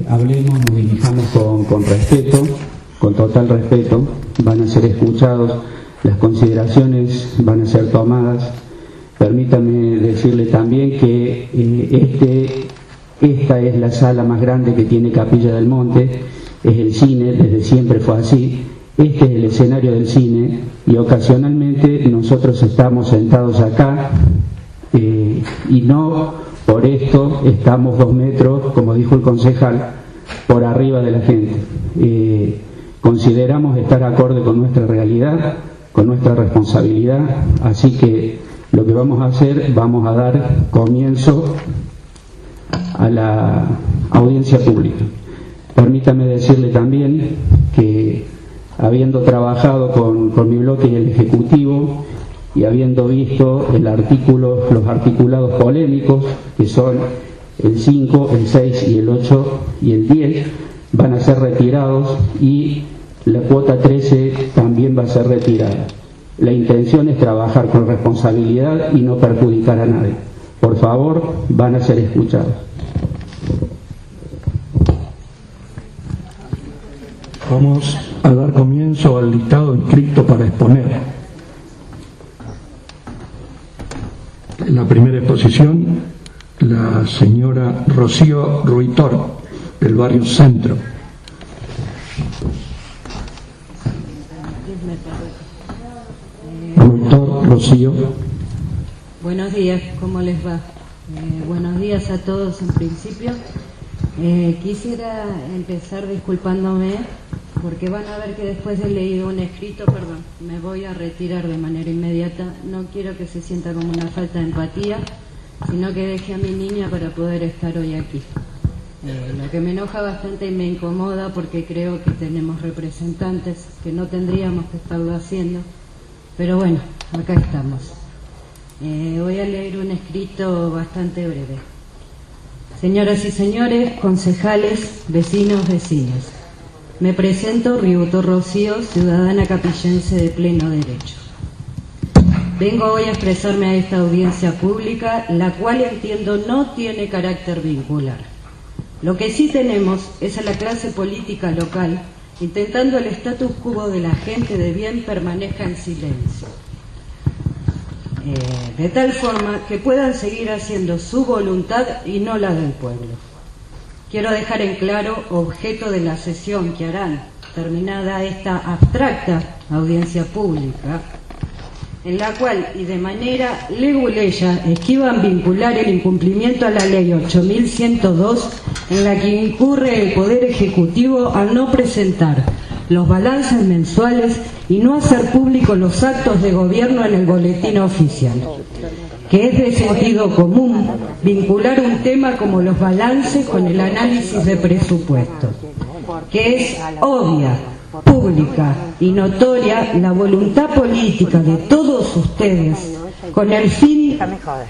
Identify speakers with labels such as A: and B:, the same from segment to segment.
A: hablemos, nos dirijamos con respeto, con total respeto. Van a ser escuchados, las consideraciones van a ser tomadas. Permítame decirle también que esta es la sala más grande que tiene Capilla del Monte, es el cine, desde siempre fue así. Este es el escenario del cine y ocasionalmente nosotros estamos sentados acá y no por esto estamos 2 metros, como dijo el concejal, por arriba de la gente. Consideramos estar acorde con nuestra realidad, con nuestra responsabilidad, así que lo que vamos a hacer, vamos a dar comienzo a la audiencia pública. Permítame decirle también que, habiendo trabajado con mi bloque y el Ejecutivo y habiendo visto los articulados polémicos, que son el 5, el 6 y el 8 y el 10, van a ser retirados y la cuota 13 también va a ser retirada. La intención es trabajar con responsabilidad y no perjudicar a nadie. Por favor, van a ser escuchados.
B: Vamos a dar comienzo al listado inscrito para exponer. En la primera exposición, la señora Rocío Ruitor, del barrio Centro. Ruitor, Rocío.
C: Buenos días, ¿cómo les va? Buenos días a todos en principio. Quisiera empezar disculpándome porque van a ver que después de leído un escrito, perdón, me voy a retirar de manera inmediata. No quiero que se sienta como una falta de empatía, sino que deje a mi niña para poder estar hoy aquí. Lo que me enoja bastante y me incomoda porque creo que tenemos representantes que no tendríamos que estarlo haciendo, pero bueno, acá estamos. Voy a leer un escrito bastante breve. Señoras y señores, concejales, vecinos, vecinas. Me presento, Ruitor Rocío, ciudadana capillense de pleno derecho. Vengo hoy a expresarme a esta audiencia pública, la cual entiendo no tiene carácter vincular. Lo que sí tenemos es a la clase política local intentando el status quo de la gente de bien permanezca en silencio. De tal forma que puedan seguir haciendo su voluntad y no la del pueblo. Quiero dejar en claro objeto de la sesión que harán, terminada esta abstracta audiencia pública, en la cual y de manera leguleya esquivan vincular el incumplimiento a la ley 8102, en la que incurre el Poder Ejecutivo al no presentar los balances mensuales y no hacer públicos los actos de gobierno en el boletín oficial, que es de sentido común vincular un tema como los balances con el análisis de presupuesto, que es obvia, pública y notoria la voluntad política de todos ustedes con el fin,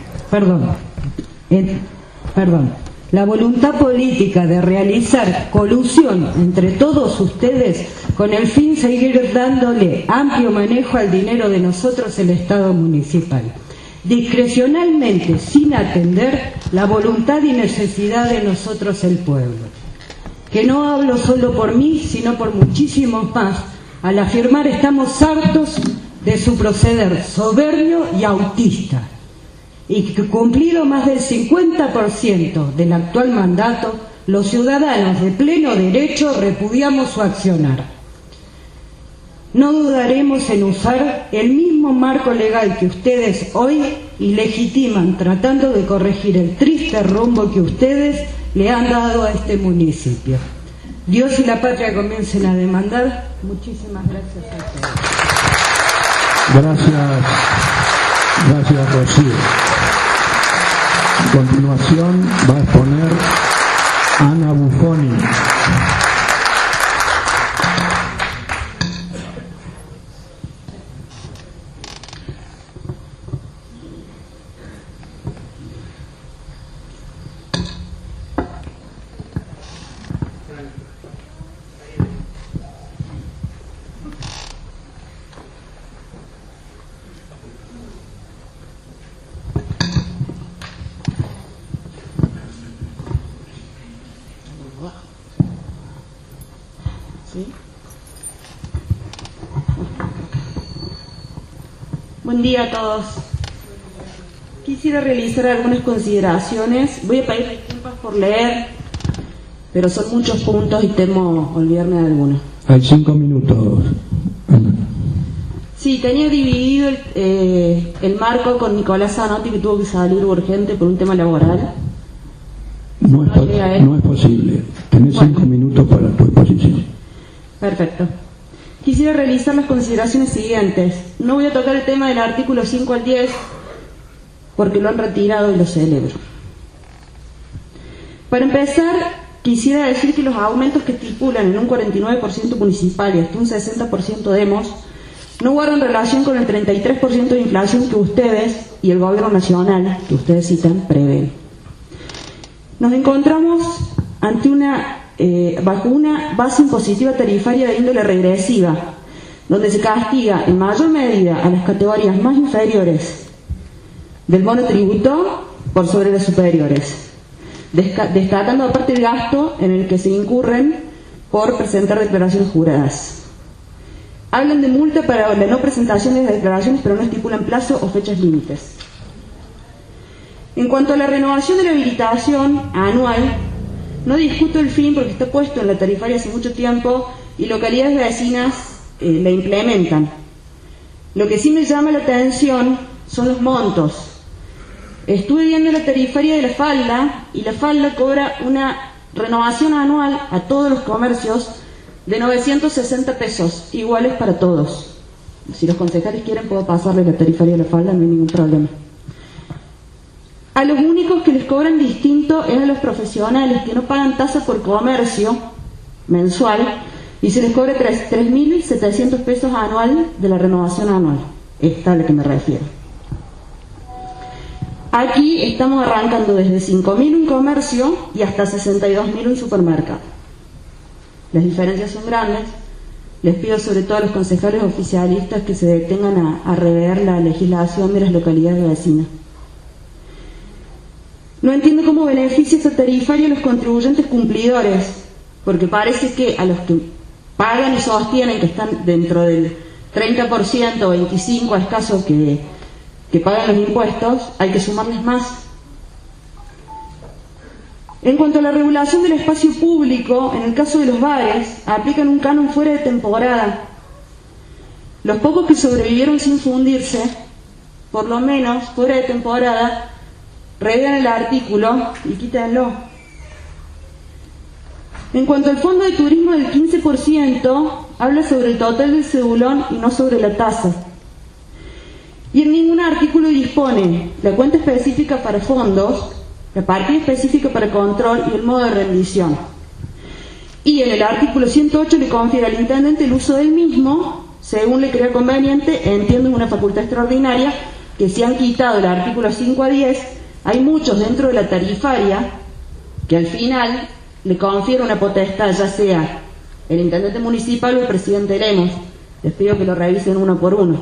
C: la voluntad política de realizar colusión entre todos ustedes con el fin de seguir dándole amplio manejo al dinero de nosotros, el Estado municipal, discrecionalmente, sin atender la voluntad y necesidad de nosotros, el pueblo. Que no hablo solo por mí, sino por muchísimos más, al afirmar estamos hartos de su proceder soberbio y autista, y que cumplido más del 50% del actual mandato, los ciudadanos de pleno derecho repudiamos su accionar. No dudaremos en usar el mismo marco legal que ustedes hoy ilegitiman, tratando de corregir el triste rumbo que ustedes le han dado a este municipio. Dios y la patria comiencen a demandar. Muchísimas gracias a todos.
B: Gracias Rocío. A continuación va a exponer Ana Buffoni.
D: ¿Sí? Buen día a todos. Quisiera realizar algunas consideraciones. Voy a pedir disculpas por leer, pero son muchos puntos y temo olvidarme de algunos.
B: Hay 5 minutos.
D: Sí, tenía dividido el marco con Nicolás Zanotti, que tuvo que salir urgente por un tema laboral.
B: No es posible. Tenés 5 minutos para tu exposición.
D: Perfecto. Quisiera realizar las consideraciones siguientes. No voy a tocar el tema del artículo 5 al 10, porque lo han retirado y lo celebro. Para empezar, quisiera decir que los aumentos que estipulan en un 49% municipal y hasta un 60% demos no guardan relación con el 33% de inflación que ustedes y el gobierno nacional, que ustedes citan, prevén. Nos encontramos ante bajo una base impositiva tarifaria de índole regresiva, donde se castiga en mayor medida a las categorías más inferiores del monotributo por sobre las superiores, destacando aparte el gasto en el que se incurren por presentar declaraciones juradas. Hablan de multa para la no presentación de las declaraciones, pero no estipulan plazo o fechas límites. En cuanto a la renovación de la habilitación anual, no discuto el fin porque está puesto en la tarifaria hace mucho tiempo y localidades vecinas la implementan. Lo que sí me llama la atención son los montos. Estuve viendo la tarifaria de la falda y la falda cobra una renovación anual a todos los comercios de 960 pesos, iguales para todos. Si los concejales quieren puedo pasarles la tarifaria de la falda, no hay ningún problema. A los únicos que les cobran distinto es a los profesionales que no pagan tasa por comercio mensual y se les cobra 3.700 pesos anual de la renovación anual. Esta es a la que me refiero. Aquí estamos arrancando desde 5.000 un comercio y hasta 62.000 un supermercado. Las diferencias son grandes. Les pido sobre todo a los concejales oficialistas que se detengan a rever la legislación de las localidades vecinas. No entiendo cómo beneficia esta tarifaria a los contribuyentes cumplidores, porque parece que a los que pagan y sostienen que están dentro del 30% o 25% a escaso que pagan los impuestos, hay que sumarles más. En cuanto a la regulación del espacio público, en el caso de los bares, aplican un canon fuera de temporada. Los pocos que sobrevivieron sin fundirse, por lo menos fuera de temporada, revean el artículo y quítenlo. En cuanto al fondo de turismo del 15%, habla sobre el total del cedulón y no sobre la tasa. Y en ningún artículo dispone la cuenta específica para fondos, la partida específica para control y el modo de rendición. Y en el artículo 108 le confiere al intendente el uso del mismo, según le crea conveniente, entiendo una facultad extraordinaria, que se han quitado el artículo 5 a 10, hay muchos dentro de la tarifaria que al final le confiere una potestad, ya sea el intendente municipal o el presidente Lemos. Les pido que lo revisen uno por uno.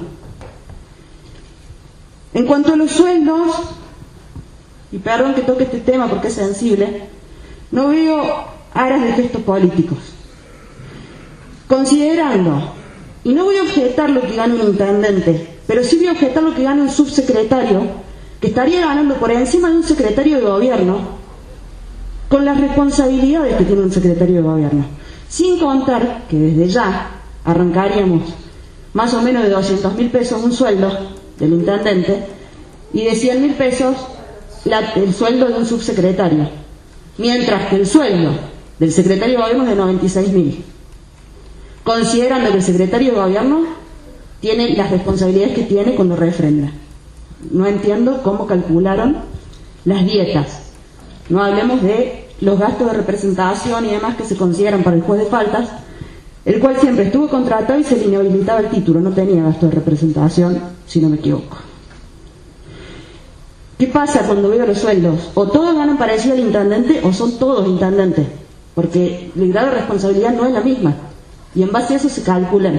D: En cuanto a los sueldos, y perdón que toque este tema porque es sensible, no veo aras de gestos políticos. Considerando, y no voy a objetar lo que gana un intendente, pero sí voy a objetar lo que gana un subsecretario, que estaría ganando por encima de un secretario de gobierno, con las responsabilidades que tiene un secretario de gobierno, sin contar que desde ya arrancaríamos más o menos de 200.000 pesos un sueldo del intendente y de 100.000 pesos el sueldo de un subsecretario, mientras que el sueldo del secretario de gobierno es de 96.000, considerando que el secretario de gobierno tiene las responsabilidades que tiene cuando refrenda. No entiendo cómo calcularon las dietas. No hablemos de los gastos de representación y demás que se consideran para el juez de faltas, el cual siempre estuvo contratado y se le inhabilitaba el título, no tenía gasto de representación, si no me equivoco. ¿Qué pasa cuando veo los sueldos? O todos ganan parecido al intendente o son todos intendentes, porque el grado de responsabilidad no es la misma, y en base a eso se calculan.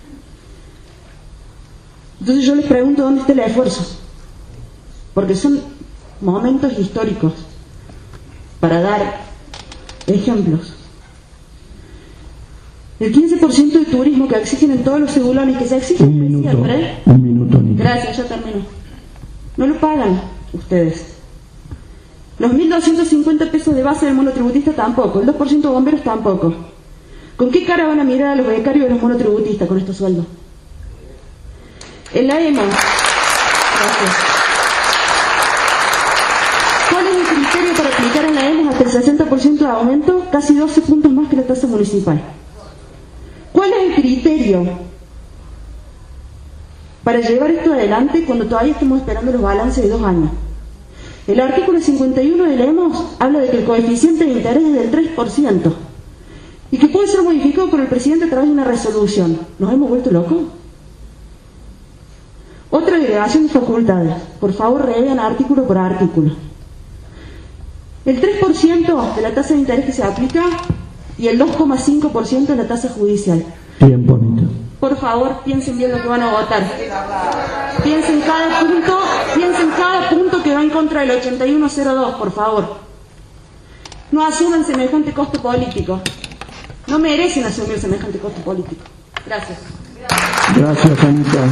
D: Entonces yo les pregunto dónde está el esfuerzo, porque son momentos históricos para dar ejemplos. El 15% de turismo que exigen en todos los segulones, que se exigen siempre.
B: Un minuto, Anita.
D: Gracias, ya termino. No lo pagan ustedes. Los 1.250 pesos de base del monotributista tampoco, el 2% de bomberos tampoco. ¿Con qué cara van a mirar a los becarios de los monotributistas con estos sueldos? El AEMO. Gracias. ¿Cuál es el criterio para aplicar en la AEMO hasta el 60% de aumento? Casi 12 puntos más que la tasa municipal. ¿Cuál es el criterio para llevar esto adelante cuando todavía estamos esperando los balances de 2 años? El artículo 51 de la EMOS habla de que el coeficiente de interés es del 3% y que puede ser modificado por el presidente a través de una resolución. ¿Nos hemos vuelto locos? Otra delegación de facultades. Por favor, revean artículo por artículo. El 3% de la tasa de interés que se aplica y el 2,5% de la tasa judicial.
B: Tiempo, Anita.
D: Por favor, piensen bien lo que van a votar. Piensen cada punto que va en contra del 8102, por favor. No asuman semejante costo político. No merecen asumir semejante costo político. Gracias.
B: Gracias, Anita.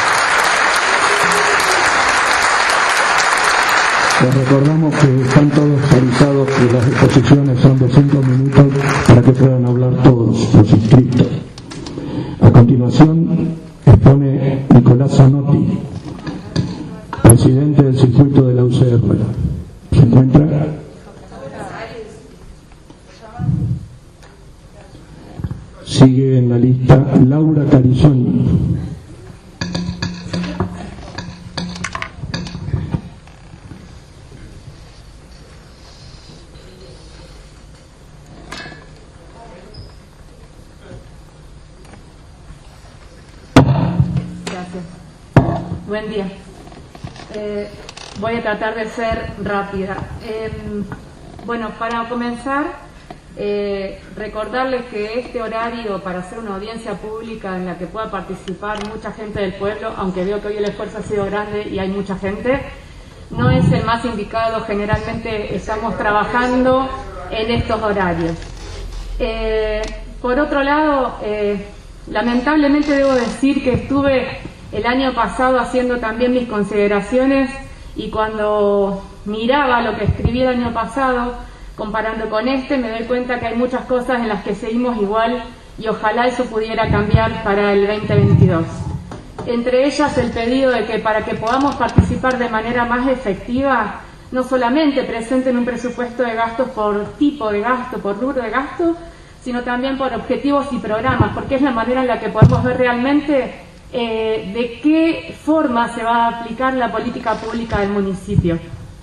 B: Les recordamos que están todos autorizados, que las exposiciones son de 5 minutos para que puedan hablar todos los inscritos. A continuación expone Nicolás Zanotti, presidente del circuito de la UCR. ¿Se encuentra? Sigue en la lista Laura Carizoni.
E: Buen día. Voy a tratar de ser rápida. Bueno, para comenzar, recordarles que este horario para hacer una audiencia pública en la que pueda participar mucha gente del pueblo, aunque veo que hoy el esfuerzo ha sido grande y hay mucha gente, no es el más indicado. Generalmente estamos trabajando en estos horarios. Por otro lado, lamentablemente debo decir que estuve el año pasado haciendo también mis consideraciones y cuando miraba lo que escribí el año pasado, comparando con me doy cuenta que hay muchas cosas en las que seguimos igual y ojalá eso pudiera cambiar para el 2022. Entre ellas el pedido de que para que podamos participar de manera más efectiva, no solamente presenten un presupuesto de gastos por tipo de gasto, por rubro de gasto, sino también por objetivos y programas, porque es la manera en la que podemos ver realmente de qué forma se va a aplicar la política pública del municipio.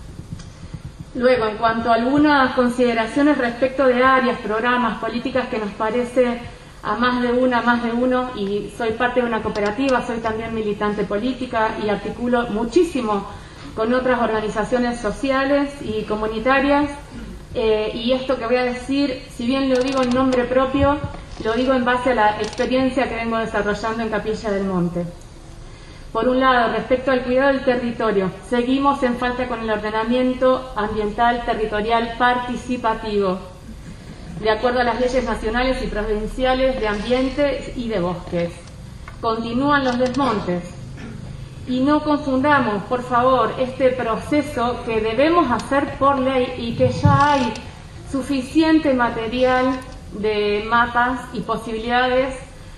E: Luego, en cuanto a algunas consideraciones respecto de áreas, programas, políticas que nos parece a más de uno, y soy parte de una cooperativa, soy también militante política y articulo muchísimo con otras organizaciones sociales y comunitarias, y esto que voy a decir, si bien lo digo en nombre propio, lo digo en base a la experiencia que vengo desarrollando en Capilla del Monte. Por un lado, respecto al cuidado del territorio, seguimos en falta con el ordenamiento ambiental territorial participativo, de acuerdo a las leyes nacionales y provinciales de ambiente y de bosques. Continúan los desmontes. Y no confundamos, por favor, este proceso que debemos hacer por ley y que ya hay suficiente material de mapas y posibilidades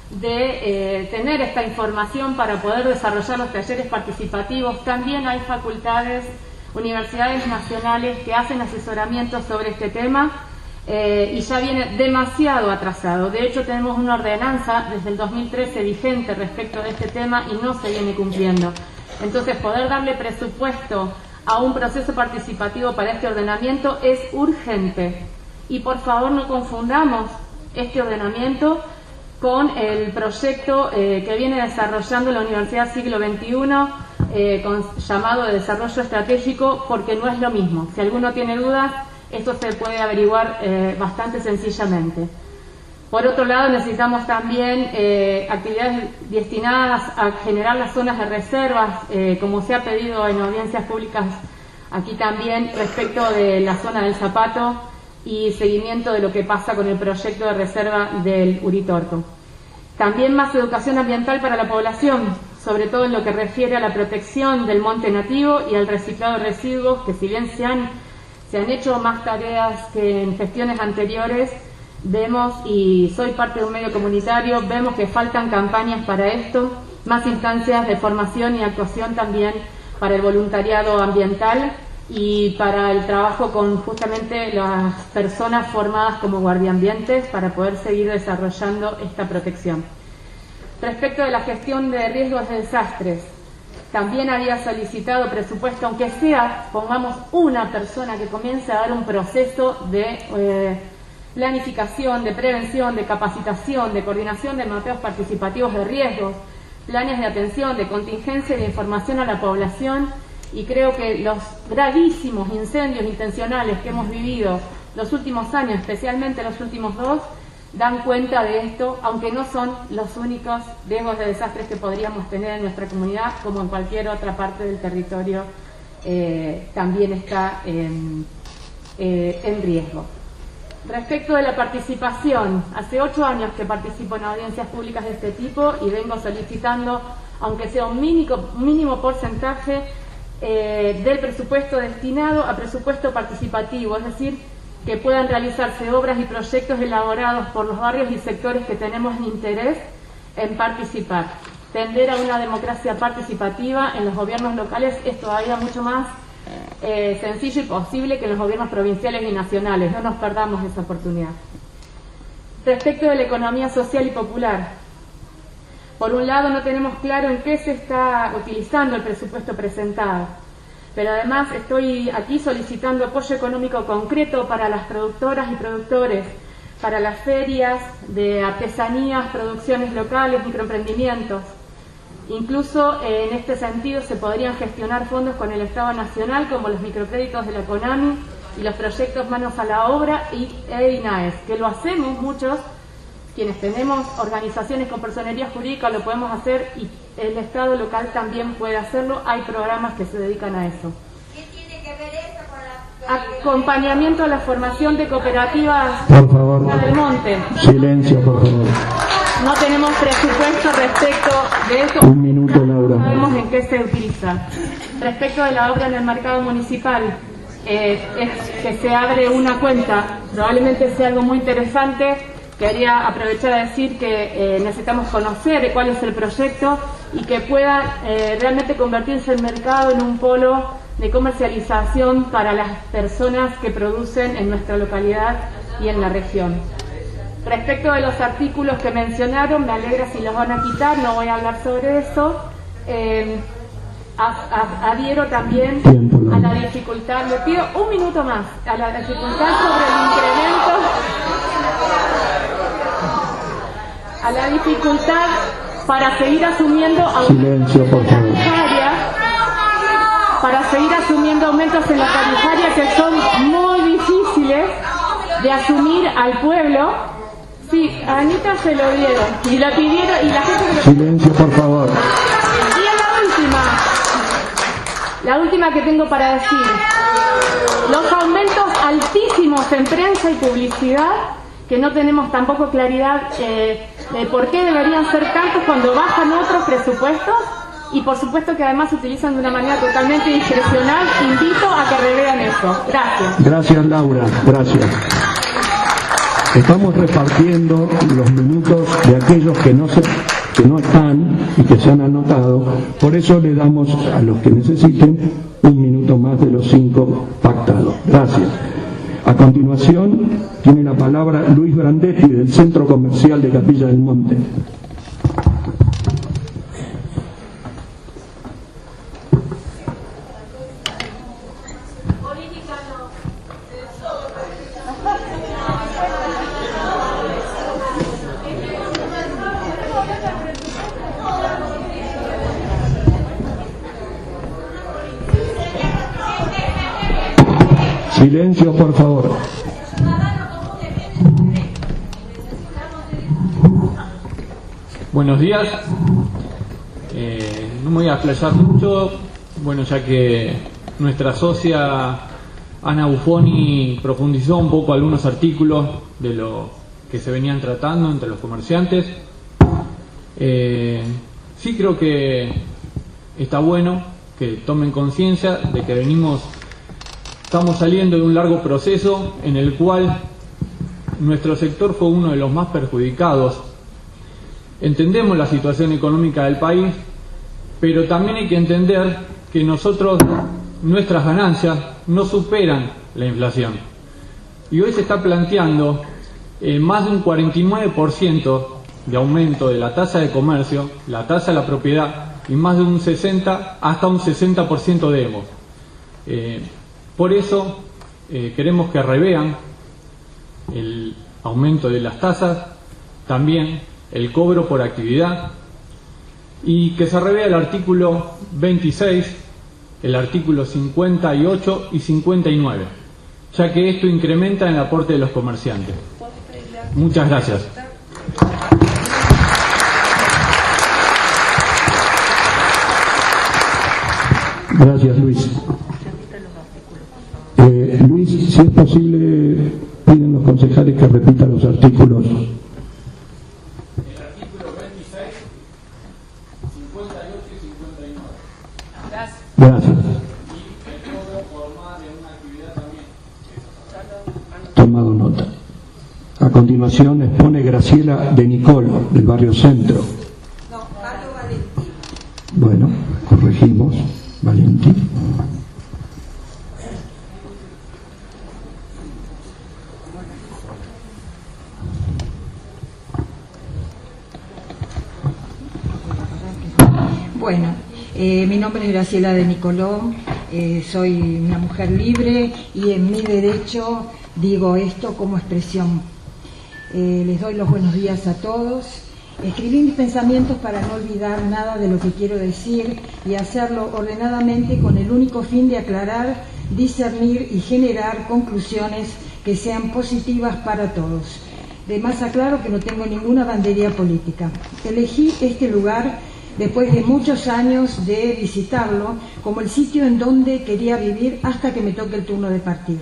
E: de tener esta información para poder desarrollar los talleres participativos. También hay facultades, universidades nacionales que hacen asesoramiento sobre este tema y ya viene demasiado atrasado. De hecho, tenemos una ordenanza desde el 2013 vigente respecto de este tema y no se viene cumpliendo. Entonces, poder darle presupuesto a un proceso participativo para este ordenamiento es urgente. Y por favor no confundamos este ordenamiento con el proyecto que viene desarrollando la Universidad Siglo XXI, llamado de desarrollo estratégico, porque no es lo mismo. Si alguno tiene dudas, esto se puede averiguar bastante sencillamente. Por otro lado, necesitamos también actividades destinadas a generar las zonas de reservas, como se ha pedido en audiencias públicas aquí también respecto de la zona del Zapato, y seguimiento de lo que pasa con el proyecto de reserva del Uritorco. También más educación ambiental para la población, sobre todo en lo que refiere a la protección del monte nativo y al reciclado de residuos, que si bien se han hecho más tareas que en gestiones anteriores, vemos, y soy parte de un medio comunitario, vemos que faltan campañas para esto, más instancias de formación y actuación también para el voluntariado ambiental y para el trabajo con justamente las personas formadas como guardiambientes para poder seguir desarrollando esta protección. Respecto de la gestión de riesgos de desastres, también había solicitado presupuesto, aunque sea, pongamos una persona que comience a dar un proceso de planificación, de prevención, de capacitación, de coordinación de mapeos participativos de riesgos, planes de atención, de contingencia y de información a la población, y creo que los gravísimos incendios intencionales que hemos vivido los últimos años, especialmente los últimos 2, dan cuenta de esto, aunque no son los únicos riesgos de desastres que podríamos tener en nuestra comunidad, como en cualquier otra parte del territorio también está en riesgo. Respecto de la participación, hace 8 años que participo en audiencias públicas de este tipo y vengo solicitando, aunque sea un mínimo porcentaje del presupuesto destinado a presupuesto participativo, es decir, que puedan realizarse obras y proyectos elaborados por los barrios y sectores que tenemos interés en participar. Tender a una democracia participativa en los gobiernos locales es todavía mucho más sencillo y posible que en los gobiernos provinciales y nacionales. No nos perdamos esa oportunidad. Respecto de la economía social y popular, por un lado no tenemos claro en qué se está utilizando el presupuesto presentado, pero además estoy aquí solicitando apoyo económico concreto para las productoras y productores, para las ferias de artesanías, producciones locales, microemprendimientos. Incluso en este sentido se podrían gestionar fondos con el Estado Nacional, como los microcréditos de la CONAMI y los proyectos Manos a la Obra e INAES, que lo hacemos muchos, quienes tenemos organizaciones con personería jurídica lo podemos hacer y el Estado local también puede hacerlo, hay programas que se dedican a eso.
F: ¿Qué tiene que ver eso con la...
E: Acompañamiento a la formación de cooperativas
B: por favor,
E: del monte.
B: Silencio, por favor.
E: No tenemos presupuesto respecto de eso.
B: Un minuto, Laura.
E: No sabemos en qué se utiliza. Respecto de la obra en el mercado municipal, es que se abre una cuenta, probablemente sea algo muy interesante. Quería aprovechar a decir que necesitamos conocer cuál es el proyecto y que pueda realmente convertirse el mercado en un polo de comercialización para las personas que producen en nuestra localidad y en la región. Respecto de los artículos que mencionaron, me alegra si los van a quitar, no voy a hablar sobre eso. Adhiero también a la dificultad, le pido un minuto más, a la dificultad sobre el incremento, a la dificultad para seguir asumiendo
B: Silencio, por favor.
E: Para seguir asumiendo aumentos en la tarifaria que son muy difíciles de asumir al pueblo. Sí, a Anita se lo dieron y la pidieron y la gente...
B: Silencio, por favor.
E: Y es la última que tengo para decir. Los aumentos altísimos en prensa y publicidad, que no tenemos tampoco claridad de por qué deberían ser tantos cuando bajan otros presupuestos, y por supuesto que además se utilizan de una manera totalmente discrecional. Invito a que revean eso. Gracias.
B: Gracias, Laura. Gracias. Estamos repartiendo los minutos de aquellos que no están y que se han anotado. Por eso le damos a los que necesiten un minuto más de los 5 pactados. Gracias. A continuación tiene la palabra Luis Brandetti del Centro Comercial de Capilla del Monte. Silencio, por favor.
G: Buenos días. No me voy a explayar mucho, bueno, ya que nuestra socia Ana Buffoni profundizó un poco algunos artículos de lo que se venían tratando entre los comerciantes. Sí creo que está bueno que tomen conciencia de que estamos saliendo de un largo proceso en el cual nuestro sector fue uno de los más perjudicados. Entendemos la situación económica del país, pero también hay que entender que nuestras ganancias no superan la inflación. Y hoy se está planteando más de un 49% de aumento de la tasa de comercio, la tasa de la propiedad, y más de un 60 hasta un 60% de EMOS. Por eso queremos que revean el aumento de las tasas, también el cobro por actividad, y que se revea el artículo 26, el artículo 58 y 59, ya que esto incrementa el aporte de los comerciantes. Muchas gracias.
B: Gracias, Luis. Luis, si es posible, piden los concejales que repitan los artículos.
G: El artículo 26, 58 y 59.
B: Gracias.
G: Y el cobro por más de una actividad también.
B: Tomado nota. A continuación expone Graciela de Nicolo, del barrio Centro.
F: No, Pablo Valentín.
B: Bueno, corregimos. Valentín.
H: Bueno, mi nombre es Graciela de Nicoló, soy una mujer libre y en mi derecho digo esto como expresión. Les doy los buenos días a todos. Escribí mis pensamientos para no olvidar nada de lo que quiero decir y hacerlo ordenadamente con el único fin de aclarar, discernir y generar conclusiones que sean positivas para todos. De más aclaro que no tengo ninguna bandería política. Elegí este lugar después de muchos años de visitarlo como el sitio en donde quería vivir hasta que me toque el turno de partir.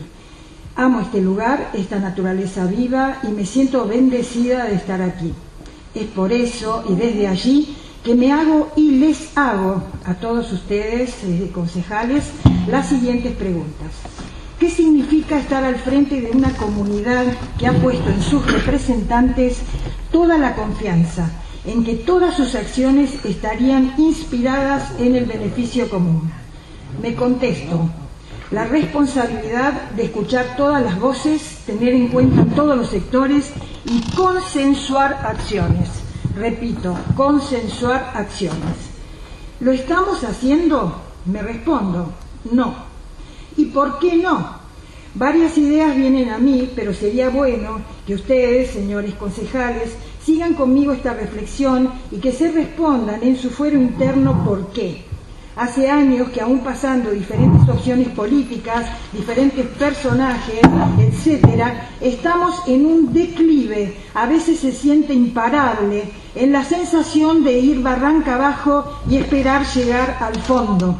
H: Amo este lugar, esta naturaleza viva y me siento bendecida de estar aquí. Es por eso y desde allí que me hago y les hago a todos ustedes, concejales, las siguientes preguntas. ¿Qué significa estar al frente de una comunidad que ha puesto en sus representantes toda la confianza en que todas sus acciones estarían inspiradas en el beneficio común? Me contesto, la responsabilidad de escuchar todas las voces, tener en cuenta todos los sectores y consensuar acciones. Repito, consensuar acciones. ¿Lo estamos haciendo? Me respondo, no. ¿Y por qué no? Varias ideas vienen a mí, pero sería bueno que ustedes, señores concejales, sigan conmigo esta reflexión y que se respondan en su fuero interno por qué. Hace años que aún pasando diferentes opciones políticas, diferentes personajes, etcétera, estamos en un declive, a veces se siente imparable, en la sensación de ir barranca abajo y esperar llegar al fondo.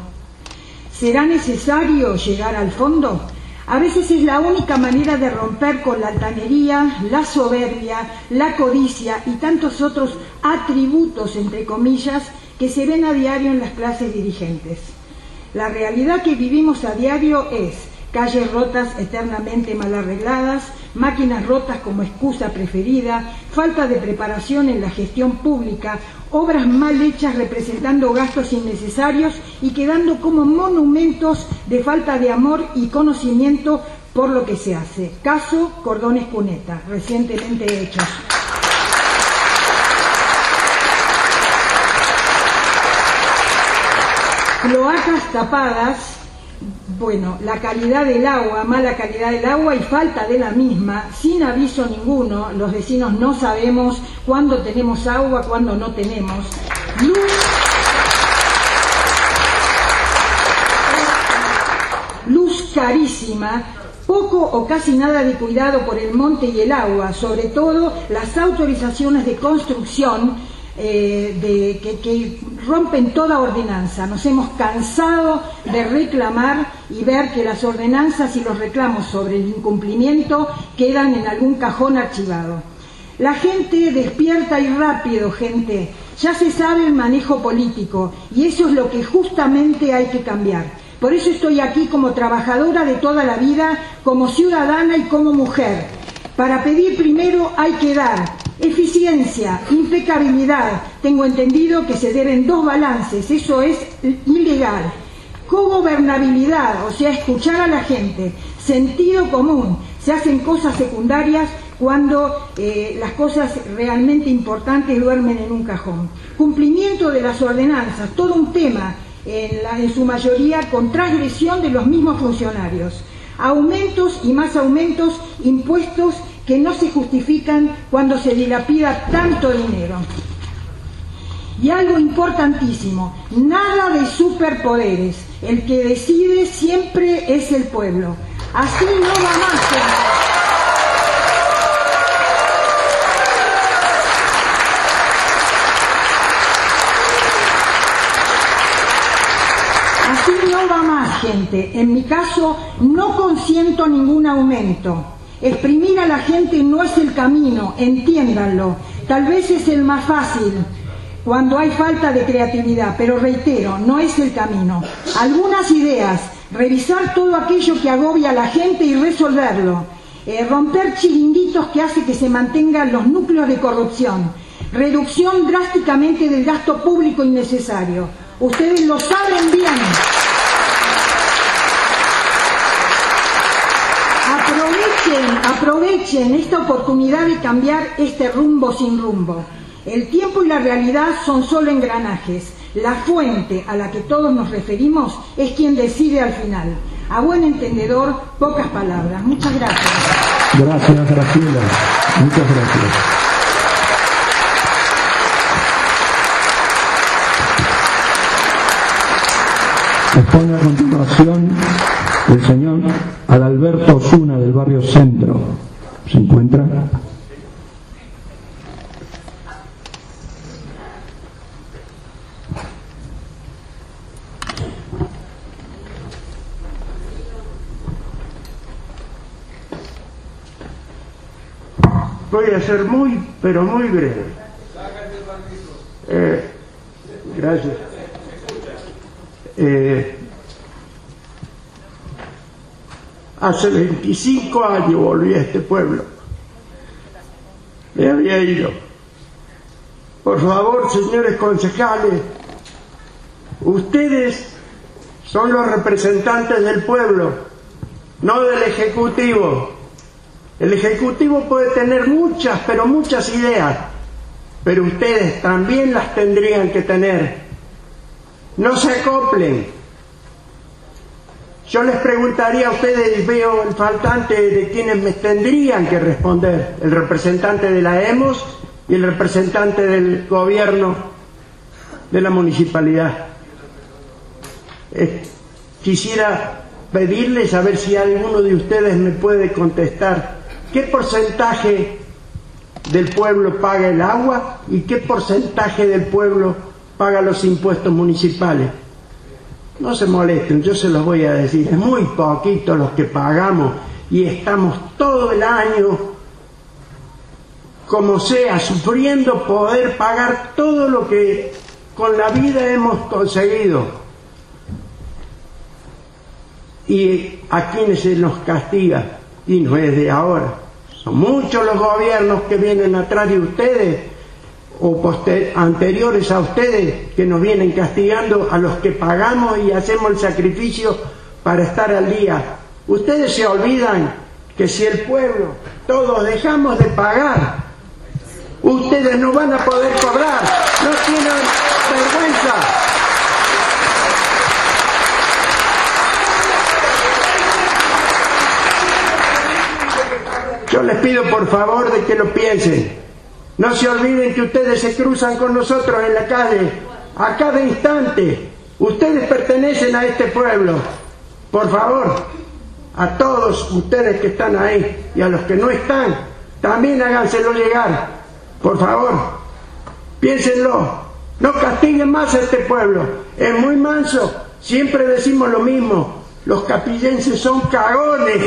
H: ¿Será necesario llegar al fondo? A veces es la única manera de romper con la altanería, la soberbia, la codicia y tantos otros atributos, entre comillas, que se ven a diario en las clases dirigentes. La realidad que vivimos a diario es calles rotas eternamente mal arregladas, máquinas rotas como excusa preferida, falta de preparación en la gestión pública, obras mal hechas representando gastos innecesarios y quedando como monumentos de falta de amor y conocimiento por lo que se hace. Caso Cordones Cuneta, recientemente hechos. Cloacas tapadas, bueno, la calidad del agua, mala calidad del agua y falta de la misma, sin aviso ninguno, los vecinos no sabemos cuándo tenemos agua, cuándo no tenemos. Luz carísima, poco o casi nada de cuidado por el monte y el agua, sobre todo las autorizaciones de construcción que rompen toda ordenanza. Nos hemos cansado de reclamar y ver que las ordenanzas y los reclamos sobre el incumplimiento quedan en algún cajón archivado. La gente despierta y rápido, gente. Ya se sabe el manejo político y eso es lo que justamente hay que cambiar. Por eso estoy aquí como trabajadora de toda la vida, como ciudadana y como mujer. Para pedir primero hay que dar eficiencia, impecabilidad. Tengo entendido que se deben 2 balances, eso es ilegal. Cogobernabilidad, o sea, escuchar a la gente. Sentido común, se hacen cosas secundarias cuando las cosas realmente importantes duermen en un cajón. Cumplimiento de las ordenanzas, todo un tema, en su mayoría con transgresión de los mismos funcionarios. Aumentos y más aumentos, impuestos que no se justifican cuando se dilapida tanto dinero. Y algo importantísimo, nada de superpoderes. El que decide siempre es el pueblo. Así no va más, gente. Así no va más, gente. En mi caso, no consiento ningún aumento. Exprimir a la gente no es el camino, entiéndanlo. Tal vez es el más fácil cuando hay falta de creatividad, pero reitero, no es el camino. Algunas ideas, revisar todo aquello que agobia a la gente y resolverlo. Romper chiringuitos que hace que se mantengan los núcleos de corrupción. Reducción drásticamente del gasto público innecesario. Ustedes lo saben bien. Aprovechen esta oportunidad de cambiar este rumbo sin rumbo. El tiempo y la realidad son solo engranajes. La fuente a la que todos nos referimos es quien decide al final. A buen entendedor, pocas palabras. Muchas gracias.
B: Gracias, Graciela. Muchas gracias. Expone a continuación el señor Adalberto Osuna del barrio Centro. ¿Se encuentra?
I: Voy a ser muy, pero muy breve. Gracias. Hace 25 años volví a este pueblo. Me había ido. Por favor, señores concejales, ustedes son los representantes del pueblo, no del Ejecutivo. El Ejecutivo puede tener muchas, pero muchas ideas, pero ustedes también las tendrían que tener. No se acoplen. Yo les preguntaría a ustedes, veo el faltante de quienes me tendrían que responder, el representante de la EMOS y el representante del gobierno de la municipalidad. Quisiera pedirles a ver si alguno de ustedes me puede contestar qué porcentaje del pueblo paga el agua y qué porcentaje del pueblo paga los impuestos municipales. No se molesten, yo se los voy a decir, es muy poquito los que pagamos y estamos todo el año, como sea, sufriendo poder pagar todo lo que con la vida hemos conseguido. Y a quienes se nos castiga, y no es de ahora, son muchos los gobiernos que vienen atrás de ustedes o anteriores a ustedes que nos vienen castigando a los que pagamos y hacemos el sacrificio para estar al día. Ustedes se olvidan que si el pueblo todos dejamos de pagar, ustedes no van a poder cobrar. No tienen vergüenza. Yo les pido por favor de que lo piensen. No se olviden que ustedes se cruzan con nosotros en la calle a cada instante. Ustedes pertenecen a este pueblo. Por favor, a todos ustedes que están ahí y a los que no están, también háganselo llegar. Por favor. Piénsenlo, no castiguen más a este pueblo, es muy manso, siempre decimos lo mismo, los capillenses son cagones.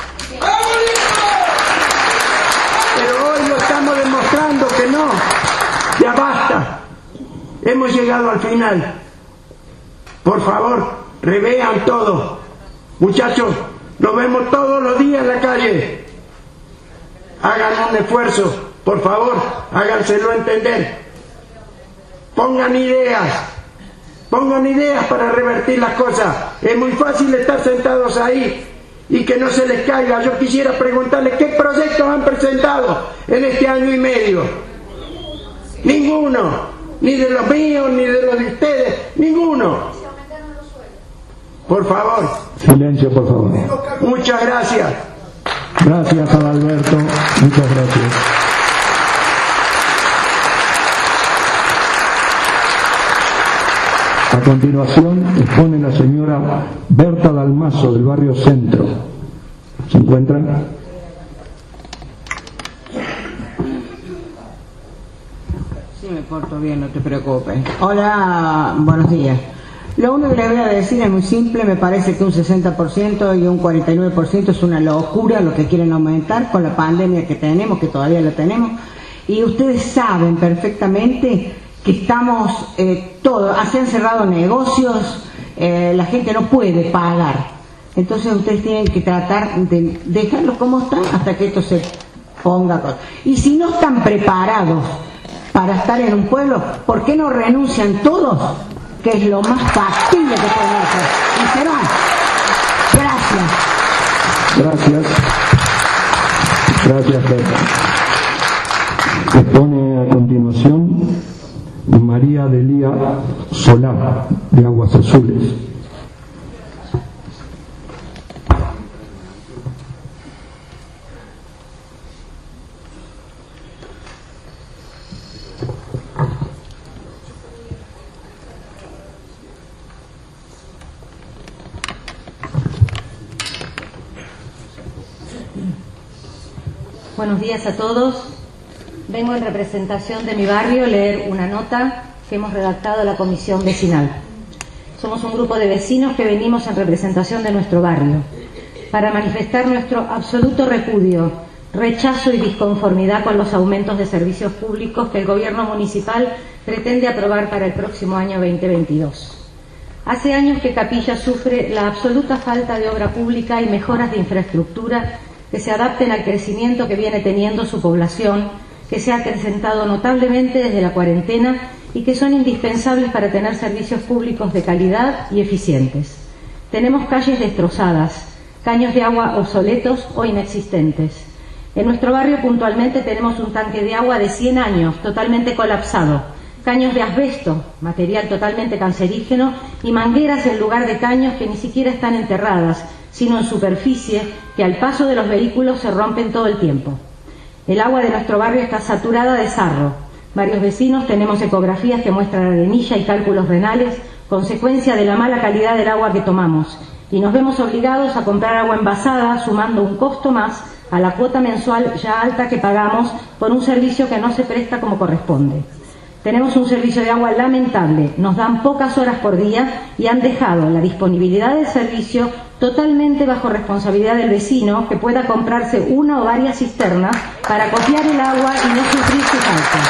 I: Pero hoy lo estamos demostrando que no, ya basta, hemos llegado al final. Por favor, revean todo. Muchachos, nos vemos todos los días en la calle. Hagan un esfuerzo, por favor, háganselo entender. Pongan ideas para revertir las cosas. Es muy fácil estar sentados ahí y que no se les caiga. Yo quisiera preguntarles qué proyectos han presentado en este año y medio. Ninguno, ni de los míos, ni de los de ustedes, ninguno. Por favor.
B: Silencio, por favor.
I: Muchas gracias.
B: Gracias, Adalberto. Muchas gracias. A continuación expone la señora Berta Dalmazo del barrio Centro. ¿Se encuentran?
J: Sí, me porto bien, no te preocupes. Hola, buenos días. Lo único que le voy a decir es muy simple, me parece que un 60% y un 49% es una locura lo que quieren aumentar con la pandemia que tenemos, que todavía la tenemos, y ustedes saben perfectamente que estamos todos, se han cerrado negocios, la gente no puede pagar, entonces ustedes tienen que tratar de dejarlos como están hasta que esto se ponga. Y si no están preparados para estar en un pueblo, ¿por qué no renuncian todos? Que es lo más factible que pueden hacer. Y se van. Gracias.
B: Gracias, Berta. Expone a continuación María Delia Solá, de Aguas Azules.
C: Buenos días a todos. Vengo en representación de mi barrio a leer una nota que hemos redactado la Comisión Vecinal. Somos un grupo de vecinos que venimos en representación de nuestro barrio para manifestar nuestro absoluto repudio, rechazo y disconformidad con los aumentos de servicios públicos que el gobierno municipal pretende aprobar para el próximo año 2022. Hace años que Capilla sufre la absoluta falta de obra pública y mejoras de infraestructura que se adapten al crecimiento que viene teniendo su población, que se ha acrecentado notablemente desde la cuarentena y que son indispensables para tener servicios públicos de calidad y eficientes. Tenemos calles destrozadas, caños de agua obsoletos o inexistentes. En nuestro barrio puntualmente tenemos un tanque de agua de 100 años totalmente colapsado, caños de asbesto, material totalmente cancerígeno, y mangueras en lugar de caños que ni siquiera están enterradas, sino en superficie, que al paso de los vehículos se rompen todo el tiempo. El agua de nuestro barrio está saturada de sarro. Varios vecinos tenemos ecografías que muestran arenilla y cálculos renales, consecuencia de la mala calidad del agua que tomamos, y nos vemos obligados a comprar agua envasada, sumando un costo más a la cuota mensual ya alta que pagamos por un servicio que no se presta como corresponde. Tenemos un servicio de agua lamentable, nos dan pocas horas por día y han dejado la disponibilidad del servicio totalmente bajo responsabilidad del vecino, que pueda comprarse una o varias cisternas para copiar el agua y no sufrir su falta.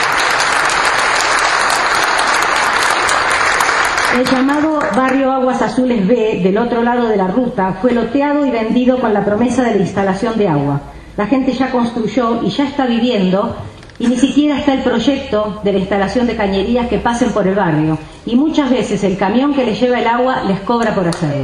C: El llamado barrio Aguas Azules B, del otro lado de la ruta, fue loteado y vendido con la promesa de la instalación de agua. La gente ya construyó y ya está viviendo, y ni siquiera está el proyecto de la instalación de cañerías que pasen por el barrio, y muchas veces el camión que les lleva el agua les cobra por hacerlo.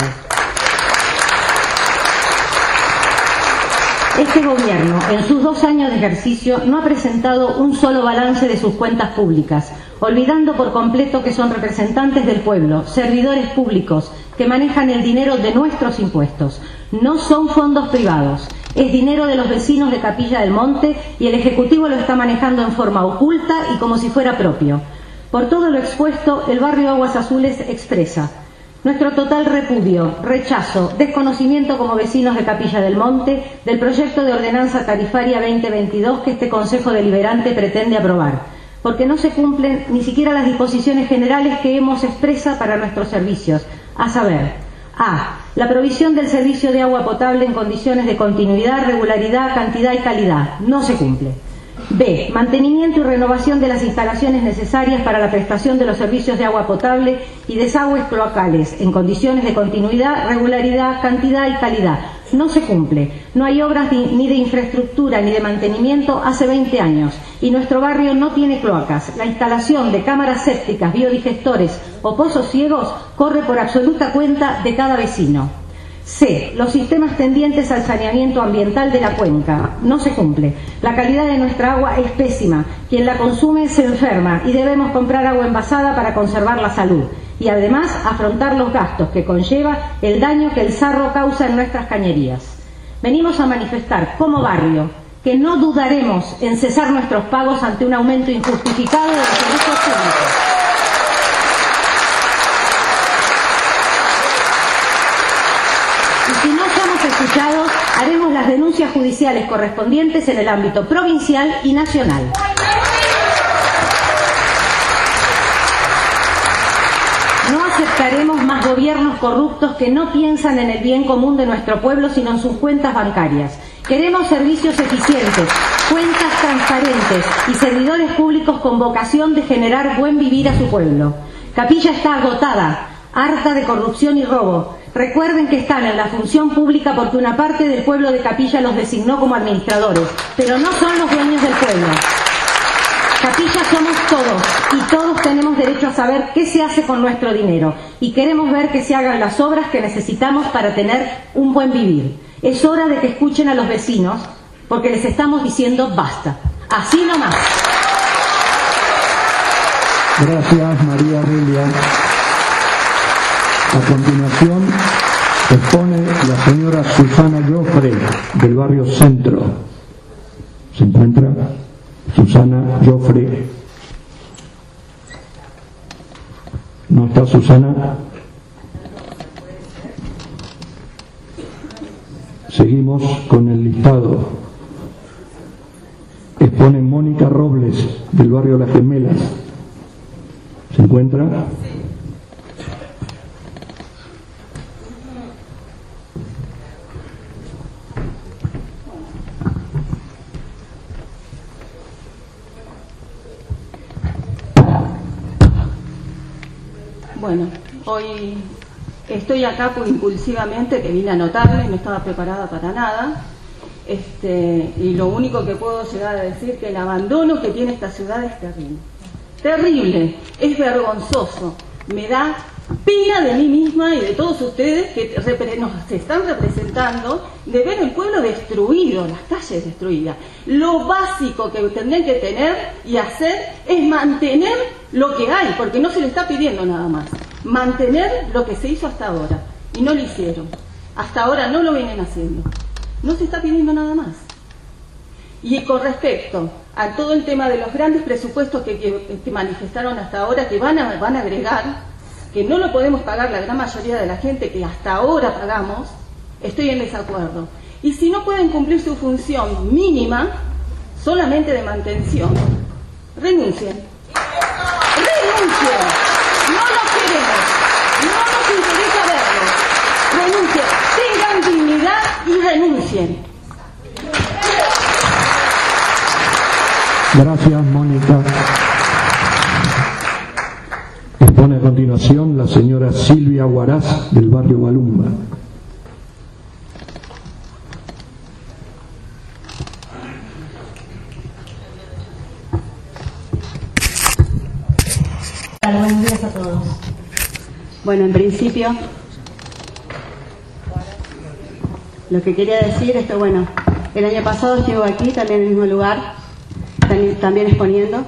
C: Este gobierno, en sus 2 años de ejercicio, no ha presentado un solo balance de sus cuentas públicas, olvidando por completo que son representantes del pueblo, servidores públicos, que manejan el dinero de nuestros impuestos. No son fondos privados, es dinero de los vecinos de Capilla del Monte, y el Ejecutivo lo está manejando en forma oculta y como si fuera propio. Por todo lo expuesto, el barrio Aguas Azules expresa nuestro total repudio, rechazo, desconocimiento como vecinos de Capilla del Monte del proyecto de ordenanza tarifaria 2022 que este Consejo Deliberante pretende aprobar,
K: porque no se cumplen ni siquiera las disposiciones generales que hemos expresado para nuestros servicios, a saber: A. La provisión del servicio de agua potable en condiciones de continuidad, regularidad, cantidad y calidad. No se cumple. B. Mantenimiento y renovación de las instalaciones necesarias para la prestación de los servicios de agua potable y desagües cloacales en condiciones de continuidad, regularidad, cantidad y calidad. No se cumple. No hay obras ni de infraestructura ni de mantenimiento hace 20 años y nuestro barrio no tiene cloacas. La instalación de cámaras sépticas, biodigestores o pozos ciegos corre por absoluta cuenta de cada vecino. C. Los sistemas tendientes al saneamiento ambiental de la cuenca. No se cumple. La calidad de nuestra agua es pésima. Quien la consume se enferma y debemos comprar agua envasada para conservar la salud. Y además afrontar los gastos que conlleva el daño que el sarro causa en nuestras cañerías. Venimos a manifestar como barrio que no dudaremos en cesar nuestros pagos ante un aumento injustificado de los servicios públicos. Y si no somos escuchados, haremos las denuncias judiciales correspondientes en el ámbito provincial y nacional. No aceptaremos más gobiernos corruptos que no piensan en el bien común de nuestro pueblo, sino en sus cuentas bancarias. Queremos servicios eficientes, cuentas transparentes y servidores públicos con vocación de generar buen vivir a su pueblo. Capilla está agotada, harta de corrupción y robo. Recuerden que están en la función pública porque una parte del pueblo de Capilla los designó como administradores, pero no son los dueños del pueblo. Capilla somos todos y todos tenemos derecho a saber qué se hace con nuestro dinero y queremos ver que se hagan las obras que necesitamos para tener un buen vivir. Es hora de que escuchen a los vecinos porque les estamos diciendo basta. Así nomás.
B: Gracias, María Aurelia. A continuación expone la señora Susana Joffre del barrio Centro. ¿Se encuentra? Susana Joffre. ¿No está Susana? Seguimos con el listado. Expone Mónica Robles del barrio Las Gemelas. ¿Se encuentra?
D: Bueno, hoy estoy acá pues, impulsivamente, que vine a anotarle, no estaba preparada para nada. Y lo único que puedo llegar a decir es que el abandono que tiene esta ciudad es terrible. Terrible, es vergonzoso. Me da pena de mí misma y de todos ustedes que nos están representando, de ver el pueblo destruido, las calles destruidas. Lo básico que tendrían que tener y hacer es mantener lo que hay, porque no se le está pidiendo nada más. Mantener lo que se hizo hasta ahora, y no lo hicieron. Hasta ahora no lo vienen haciendo. No se está pidiendo nada más. Y con respecto a todo el tema de los grandes presupuestos que manifestaron hasta ahora, que van a agregar, que no lo podemos pagar la gran mayoría de la gente que hasta ahora pagamos, estoy en desacuerdo. Y si no pueden cumplir su función mínima, solamente de mantención, renuncien. ¡Renuncien! No lo queremos, no nos interesa verlo. Renuncien, tengan dignidad y renuncien.
B: Gracias, Mónica. Expone a continuación la señora Silvia Huaraz del barrio Balumba.
K: Buenos días a todos.
D: Bueno, en principio, lo que quería decir es que, bueno, el año pasado estuve aquí, también en el mismo lugar, también exponiendo.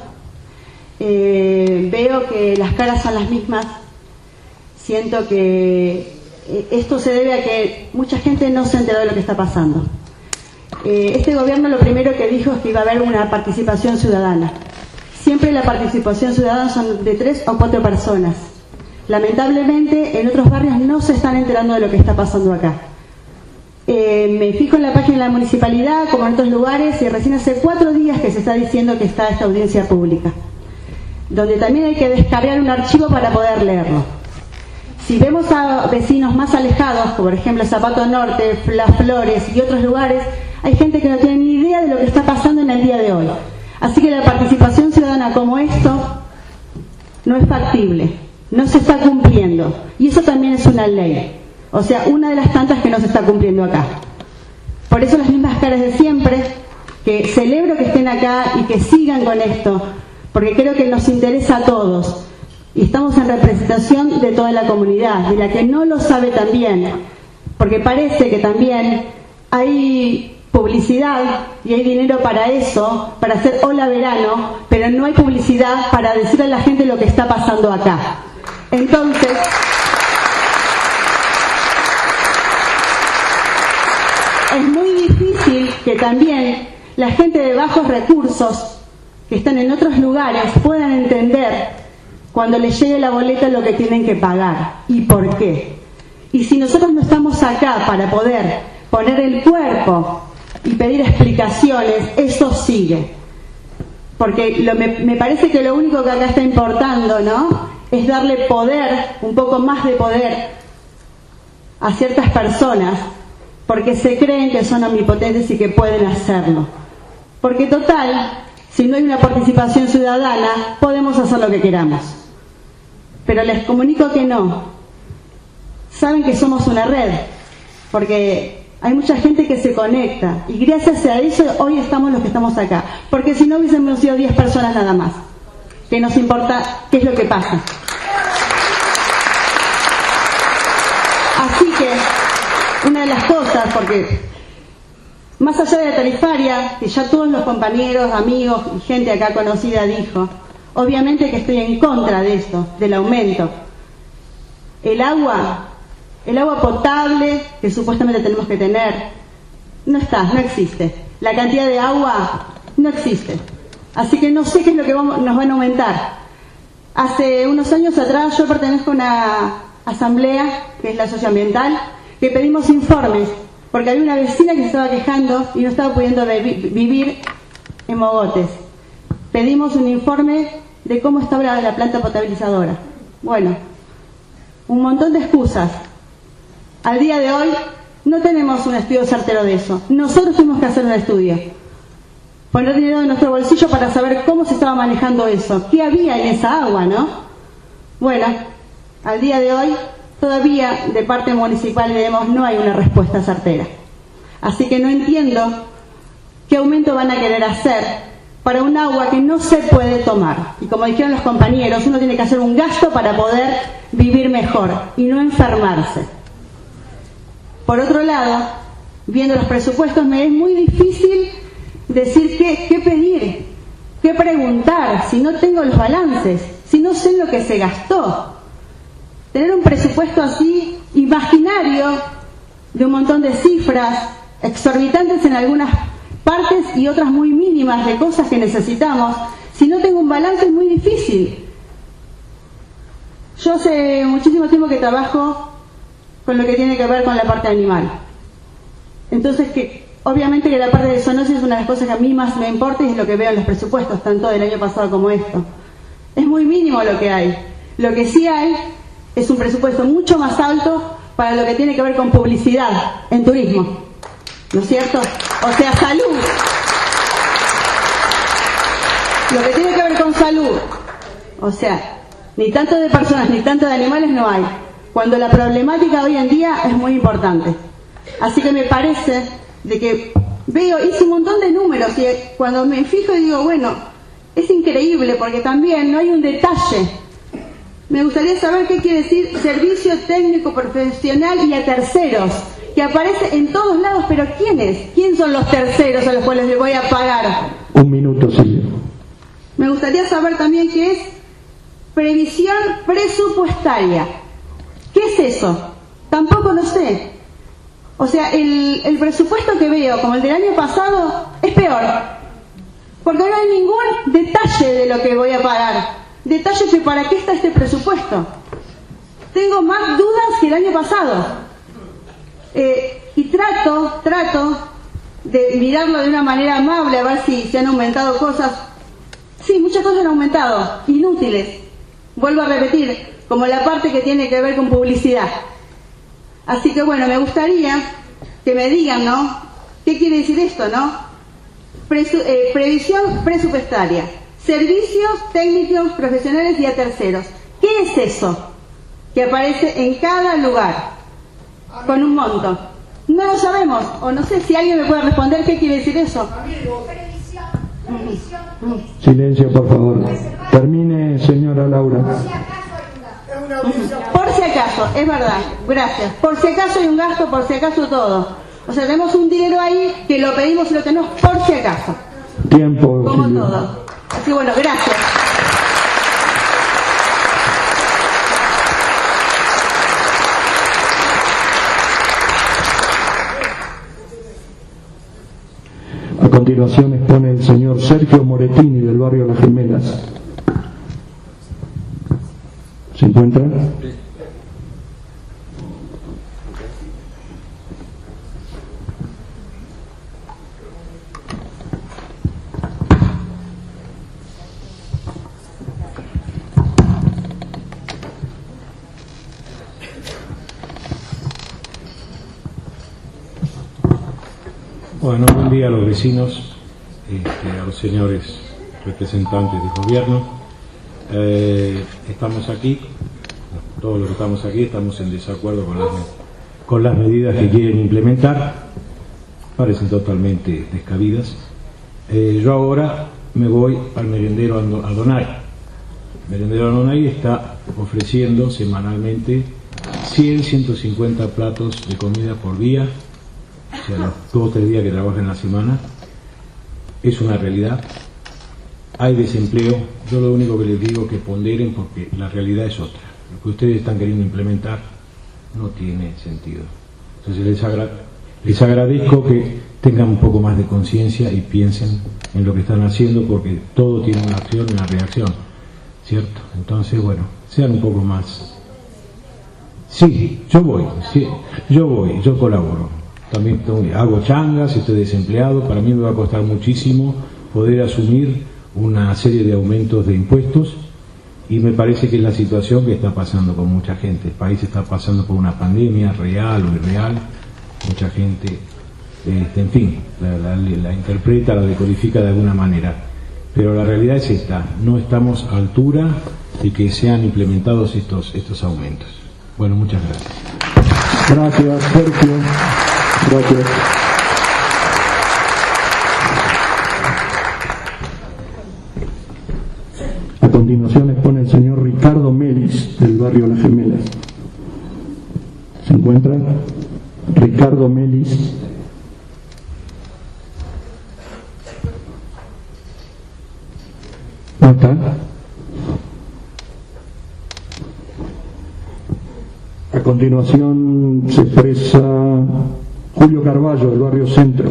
D: Veo que las caras son las mismas. Siento que esto se debe a que mucha gente no se enteró de lo que está pasando. Este gobierno lo primero que dijo es que iba a haber una participación ciudadana. Siempre la participación ciudadana son de 3 o 4 personas. Lamentablemente en otros barrios no se están enterando de lo que está pasando acá. Me fijo en la página de la municipalidad como en otros lugares y recién hace 4 días que se está diciendo que está esta audiencia pública. donde también hay que descargar un archivo para poder leerlo. Si vemos a vecinos más alejados, como por ejemplo Zapato Norte, Las Flores y otros lugares, hay gente que no tiene ni idea de lo que está pasando en el día de hoy. Así que la participación ciudadana como esto no es factible, no se está cumpliendo. Y eso también es una ley, o sea, una de las tantas que no se está cumpliendo acá. Por eso las mismas caras de siempre, que celebro que estén acá y que sigan con esto, porque creo que nos interesa a todos. Y estamos en representación de toda la comunidad, de la que no lo sabe también, porque parece que también hay publicidad y hay dinero para eso, para hacer hola verano, pero no hay publicidad para decirle a la gente lo que está pasando acá. Entonces, es muy difícil que también la gente de bajos recursos, que están en otros lugares, puedan entender cuando les llegue la boleta lo que tienen que pagar y por qué. Y si nosotros no estamos acá para poder poner el cuerpo y pedir explicaciones, eso sigue. Porque me parece que lo único que acá está importando, ¿no?, es darle poder, un poco más de poder a ciertas personas, porque se creen que son omnipotentes y que pueden hacerlo. Porque total, si no hay una participación ciudadana, podemos hacer lo que queramos. Pero les comunico que no. Saben que somos una red, porque hay mucha gente que se conecta, y gracias a eso hoy estamos los que estamos acá. Porque si no hubiésemos sido 10 personas nada más, que nos importa qué es lo que pasa. Así que, una de las cosas, porque más allá de la tarifaria, que ya todos los compañeros, amigos y gente acá conocida dijo, obviamente que estoy en contra de esto, del aumento. El agua potable que supuestamente tenemos que tener, no existe. La cantidad de agua no existe. Así que no sé qué es lo que nos van a aumentar. Hace unos años atrás yo pertenezco a una asamblea, que es la socioambiental, que pedimos informes, porque había una vecina que se estaba quejando y no estaba pudiendo vivir en Mogotes. Pedimos un informe de cómo estaba la planta potabilizadora. Bueno, un montón de excusas. Al día de hoy no tenemos un estudio certero de eso. Nosotros tuvimos que hacer un estudio, poner dinero en nuestro bolsillo para saber cómo se estaba manejando eso, qué había en esa agua, ¿no? Bueno, al día de hoy todavía de parte municipal no hay una respuesta certera. Así que no entiendo qué aumento van a querer hacer para un agua que no se puede tomar. Y como dijeron los compañeros, uno tiene que hacer un gasto para poder vivir mejor y no enfermarse. Por otro lado, viendo los presupuestos, me es muy difícil decir qué pedir, qué preguntar, si no tengo los balances, si no sé lo que se gastó. Tener un presupuesto así, imaginario, de un montón de cifras, exorbitantes en algunas partes y otras muy mínimas de cosas que necesitamos, si no tengo un balance es muy difícil. Yo hace muchísimo tiempo que trabajo con lo que tiene que ver con la parte animal. Entonces, obviamente que la parte de zoonosis es una de las cosas que a mí más me importa y es lo que veo en los presupuestos, tanto del año pasado como esto. Es muy mínimo lo que hay. Lo que sí hay es un presupuesto mucho más alto para lo que tiene que ver con publicidad en turismo, ¿no es cierto? O sea, salud. Lo que tiene que ver con salud, o sea, ni tanto de personas ni tanto de animales no hay, cuando la problemática hoy en día es muy importante. Así que me parece de que hice un montón de números y cuando me fijo y digo, bueno, es increíble porque también no hay un detalle. Me gustaría saber qué quiere decir servicio técnico profesional y a terceros, que aparece en todos lados, pero ¿quiénes? ¿Quién son los terceros a los cuales le voy a pagar?
B: Un minuto, sí.
D: Me gustaría saber también qué es previsión presupuestaria. ¿Qué es eso? Tampoco lo sé. O sea, el presupuesto que veo, como el del año pasado, es peor. Porque no hay ningún detalle de lo que voy a pagar. Detalles de para qué está este presupuesto. Tengo más dudas que el año pasado. Y trato de mirarlo de una manera amable, a ver si se han aumentado cosas. Sí, muchas cosas han aumentado, inútiles. Vuelvo a repetir, como la parte que tiene que ver con publicidad. Así que bueno, me gustaría que me digan, ¿no? ¿Qué quiere decir esto, no? Previsión presupuestaria, servicios técnicos profesionales y a terceros. ¿Qué es eso que aparece en cada lugar con un monto? No lo sabemos, o no sé si alguien me puede responder qué quiere decir eso.
B: Silencio, por favor. Termine, señora Laura.
D: Por si acaso, es verdad, gracias. Por si acaso hay un gasto, por si acaso todo. O sea, tenemos un dinero ahí que lo pedimos y lo tenemos por si acaso.
B: Tiempo.
D: Como
B: Silvia.
D: todo. Así bueno, gracias.
B: A continuación expone el señor Sergio Moretini del barrio Las Gemelas. ¿Se encuentra?
L: Bueno, buen día a los vecinos, a los señores representantes del gobierno. Estamos aquí, todos los que estamos aquí estamos en desacuerdo con las medidas que quieren implementar, parecen totalmente descabidas. Yo ahora me voy al merendero Aldonay. El merendero Aldonay está ofreciendo semanalmente 100-150 platos de comida por día. O sea, los 2 o 3 días que trabajan en la semana. Es una realidad. Hay desempleo. Yo lo único que les digo es que ponderen, porque la realidad es otra. Lo que ustedes están queriendo implementar no tiene sentido. Entonces les agradezco que tengan un poco más de conciencia y piensen en lo que están haciendo, porque todo tiene una acción y una reacción, ¿cierto? Entonces, bueno, sean un poco más. Sí, yo voy, yo colaboro. También hago changas, estoy desempleado. Para mí me va a costar muchísimo poder asumir una serie de aumentos de impuestos, y me parece que es la situación que está pasando con mucha gente. El país está pasando por una pandemia real o irreal. Mucha gente, en fin, la interpreta, la decodifica de alguna manera. Pero la realidad es esta: no estamos a altura de que sean implementados estos aumentos. Bueno, muchas gracias.
B: Gracias, Sergio. Gracias. A continuación expone el señor Ricardo Melis del barrio Las Gemelas. ¿Se encuentra? Ricardo Melis. ¿No está? A continuación se expresa Julio Carballo del barrio Centro.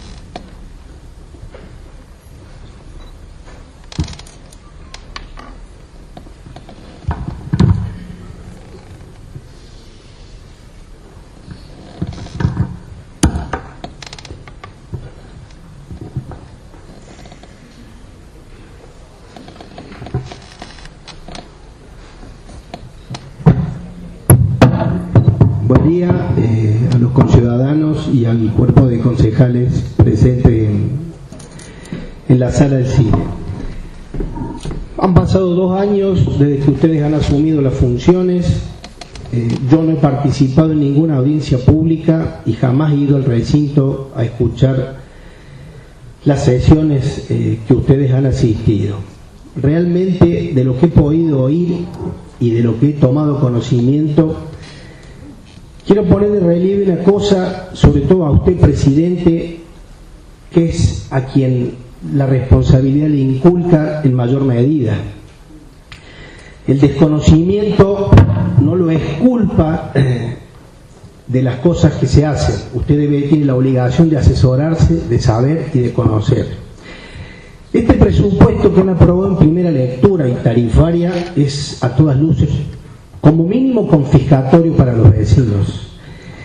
M: Buen día a los conciudadanos y al cuerpo de concejales presente en la sala del cine. Han pasado 2 años desde que ustedes han asumido las funciones. Yo no he participado en ninguna audiencia pública y jamás he ido al recinto a escuchar las sesiones que ustedes han asistido. Realmente, de lo que he podido oír y de lo que he tomado conocimiento, quiero poner de relieve una cosa, sobre todo a usted, presidente, que es a quien la responsabilidad le inculca en mayor medida. El desconocimiento no lo es culpa de las cosas que se hacen. Usted tiene la obligación de asesorarse, de saber y de conocer. Este presupuesto que han aprobado en primera lectura y tarifaria es a todas luces como mínimo confiscatorio para los vecinos.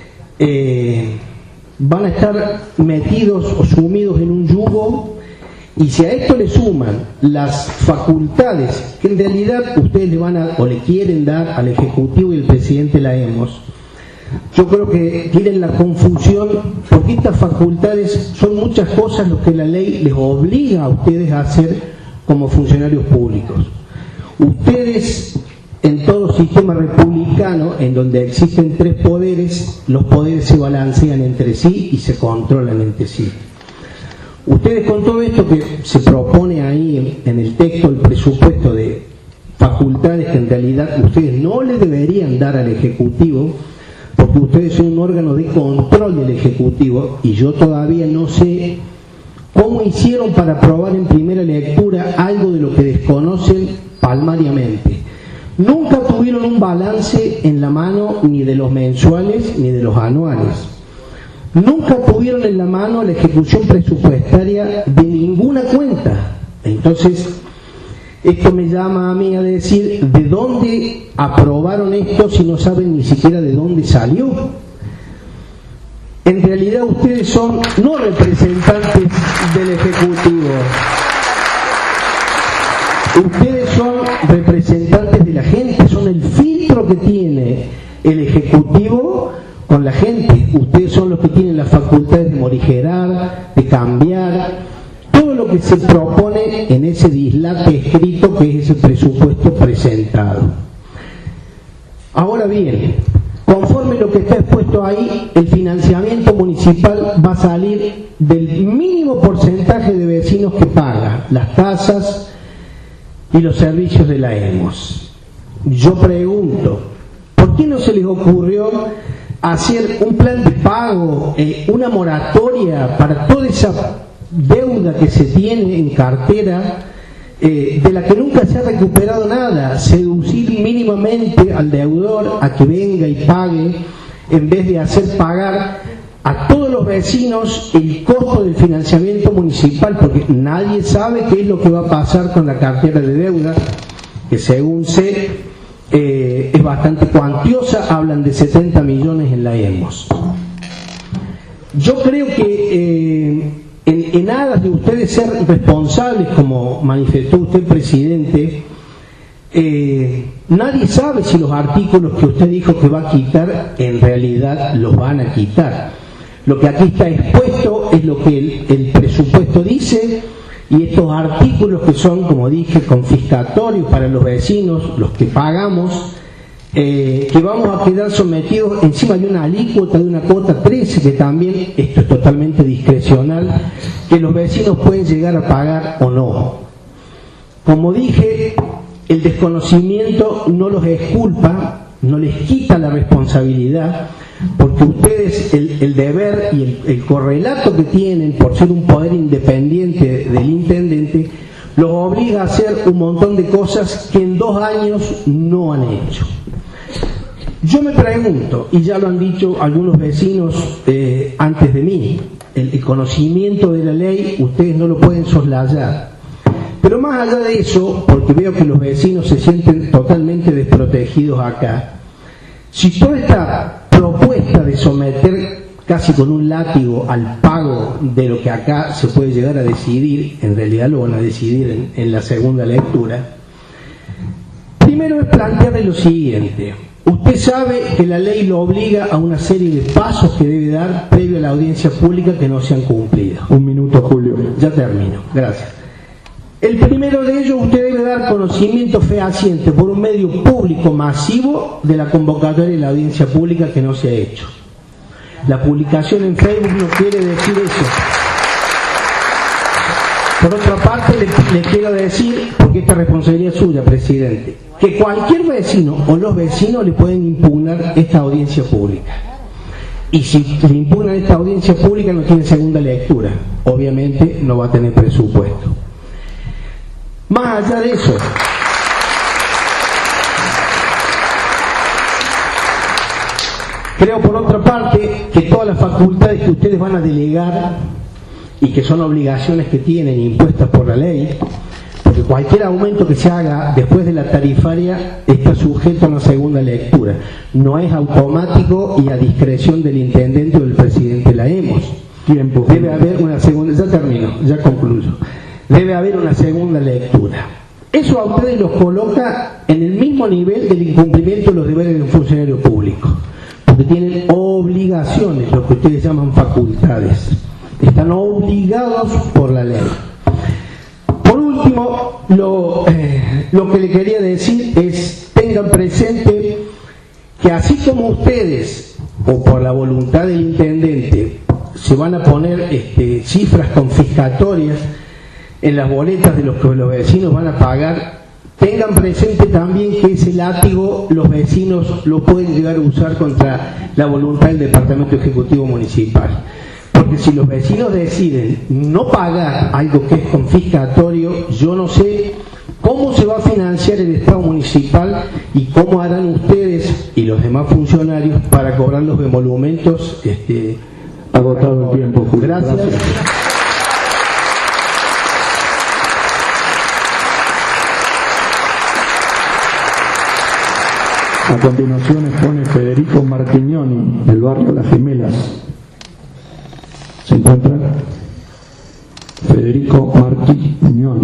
M: Van a estar metidos o sumidos en un yugo Y si a esto le suman las facultades que en realidad ustedes le van a o le quieren dar al Ejecutivo y al presidente de la EMOS, yo creo que tienen la confusión, porque estas facultades son muchas cosas lo que la ley les obliga a ustedes a hacer como funcionarios públicos. Ustedes, en todo sistema republicano, en donde existen tres poderes, los poderes se balancean entre sí y se controlan entre sí. Ustedes, con todo esto que se propone ahí en el texto del presupuesto de facultades que en realidad ustedes no le deberían dar al Ejecutivo, porque ustedes son un órgano de control del Ejecutivo, y yo todavía no sé cómo hicieron para aprobar en primera lectura algo de lo que desconocen palmariamente. Nunca tuvieron un balance en la mano ni de los mensuales ni de los anuales. Nunca tuvieron en la mano la ejecución presupuestaria de ninguna cuenta. Entonces, esto me llama a mí a decir, ¿de dónde aprobaron esto si no saben ni siquiera de dónde salió? En realidad ustedes son no representantes del Ejecutivo. Ustedes son representantes de la gente, son el filtro que tiene el Ejecutivo con la gente. Ustedes son los que tienen las facultades de morigerar, de cambiar todo lo que se propone en ese dislate escrito que es ese presupuesto presentado. Ahora bien, conforme lo que está expuesto ahí, el financiamiento municipal va a salir del mínimo porcentaje de vecinos que pagan las tasas y los servicios de la EMOS. Yo pregunto, ¿por qué no se les ocurrió hacer un plan de pago, una moratoria para toda esa deuda que se tiene en cartera, de la que nunca se ha recuperado nada? Seducir mínimamente al deudor a que venga y pague, en vez de hacer pagar a todos los vecinos el costo del financiamiento municipal, porque nadie sabe qué es lo que va a pasar con la cartera de deuda, que según sé es bastante cuantiosa. Hablan de 70 millones en la EMOS. Yo creo que en aras de ustedes ser responsables, como manifestó usted, presidente, nadie sabe si los artículos que usted dijo que va a quitar en realidad los van a quitar. Lo que aquí está expuesto es lo que el presupuesto dice, y estos artículos que son, como dije, confiscatorios para los vecinos, los que pagamos, que vamos a quedar sometidos encima de una alícuota, de una cuota 13, que también, esto es totalmente discrecional, que los vecinos pueden llegar a pagar o no. Como dije, el desconocimiento no los exculpa, no les quita la responsabilidad, porque ustedes el deber y el correlato que tienen por ser un poder independiente del intendente los obliga a hacer un montón de cosas que en 2 años no han hecho. Yo me pregunto, y ya lo han dicho algunos vecinos antes de mí, el conocimiento de la ley ustedes no lo pueden soslayar, pero más allá de eso, porque veo que los vecinos se sienten totalmente desprotegidos acá, si toda esta propuesta de someter casi con un látigo al pago de lo que acá se puede llegar a decidir, en realidad lo van a decidir en la segunda lectura, primero es plantearle lo siguiente. Usted sabe que la ley lo obliga a una serie de pasos que debe dar previo a la audiencia pública que no se han cumplido.
B: 1 minuto, Julio.
M: Ya termino, gracias. El primero de ellos, usted debe dar conocimiento fehaciente por un medio público masivo de la convocatoria de la audiencia pública que no se ha hecho. La publicación en Facebook no quiere decir eso. Por otra parte, le quiero decir, porque esta responsabilidad es suya, presidente, que cualquier vecino o los vecinos le pueden impugnar esta audiencia pública. Y si le impugnan esta audiencia pública no tiene segunda lectura. Obviamente no va a tener presupuesto. Más allá de eso, creo por otra parte que todas las facultades que ustedes van a delegar y que son obligaciones que tienen impuestas por la ley, porque cualquier aumento que se haga después de la tarifaria está sujeto a una segunda lectura, no es automático y a discreción del intendente o del presidente de la EMOS. Debe haber una segunda, ya termino, ya concluyo. debe haber una segunda lectura. Eso a ustedes los coloca en el mismo nivel del incumplimiento de los deberes de un funcionario público, porque tienen obligaciones, lo que ustedes llaman facultades. Están obligados por la ley. Por último, lo que le quería decir es, tengan presente que así como ustedes, o por la voluntad del intendente, se van a poner cifras confiscatorias en las boletas de los que los vecinos van a pagar, tengan presente también que ese látigo los vecinos lo pueden llegar a usar contra la voluntad del Departamento Ejecutivo Municipal. Porque si los vecinos deciden no pagar algo que es confiscatorio, yo no sé cómo se va a financiar el Estado municipal y cómo harán ustedes y los demás funcionarios para cobrar los emolumentos.
B: Agotado el tiempo, Julio.
M: Gracias.
B: A continuación expone Federico Martignoni, del barrio Las Gemelas. ¿Se encuentra? Federico Martignoni.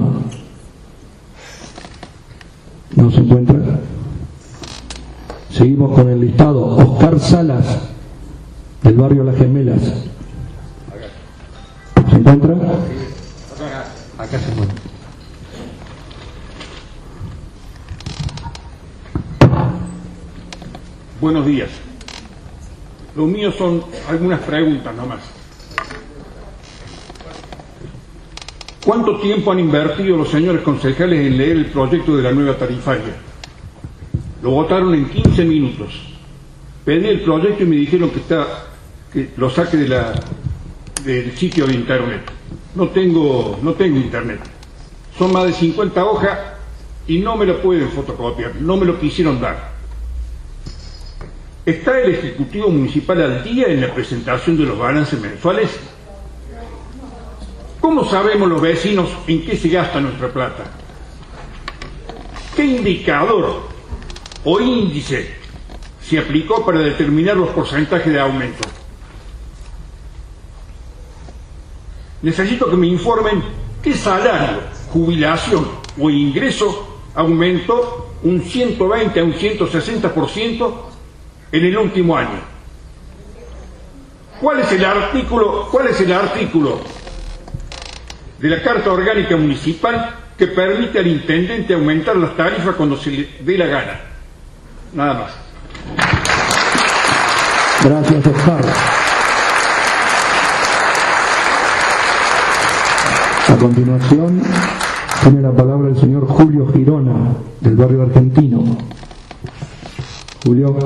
B: ¿No se encuentra? Seguimos con el listado. Oscar Salas, del barrio Las Gemelas. ¿Se encuentra?
N: Acá se encuentra.
O: Buenos días. Lo mío son algunas preguntas nomás. ¿Cuánto tiempo han invertido los señores concejales en leer el proyecto de la nueva tarifaria? Lo votaron en 15 minutos. Pedí el proyecto y me dijeron que lo saque del sitio de internet. No tengo internet. Son más de 50 hojas y no me lo pueden fotocopiar. No me lo quisieron dar. ¿Está el Ejecutivo Municipal al día en la presentación de los balances mensuales? ¿Cómo sabemos los vecinos en qué se gasta nuestra plata? ¿Qué indicador o índice se aplicó para determinar los porcentajes de aumento? Necesito que me informen qué salario, jubilación o ingreso aumentó un 120 a un 160% en el último año. ¿Cuál es el artículo de la Carta Orgánica Municipal que permite al intendente aumentar las tarifas cuando se le dé la gana? Nada más.
B: Gracias, Oscar. A continuación, tiene la palabra el señor Julio Girona, del barrio Argentino. Julio.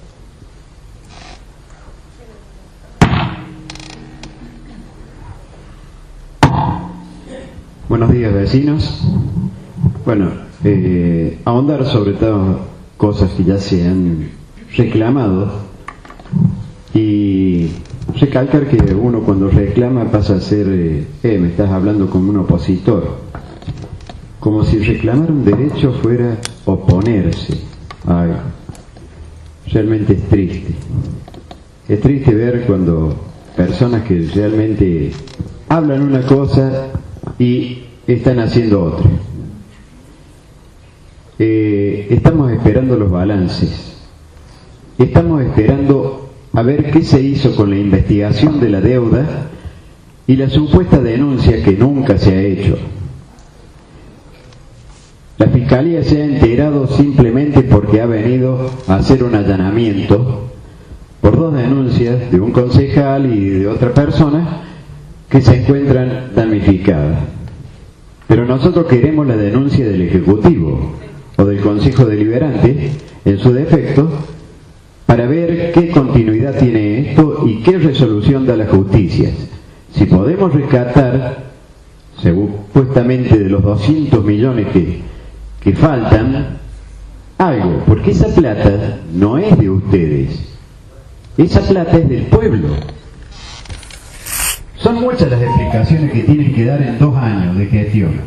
P: Buenos días, vecinos. Bueno, ahondar sobre todo cosas que ya se han reclamado y recalcar que uno cuando reclama pasa a ser, me estás hablando como un opositor, como si reclamar un derecho fuera oponerse a algo. Realmente es triste. Es triste ver cuando personas que realmente hablan una cosa y están haciendo otra. Estamos esperando los balances. Estamos esperando a ver qué se hizo con la investigación de la deuda y la supuesta denuncia que nunca se ha hecho. La Fiscalía se ha enterado simplemente porque ha venido a hacer un allanamiento por dos denuncias de un concejal y de otra persona que se encuentran damnificadas. Pero nosotros queremos la denuncia del Ejecutivo o del Consejo Deliberante, en su defecto, para ver qué continuidad tiene esto y qué resolución da la justicia. Si podemos rescatar, supuestamente de los 200 millones que faltan, algo, porque esa plata no es de ustedes, esa plata es del pueblo. Son muchas las explicaciones que tienen que dar en 2 años de gestión.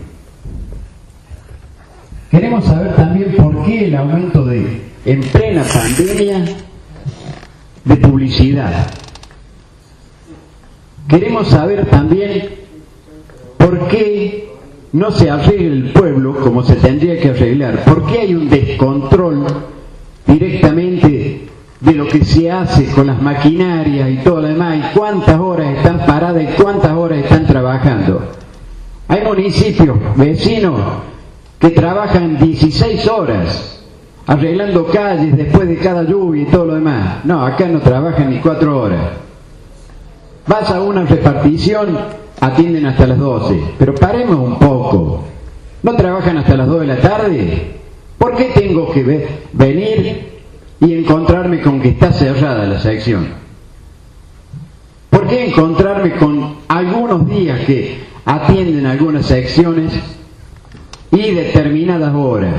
P: Queremos saber también por qué el aumento en plena pandemia de publicidad. Queremos saber también por qué no se arregle el pueblo como se tendría que arreglar? ¿Por qué hay un descontrol directamente de lo que se hace con las maquinarias y todo lo demás? ¿Y cuántas horas están paradas y cuántas horas están trabajando? Hay municipios vecinos que trabajan 16 horas arreglando calles después de cada lluvia y todo lo demás. No, acá no trabajan ni 4 horas. Vas a una repartición, atienden hasta las 12, pero paremos un poco. ¿No trabajan hasta las 2 de la tarde? ¿Por qué tengo que venir y encontrarme con que está cerrada la sección? ¿Por qué encontrarme con algunos días que atienden algunas secciones y determinadas horas?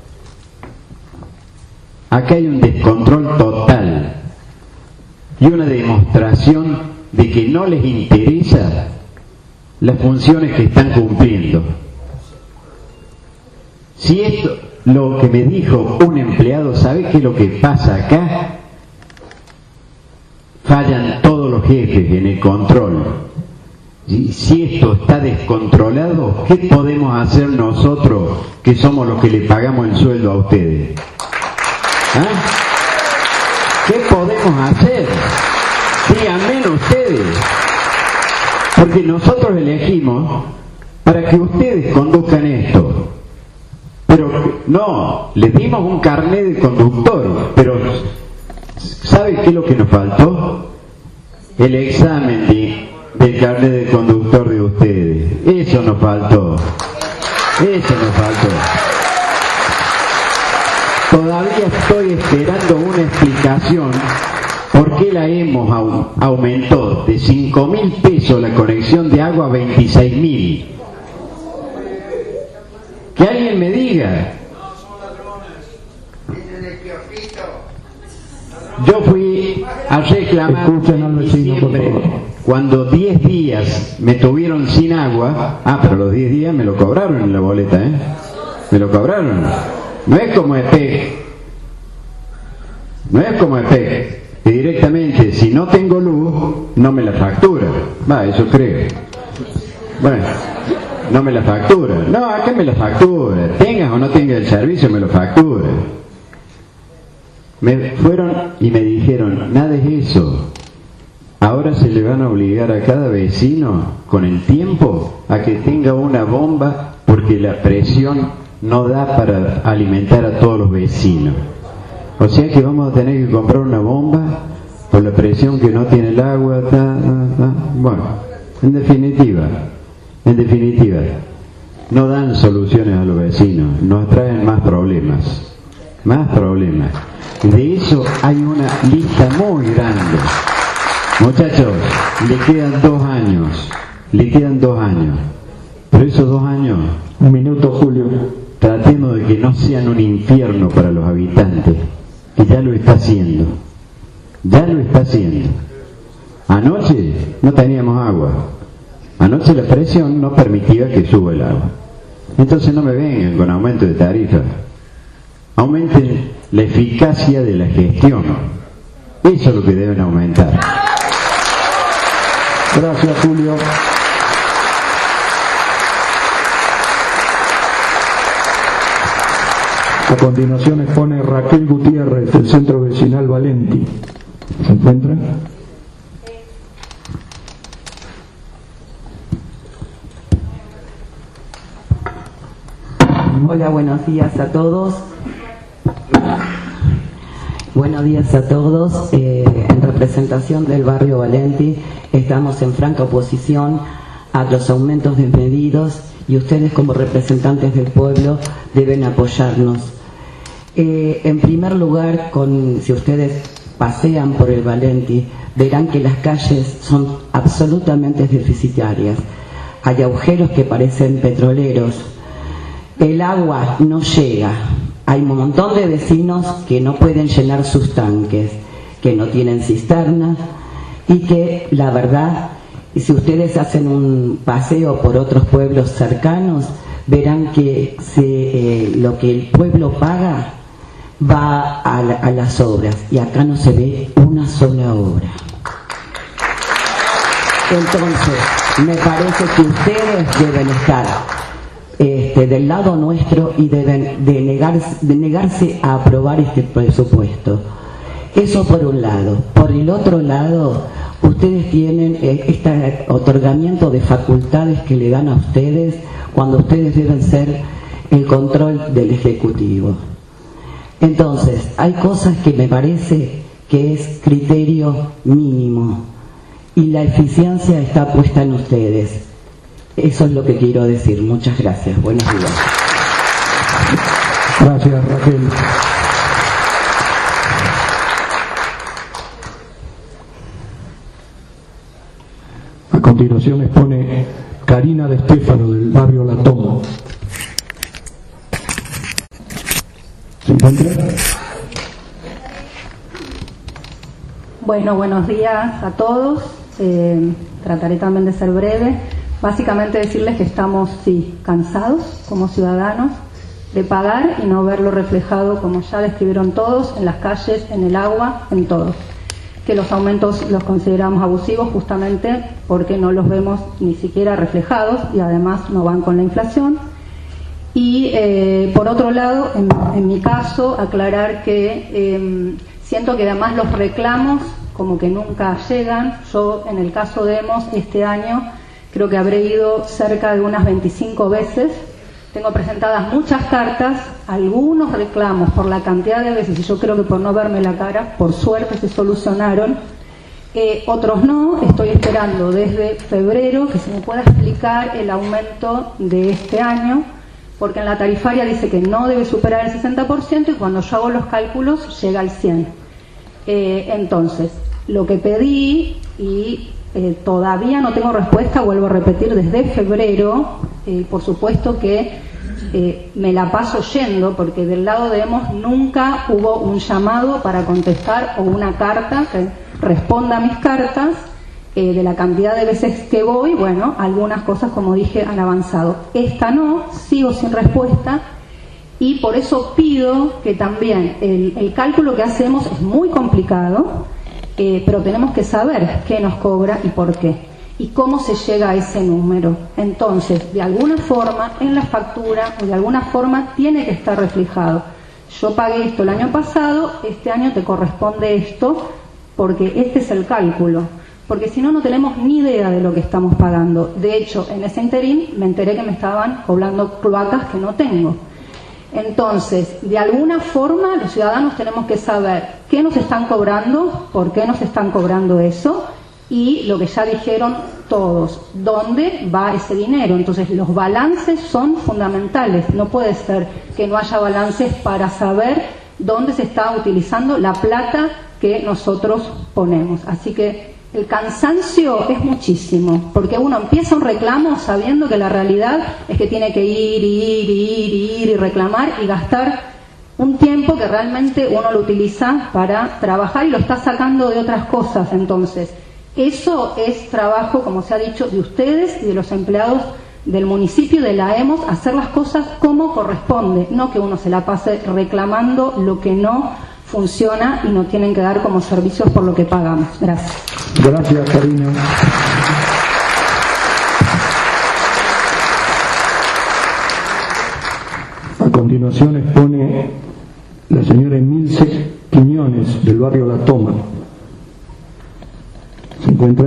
P: Acá hay un descontrol total y una demostración de que no les interesa las funciones que están cumpliendo. Si esto, lo que me dijo un empleado, ¿sabe qué es lo que pasa acá? Fallan todos los jefes en el control. Y si esto está descontrolado, ¿qué podemos hacer nosotros que somos los que le pagamos el sueldo a ustedes? ¿Ah? ¿Qué podemos hacer? Díganme ustedes. Porque nosotros elegimos para que ustedes conduzcan esto. Pero no, les dimos un carnet de conductor, pero ¿sabe qué es lo que nos faltó? El examen del carnet de conductor de ustedes. Eso nos faltó. Eso nos faltó. Todavía estoy esperando una explicación por qué la hemos aumentó de 5.000 pesos la conexión de agua a 26.000. Que alguien me diga. Yo fui a reclamar en diciembre, cuando 10 días me tuvieron sin agua. Pero los 10 días me lo cobraron en la boleta, me lo cobraron. No es como EPEC, que directamente, si no tengo luz, no me la factura. Eso creo. Bueno, no me la factura. No, acá me la factura. Tengas o no tengas el servicio, me lo factura. Me fueron y me dijeron, nada es eso. Ahora se le van a obligar a cada vecino, con el tiempo, a que tenga una bomba, porque la presión no da para alimentar a todos los vecinos. O sea que vamos a tener que comprar una bomba por la presión que no tiene el agua. Bueno, en definitiva, no dan soluciones a los vecinos, nos traen más problemas. De eso hay una lista muy grande. Muchachos, le quedan 2 años. Pero esos 2 años,
B: un minuto, Julio,
P: tratemos de que no sean un infierno para los habitantes, que ya lo está haciendo. Anoche no teníamos agua. Anoche la presión no permitía que suba el agua. Entonces no me vengan con aumento de tarifa. Aumenten la eficacia de la gestión. Eso es lo que deben aumentar.
B: Gracias, Julio. A continuación expone Raquel Gutiérrez, del Centro Vecinal Valenti. ¿Se encuentra?
Q: Hola, buenos días a todos. En representación del barrio Valenti, estamos en franca oposición a los aumentos desmedidos y ustedes, como representantes del pueblo, deben apoyarnos. En primer lugar, si ustedes pasean por el Valenti, verán que las calles son absolutamente deficitarias. Hay agujeros que parecen petroleros. El agua no llega. Hay un montón de vecinos que no pueden llenar sus tanques, que no tienen cisternas y que, la verdad, si ustedes hacen un paseo por otros pueblos cercanos, verán que lo que el pueblo paga va a las obras y acá no se ve una sola obra. Entonces, me parece que ustedes deben estar del lado nuestro y de negarse a aprobar este presupuesto. Eso por un lado. Por el otro lado, ustedes tienen este otorgamiento de facultades que le dan a ustedes cuando ustedes deben ser el control del Ejecutivo. Entonces, hay cosas que me parece que es criterio mínimo y la eficiencia está puesta en ustedes. Eso es lo que quiero decir. Muchas gracias. Buenos días.
B: Gracias, Raquel. A continuación expone Karina de Estéfano, del barrio La Toma. ¿Se encuentra?
R: Bueno, buenos días a todos. Trataré también de ser breve. Básicamente decirles que estamos, sí, cansados como ciudadanos de pagar y no verlo reflejado, como ya describieron todos, en las calles, en el agua, en todo. Que los aumentos los consideramos abusivos justamente porque no los vemos ni siquiera reflejados y además no van con la inflación. Y por otro lado, en mi caso, aclarar que siento que además los reclamos como que nunca llegan. Yo, en el caso de Hemos, este año creo que habré ido cerca de unas 25 veces. Tengo presentadas muchas cartas, algunos reclamos por la cantidad de veces, y yo creo que por no verme la cara, por suerte se solucionaron. Otros no. Estoy esperando desde febrero que se me pueda explicar el aumento de este año, porque en la tarifaria dice que no debe superar el 60% y cuando yo hago los cálculos llega al 100%. Entonces, lo que pedí y todavía no tengo respuesta, vuelvo a repetir, desde febrero, por supuesto que me la paso yendo, porque del lado de Hemos nunca hubo un llamado para contestar o una carta que responda a mis cartas. De la cantidad de veces que voy, bueno, algunas cosas, como dije, han avanzado. Esta no, sigo sin respuesta. Y por eso pido que también el cálculo que hacemos es muy complicado, pero tenemos que saber qué nos cobra y por qué, y cómo se llega a ese número. Entonces, de alguna forma, en la factura, o de alguna forma, tiene que estar reflejado. Yo pagué esto el año pasado, este año te corresponde esto, porque este es el cálculo. Porque si no, no tenemos ni idea de lo que estamos pagando. De hecho, en ese interín me enteré que me estaban cobrando cloacas que no tengo. Entonces, de alguna forma, los ciudadanos tenemos que saber qué nos están cobrando, por qué nos están cobrando eso, y lo que ya dijeron todos, dónde va ese dinero. Entonces, los balances son fundamentales. No puede ser que no haya balances para saber dónde se está utilizando la plata que nosotros ponemos. Así que el cansancio es muchísimo, porque uno empieza un reclamo sabiendo que la realidad es que tiene que ir y reclamar y gastar un tiempo que realmente uno lo utiliza para trabajar y lo está sacando de otras cosas. Entonces, eso es trabajo, como se ha dicho, de ustedes y de los empleados del municipio, de la Hemos, hacer las cosas como corresponde, no que uno se la pase reclamando lo que no funciona y nos tienen que dar como servicios por lo que pagamos. Gracias.
B: Gracias, Karina. A continuación expone la señora Emilce Quiñones, del barrio La Toma. ¿Se encuentra?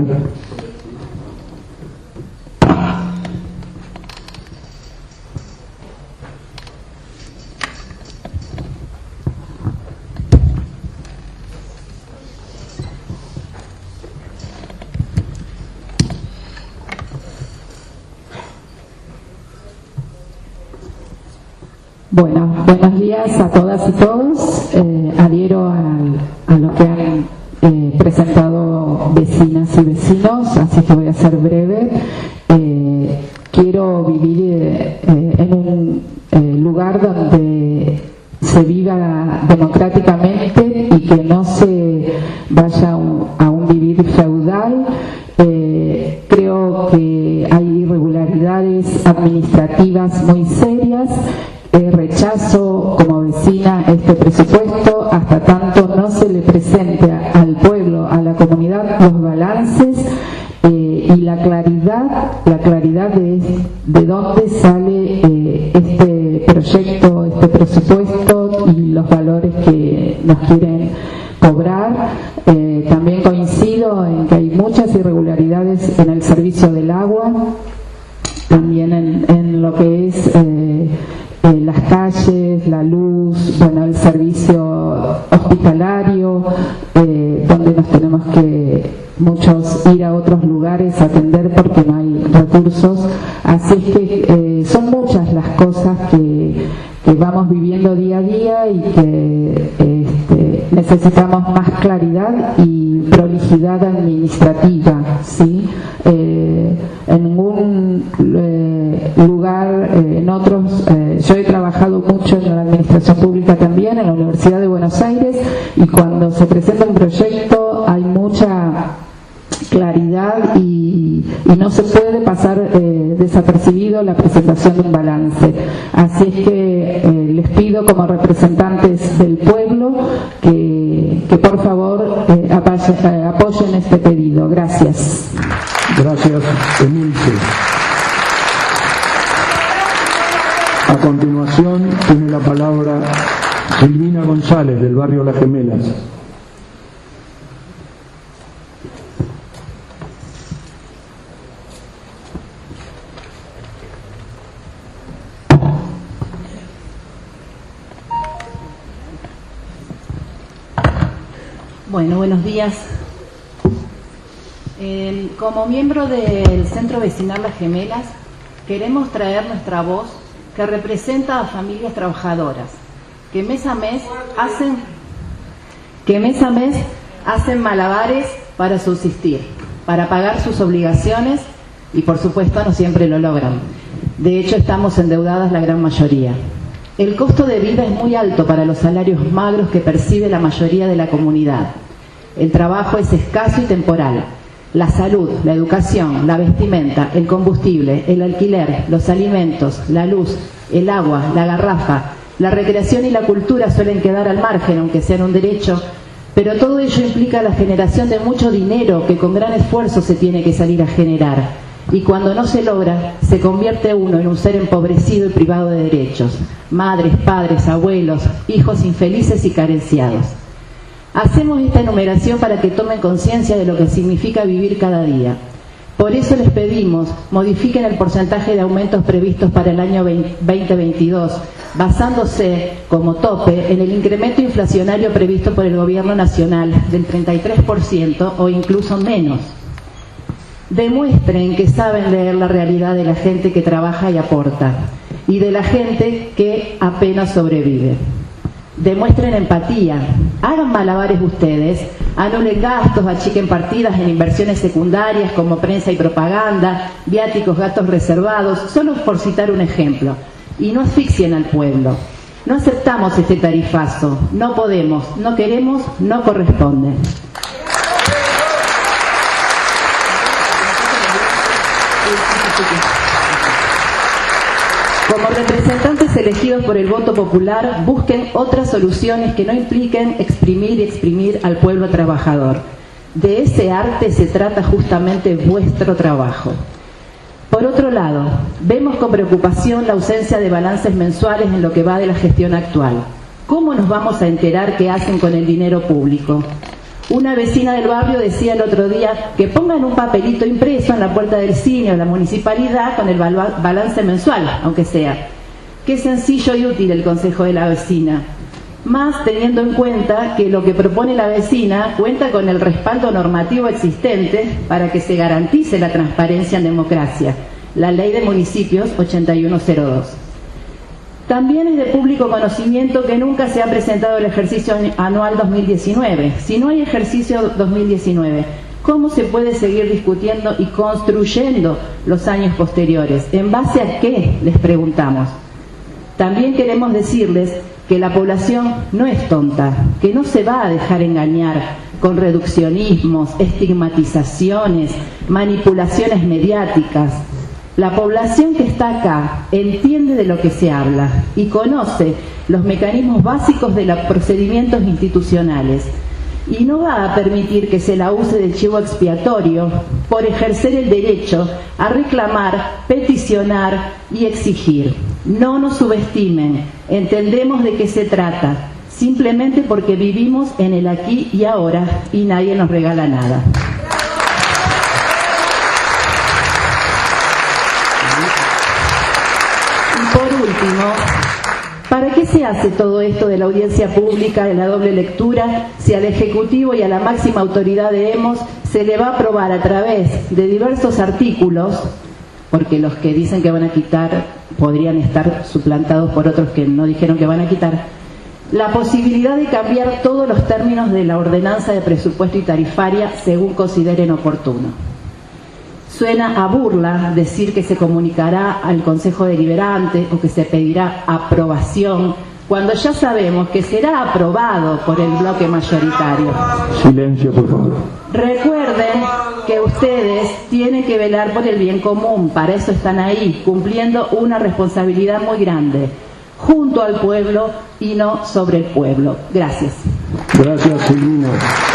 S: Bueno, buenos días a todas y todos. Adhiero a lo que han presentado vecinas y vecinos, así que voy a ser breve. Quiero vivir en un lugar donde se viva democráticamente y que no se vaya a un vivir feudal. Creo que hay irregularidades administrativas muy serias. Rechazo como vecina este presupuesto hasta tanto no se le presente al pueblo, a la comunidad, los balances y la claridad de dónde sale este presupuesto y los valores que nos quieren cobrar. También coincido en que hay muchas irregularidades en el servicio del agua, también en lo que es las calles, la luz, bueno, el servicio hospitalario, donde nos tenemos que muchos ir a otros lugares a atender porque no hay recursos. Así es que son muchas las cosas que vamos viviendo día a día y que necesitamos más claridad y prolijidad administrativa, ¿sí? En ningún lugar, en otros, yo he trabajado mucho en la administración pública también, en la Universidad de Buenos Aires, y cuando se presenta un proyecto hay mucha claridad y no se puede pasar desapercibido la presentación de un balance. Así es que les pido como representantes del pueblo que por favor apoyen este pedido. Gracias.
B: Gracias, Emilce. A continuación tiene la palabra Silvina González, del barrio Las Gemelas.
T: Bueno, buenos días. Como miembro del Centro Vecinal Las Gemelas, queremos traer nuestra voz que representa a familias trabajadoras que mes a mes hacen malabares para subsistir, para pagar sus obligaciones y por supuesto no siempre lo logran. De hecho, estamos endeudadas la gran mayoría. El costo de vida es muy alto para los salarios magros que percibe la mayoría de la comunidad. El trabajo es escaso y temporal. La salud, la educación, la vestimenta, el combustible, el alquiler, los alimentos, la luz, el agua, la garrafa, la recreación y la cultura suelen quedar al margen, aunque sean un derecho, pero todo ello implica la generación de mucho dinero que con gran esfuerzo se tiene que salir a generar. Y cuando no se logra, se convierte uno en un ser empobrecido y privado de derechos. Madres, padres, abuelos, hijos infelices y carenciados. Hacemos esta enumeración para que tomen conciencia de lo que significa vivir cada día. Por eso les pedimos, modifiquen el porcentaje de aumentos previstos para el año 2022, basándose como tope en el incremento inflacionario previsto por el Gobierno Nacional del 33% o incluso menos. Demuestren que saben leer la realidad de la gente que trabaja y aporta, y de la gente que apenas sobrevive. Demuestren empatía, hagan malabares ustedes, anulen gastos, achiquen partidas en inversiones secundarias como prensa y propaganda, viáticos, gastos reservados, solo por citar un ejemplo, y no asfixien al pueblo. No aceptamos este tarifazo, no podemos, no queremos, no corresponde. Como representantes elegidos por el voto popular, busquen otras soluciones que no impliquen exprimir y exprimir al pueblo trabajador. De ese arte se trata justamente vuestro trabajo. Por otro lado, vemos con preocupación la ausencia de balances mensuales en lo que va de la gestión actual. ¿Cómo nos vamos a enterar qué hacen con el dinero público? Una vecina del barrio decía el otro día que pongan un papelito impreso en la puerta del cine o la municipalidad con el balance mensual, aunque sea. Qué sencillo y útil el consejo de la vecina. Más teniendo en cuenta que lo que propone la vecina cuenta con el respaldo normativo existente para que se garantice la transparencia en democracia, la Ley de Municipios 8102. También es de público conocimiento que nunca se ha presentado el ejercicio anual 2019. Si no hay ejercicio 2019, ¿cómo se puede seguir discutiendo y construyendo los años posteriores? ¿En base a qué? Les preguntamos. También queremos decirles que la población no es tonta, que no se va a dejar engañar con reduccionismos, estigmatizaciones, manipulaciones mediáticas. La población que está acá entiende de lo que se habla y conoce los mecanismos básicos de los procedimientos institucionales y no va a permitir que se la use de chivo expiatorio por ejercer el derecho a reclamar, peticionar y exigir. No nos subestimen, entendemos de qué se trata, simplemente porque vivimos en el aquí y ahora y nadie nos regala nada. Y por último, ¿para qué se hace todo esto de la audiencia pública, de la doble lectura, si al Ejecutivo y a la máxima autoridad de Hemos se le va a aprobar a través de diversos artículos, porque los que dicen que van a quitar podrían estar suplantados por otros que no dijeron que van a quitar, la posibilidad de cambiar todos los términos de la ordenanza de presupuesto y tarifaria según consideren oportuno? Suena a burla decir que se comunicará al Consejo Deliberante o que se pedirá aprobación, cuando ya sabemos que será aprobado por el bloque mayoritario.
B: Silencio, por favor.
T: Recuerden que ustedes tienen que velar por el bien común, para eso están ahí, cumpliendo una responsabilidad muy grande, junto al pueblo y no sobre el pueblo. Gracias.
B: Gracias, Silvina.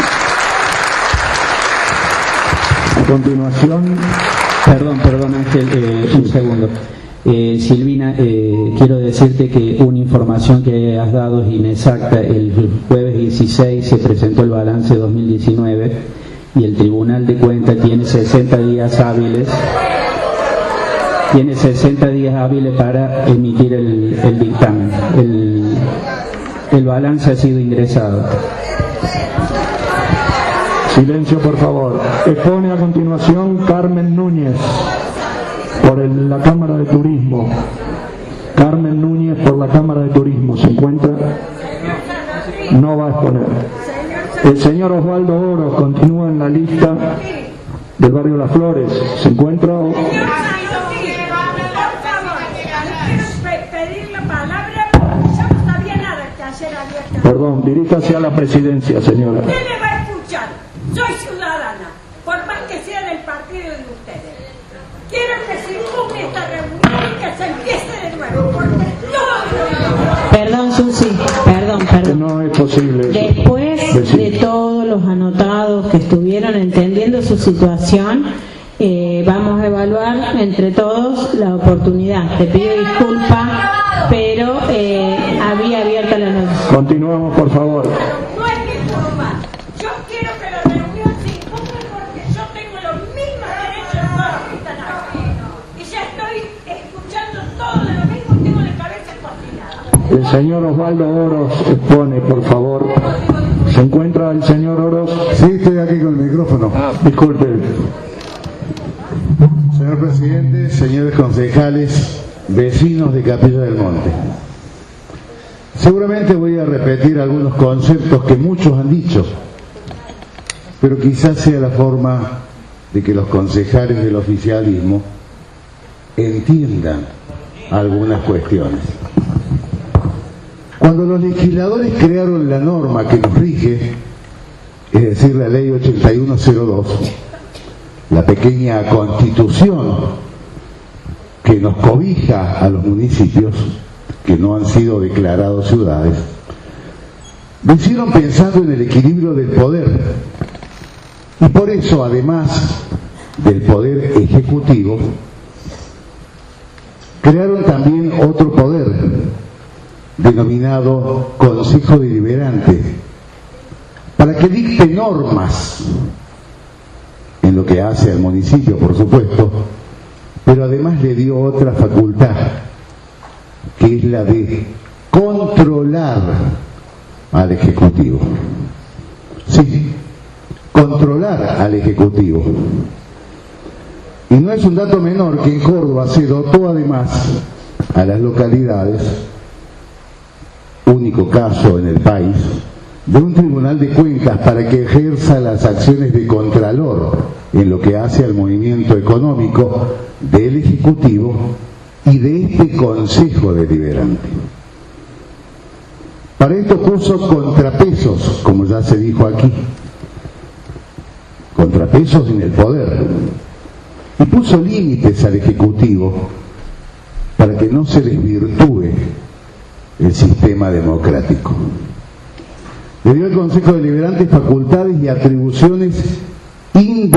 B: A continuación...
A: Perdón Ángel, un segundo. Silvina, quiero decirte que una información que has dado es inexacta. El jueves 16 se presentó el balance 2019 y el Tribunal de Cuentas tiene 60 días hábiles. Tiene 60 días hábiles para emitir el dictamen. El balance ha sido ingresado.
B: Silencio, por favor. Expone a continuación Carmen Núñez por la Cámara de Turismo. Carmen Núñez por la Cámara de Turismo. ¿Se encuentra? No va a exponer. El señor Osvaldo Oro continúa en la lista del barrio Las Flores. ¿Se encuentra? Perdón, diríjase a la presidencia, señora.
F: ¿Qué me va a escuchar? Soy ciudadana, por más que sea del partido de ustedes. Quiero que se impugne esta reunión y que se empiece de nuevo, porque no...
U: Perdón, Susi, perdón.
B: No es posible eso.
U: Después de todos los anotados que estuvieron entendiendo su situación, vamos a evaluar entre todos la oportunidad. Te pido disculpas, pero había abierta la noticia.
B: Continuamos, por favor.
F: No es mi forma. Yo quiero que la reunión se impugne porque yo tengo los mismos derechos que todos los que están aquí. Y ya estoy escuchando todo de lo mismo y tengo la cabeza cocinada.
B: El señor Osvaldo Oros expone, por favor. ¿Se encuentra el señor Oros?
V: Sí, estoy aquí con el micrófono.
B: Disculpe.
V: Señor presidente, señores concejales, vecinos de Capilla del Monte. Seguramente voy a repetir algunos conceptos que muchos han dicho, pero quizás sea la forma de que los concejales del oficialismo entiendan algunas cuestiones. Cuando los legisladores crearon la norma que nos rige, es decir, la ley 8102, la pequeña constitución que nos cobija a los municipios que no han sido declarados ciudades, lo hicieron pensando en el equilibrio del poder. Y por eso, además del poder ejecutivo, crearon también otro poder, denominado Consejo Deliberante, para que dicte normas en lo que hace al municipio, por supuesto, pero además le dio otra facultad, que es la de controlar al Ejecutivo. Sí, controlar al Ejecutivo. Y no es un dato menor que en Córdoba se dotó además a las localidades, único caso en el país, de un tribunal de cuentas para que ejerza las acciones de contralor en lo que hace al movimiento económico del Ejecutivo y de este Consejo Deliberante. Para esto puso contrapesos, como ya se dijo aquí, contrapesos en el poder, y puso límites al Ejecutivo para que no se desvirtúe el sistema democrático. Le dio al Consejo Deliberante facultades y atribuciones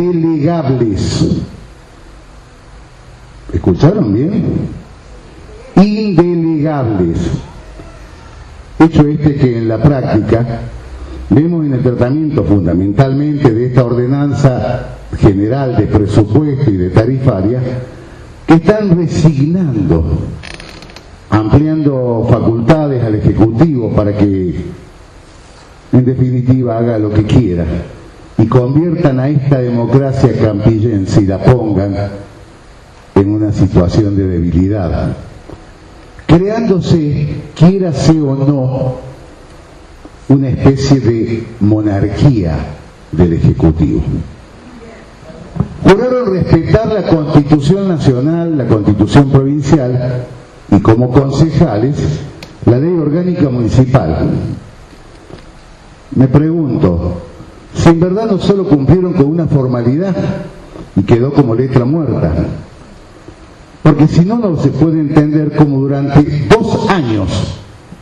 V: indelegables. ¿Escucharon bien? indelegables. Hecho este que en la práctica vemos en el tratamiento fundamentalmente de esta ordenanza general de presupuesto y de tarifaria, que están resignando, ampliando facultades al Ejecutivo para que en definitiva haga lo que quiera y conviertan a esta democracia campillense y la pongan en una situación de debilidad, creándose, quiérase o no, una especie de monarquía del Ejecutivo. Juraron respetar la Constitución Nacional, la Constitución Provincial y como concejales la Ley Orgánica Municipal. Me pregunto, si en verdad no solo cumplieron con una formalidad y quedó como letra muerta, porque si no, no se puede entender cómo durante 2 años,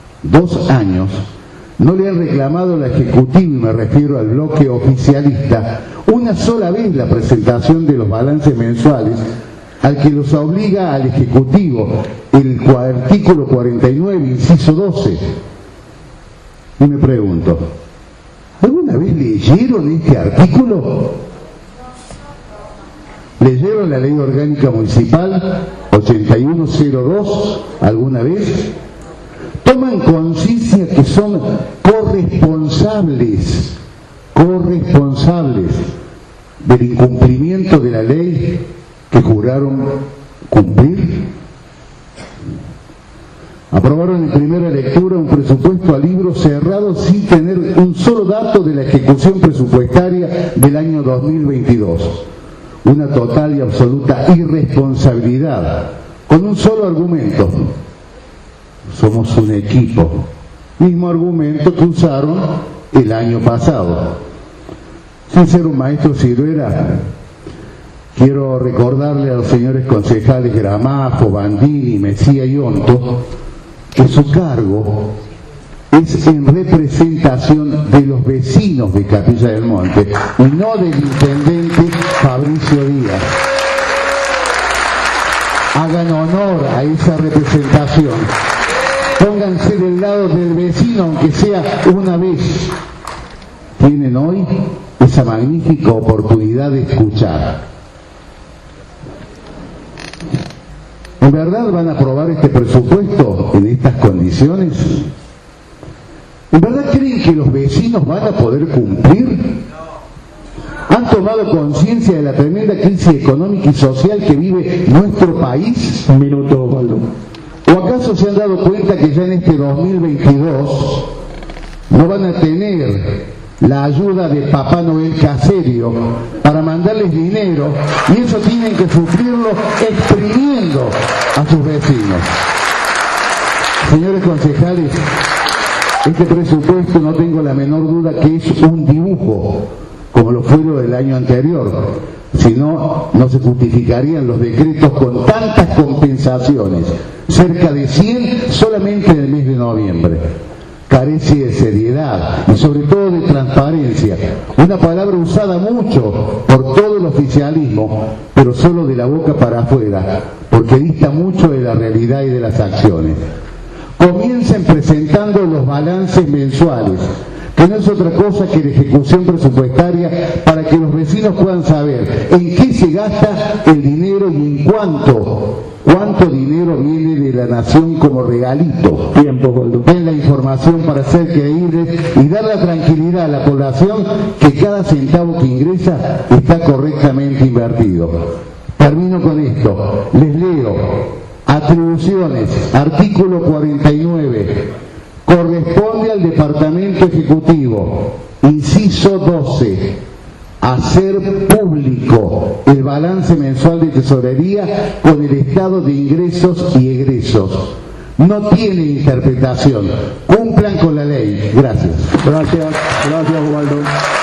V: no le han reclamado al Ejecutivo, y me refiero al bloque oficialista, una sola vez la presentación de los balances mensuales, al que los obliga al Ejecutivo el artículo 49, inciso 12. Y me pregunto, ¿alguna vez leyeron este artículo? ¿Leyeron la Ley Orgánica Municipal 8102 alguna vez? ¿Toman conciencia que son corresponsables del incumplimiento de la ley que juraron cumplir? Aprobaron en primera lectura un presupuesto a libro cerrado sin tener un solo dato de la ejecución presupuestaria del año 2022. Una total y absoluta irresponsabilidad, con un solo argumento: somos un equipo. Mismo argumento que usaron el año pasado. Sin ser un maestro ciruela, quiero recordarle a los señores concejales Gramajo, Bandini, Mesía y Onto que su cargo es en representación de los vecinos de Capilla del Monte y no del intendente Fabricio Díaz. Hagan honor a esa representación. Pónganse del lado del vecino, aunque sea una vez. Tienen hoy esa magnífica oportunidad de escuchar. ¿En verdad van a aprobar este presupuesto en estas condiciones? ¿En verdad creen que los vecinos van a poder cumplir? ¿Han tomado conciencia de la tremenda crisis económica y social que vive nuestro país?
B: Un minuto, Osvaldo.
V: ¿O acaso se han dado cuenta que ya en este 2022 no van a tener la ayuda de Papá Noel Caserio para mandarles dinero, y eso tienen que sufrirlo exprimiendo a sus vecinos? Señores concejales, este presupuesto no tengo la menor duda que es un dibujo, como lo fue lo del año anterior. Si no, no se justificarían los decretos con tantas compensaciones, cerca de 100 solamente en el mes de noviembre. Carece de seriedad y sobre todo de transparencia, una palabra usada mucho por todo el oficialismo, pero solo de la boca para afuera, porque dista mucho de la realidad y de las acciones. Comiencen presentando los balances mensuales, que no es otra cosa que la ejecución presupuestaria, para que los vecinos puedan saber en qué se gasta el dinero y en cuánto dinero viene de la nación como regalito. Den la información para ser creíbles y dar la tranquilidad a la población que cada centavo que ingresa está correctamente invertido. Termino con esto. Les leo. Atribuciones. Artículo 49. Corresponde al Departamento Ejecutivo, inciso 12, hacer público el balance mensual de tesorería con el estado de ingresos y egresos. No tiene interpretación. Cumplan con la ley. Gracias.
B: Gracias, Osvaldo.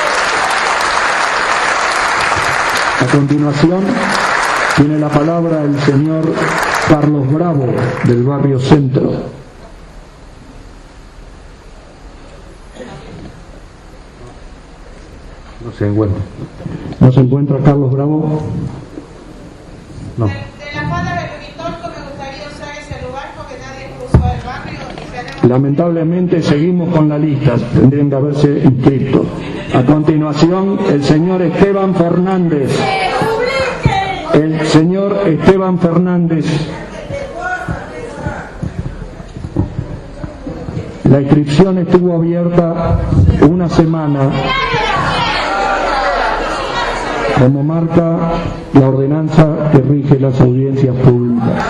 B: A continuación, tiene la palabra el señor Carlos Bravo, del barrio Centro.
N: No se encuentra.
B: ¿No se encuentra Carlos Bravo?
N: No.
E: De la falda del Vitorco me gustaría usar ese lugar como
B: Lamentablemente seguimos con la lista, tendrían que haberse inscrito. A continuación, el señor Esteban Fernández. El señor Esteban Fernández. La inscripción estuvo abierta una semana, como marca la ordenanza que rige las audiencias públicas.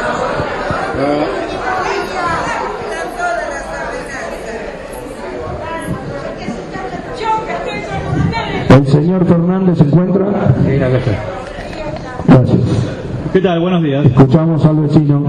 B: ¿El señor Fernández se encuentra?
E: Sí, acá está.
B: Gracias.
E: ¿Qué tal? Buenos días.
B: Escuchamos al vecino.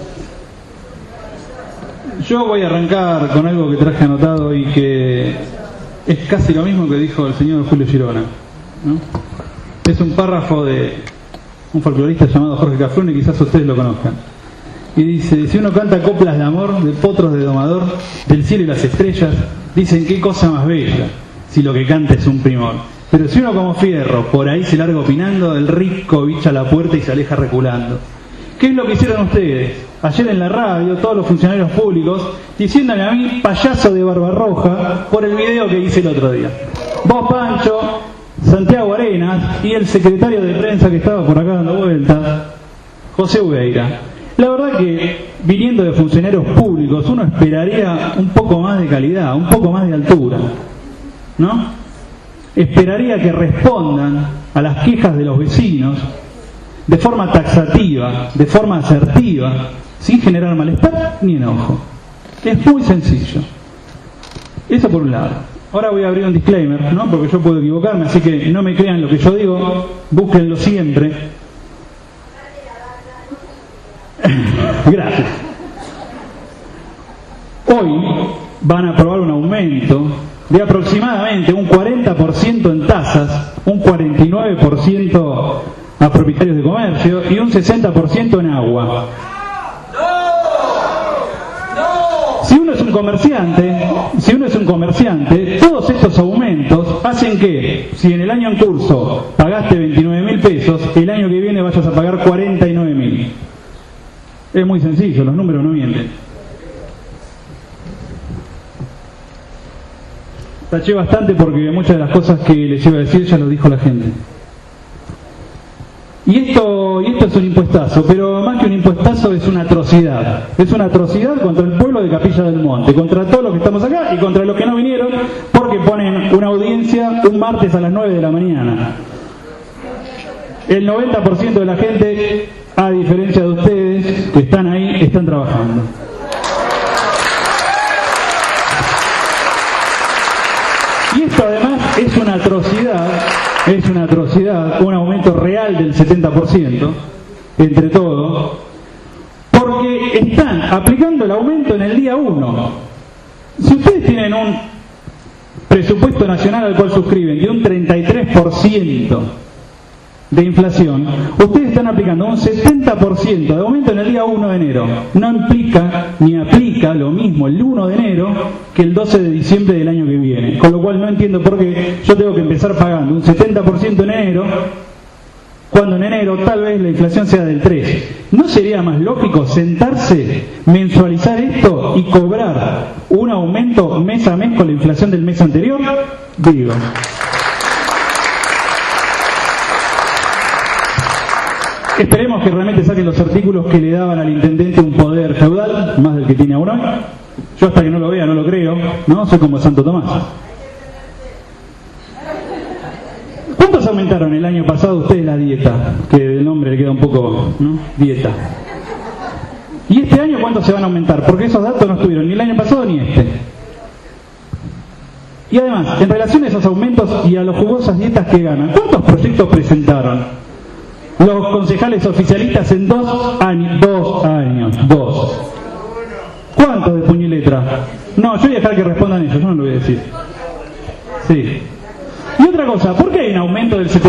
E: Yo voy a arrancar con algo que traje anotado y que es casi lo mismo que dijo el señor Julio Girona, ¿no? Es un párrafo de un folclorista llamado Jorge Cafrune, quizás ustedes lo conozcan. Y dice: si uno canta coplas de amor, de potros de domador, del cielo y las estrellas, dicen qué cosa más bella, si lo que canta es un primor. Pero si uno como fierro por ahí se larga opinando, el rico bicha la puerta y se aleja reculando. ¿Qué es lo que hicieron ustedes? Ayer en la radio, todos los funcionarios públicos, diciéndole a mí payaso de Barbarroja por el video que hice el otro día. Vos, Pancho, Santiago Arenas y el secretario de prensa que estaba por acá dando vueltas, José Ubeira. La verdad que, viniendo de funcionarios públicos, uno esperaría un poco más de calidad, un poco más de altura, ¿no? Esperaría que respondan a las quejas de los vecinos de forma taxativa, de forma asertiva, sin generar malestar ni enojo. Es muy sencillo. Eso por un lado. Ahora voy a abrir un disclaimer, ¿no? Porque yo puedo equivocarme, así que no me crean lo que yo digo, búsquenlo siempre. Gracias. Hoy van a aprobar un aumento de aproximadamente un 40% en tasas, un 49% a propietarios de comercio y un 60% en agua. Si uno es un comerciante, todos estos aumentos hacen que, si en el año en curso pagaste 29.000 pesos, el año que viene vayas a pagar 49.000. Es muy sencillo, los números no mienten. Taché bastante porque muchas de las cosas que les iba a decir ya lo dijo la gente. Y esto es un impuestazo, pero más que un impuestazo es una atrocidad. Es una atrocidad contra el pueblo de Capilla del Monte, contra todos los que estamos acá y contra los que no vinieron porque ponen una audiencia un martes a las 9 de la mañana. El 90% de la gente, a diferencia de ustedes que están ahí, están trabajando. Y esto además es una atrocidad, un aumento real del 70%, entre todos, porque están aplicando el aumento en el día 1. Si ustedes tienen un presupuesto nacional al cual suscriben de un 33% de inflación, ustedes están aplicando un 70% de aumento en el día 1 de enero. No implica ni aplica lo mismo el 1 de enero que el 12 de diciembre del año que viene. Con lo cual no entiendo por qué yo tengo que empezar pagando un 70% en enero, cuando en enero tal vez la inflación sea del 3%. ¿No sería más lógico sentarse, mensualizar esto y cobrar un aumento mes a mes con la inflación del mes anterior? Digo. Esperemos que realmente saquen los artículos que le daban al intendente un poder feudal, más del que tiene aún hoy. Yo hasta que no lo vea no lo creo, ¿no? Soy como Santo Tomás. ¿Cuántos aumentaron el año pasado ustedes la dieta? Que del nombre le queda un poco, ¿no? Dieta. ¿Y este año cuántos se van a aumentar? Porque esos datos no estuvieron ni el año pasado ni este. Y además, en relación a esos aumentos y a las jugosas dietas que ganan, ¿cuántos proyectos presentaron los concejales oficialistas en 2 años? 2 años. ¿Cuántos de puño y letra? No, yo voy a dejar que respondan ellos, yo no lo voy a decir. Sí. Y otra cosa, ¿por qué hay un aumento del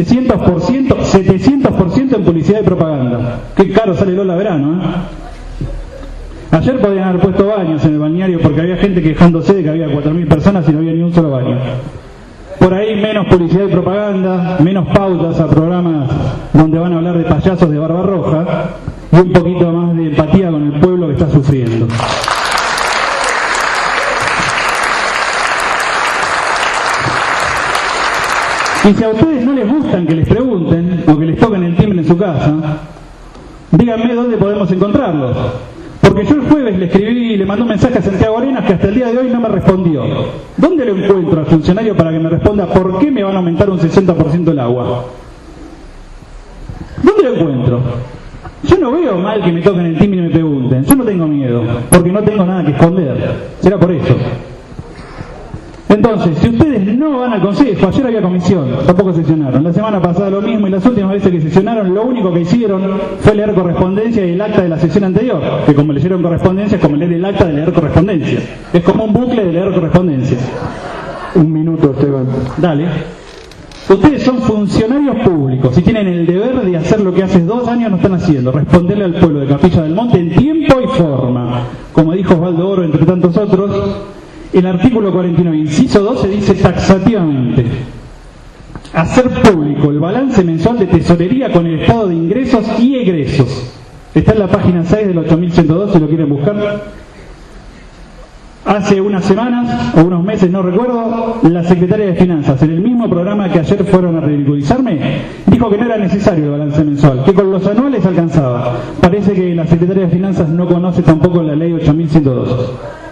E: 700% en publicidad y propaganda? Qué caro sale Lola Verano, ¿eh? Ayer podían haber puesto baños en el balneario porque había gente quejándose de que había 4.000 personas y no había ni un solo baño. Por ahí menos publicidad y propaganda, menos pautas a programas donde van a hablar de payasos de Barbarroja y un poquito más de empatía con el pueblo que está sufriendo. Y si a ustedes no les gustan que les pregunten o que les toquen el timbre en su casa, díganme dónde podemos encontrarlos. Porque yo el jueves le escribí y le mandé un mensaje a Santiago Arenas que hasta el día de hoy no me respondió. ¿Dónde lo encuentro al funcionario para que me responda por qué me van a aumentar un 60% el agua? ¿Dónde lo encuentro? Yo no veo mal que me toquen el timbre y me pregunten. Yo no tengo miedo, porque no tengo nada que esconder. Será por eso. Entonces, si ustedes no van al consejo, ayer había comisión, tampoco sesionaron, la semana pasada lo mismo, y las últimas veces que sesionaron lo único que hicieron fue leer correspondencia y el acta de la sesión anterior, que como leyeron correspondencia es como leer el acta de leer correspondencia, es como un bucle de leer correspondencia.
B: Un minuto, Esteban.
E: Dale. Ustedes son funcionarios públicos y tienen el deber de hacer lo que hace 2 años no están haciendo, responderle al pueblo de Capilla del Monte en tiempo y forma. Como dijo Osvaldo Oro, entre tantos otros, el artículo 49, inciso 12, dice taxativamente: hacer público el balance mensual de tesorería con el estado de ingresos y egresos. Está en la página 6 del 8102, si lo quieren buscar. Hace unas semanas o unos meses, no recuerdo, la secretaria de Finanzas, en el mismo programa que ayer fueron a ridiculizarme, dijo que no era necesario el balance mensual, que con los anuales alcanzaba. Parece que la secretaria de Finanzas no conoce tampoco la ley 8102.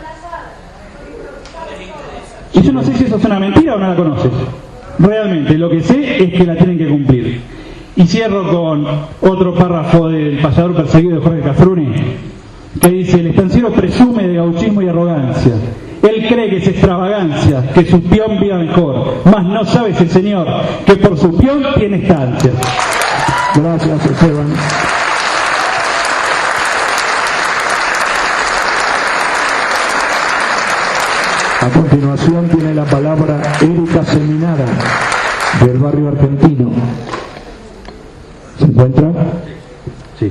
E: Y yo no sé si eso es una mentira o no la conoces. Realmente, lo que sé es que la tienen que cumplir. Y cierro con otro párrafo del payador perseguido de Jorge Cafrune, que dice: el estanciero presume de gauchismo y arrogancia. Él cree que es extravagancia, que su peón viva mejor. Mas no sabe ese señor que por su peón tiene estancia.
B: Gracias, Esteban. A continuación tiene la palabra Erika Seminara, del barrio Argentino. ¿Se encuentra?
G: Sí.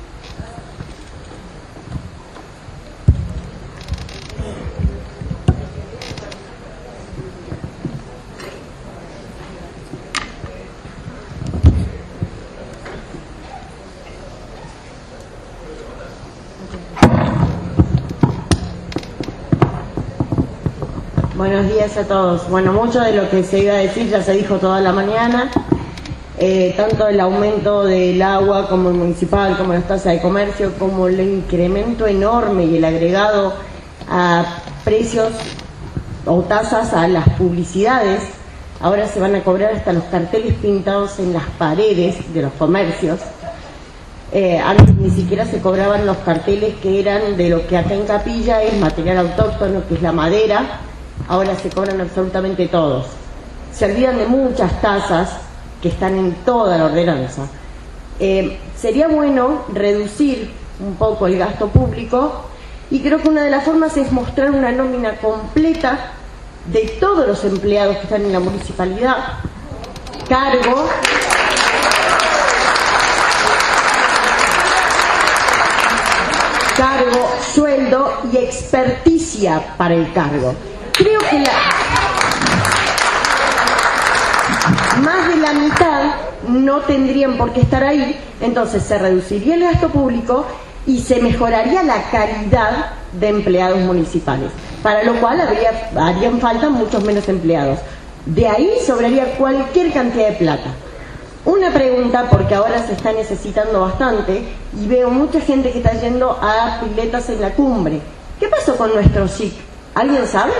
H: Buenos días a todos. Bueno, mucho de lo que se iba a decir ya se dijo toda la mañana, tanto el aumento del agua como el municipal, como las tasas de comercio, como el incremento enorme y el agregado a precios o tasas a las publicidades. Ahora se van a cobrar hasta los carteles pintados en las paredes de los comercios. Antes ni siquiera se cobraban los carteles que eran de lo que acá en Capilla es material autóctono, que es la madera. Ahora se cobran absolutamente todos. Se olvidan de muchas tasas que están en toda la ordenanza. Sería bueno reducir un poco el gasto público, y creo que una de las formas es mostrar una nómina completa de todos los empleados que están en la municipalidad, cargo, sueldo y experticia para el cargo. Creo que más de la mitad no tendrían por qué estar ahí, entonces se reduciría el gasto público y se mejoraría la calidad de empleados municipales, para lo cual harían falta muchos menos empleados. De ahí sobraría cualquier cantidad de plata. Una pregunta, porque ahora se está necesitando bastante y veo mucha gente que está yendo a piletas en la cumbre. ¿Qué pasó con nuestro SIC? ¿Alguien sabe?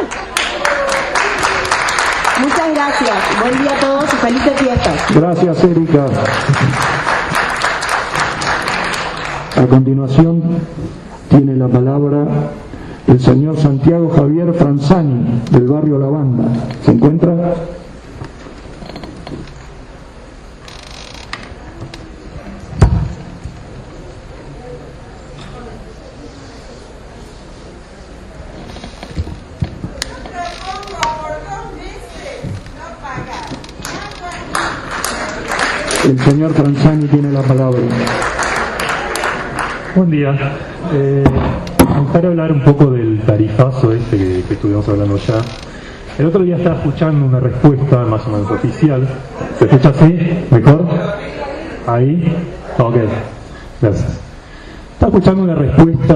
H: Muchas gracias. Buen día a todos y felices fiestas.
B: Gracias, Erika. A continuación tiene la palabra el señor Santiago Javier Franzani, del barrio La Banda. ¿Se encuentra? El señor Franzani tiene la palabra.
W: Buen día. Me gustaría hablar un poco del tarifazo este que estuvimos hablando ya. El otro día estaba escuchando una respuesta más o menos oficial. ¿Se escucha así? ¿Mejor? ¿Ahí? Ok, gracias. Estaba escuchando una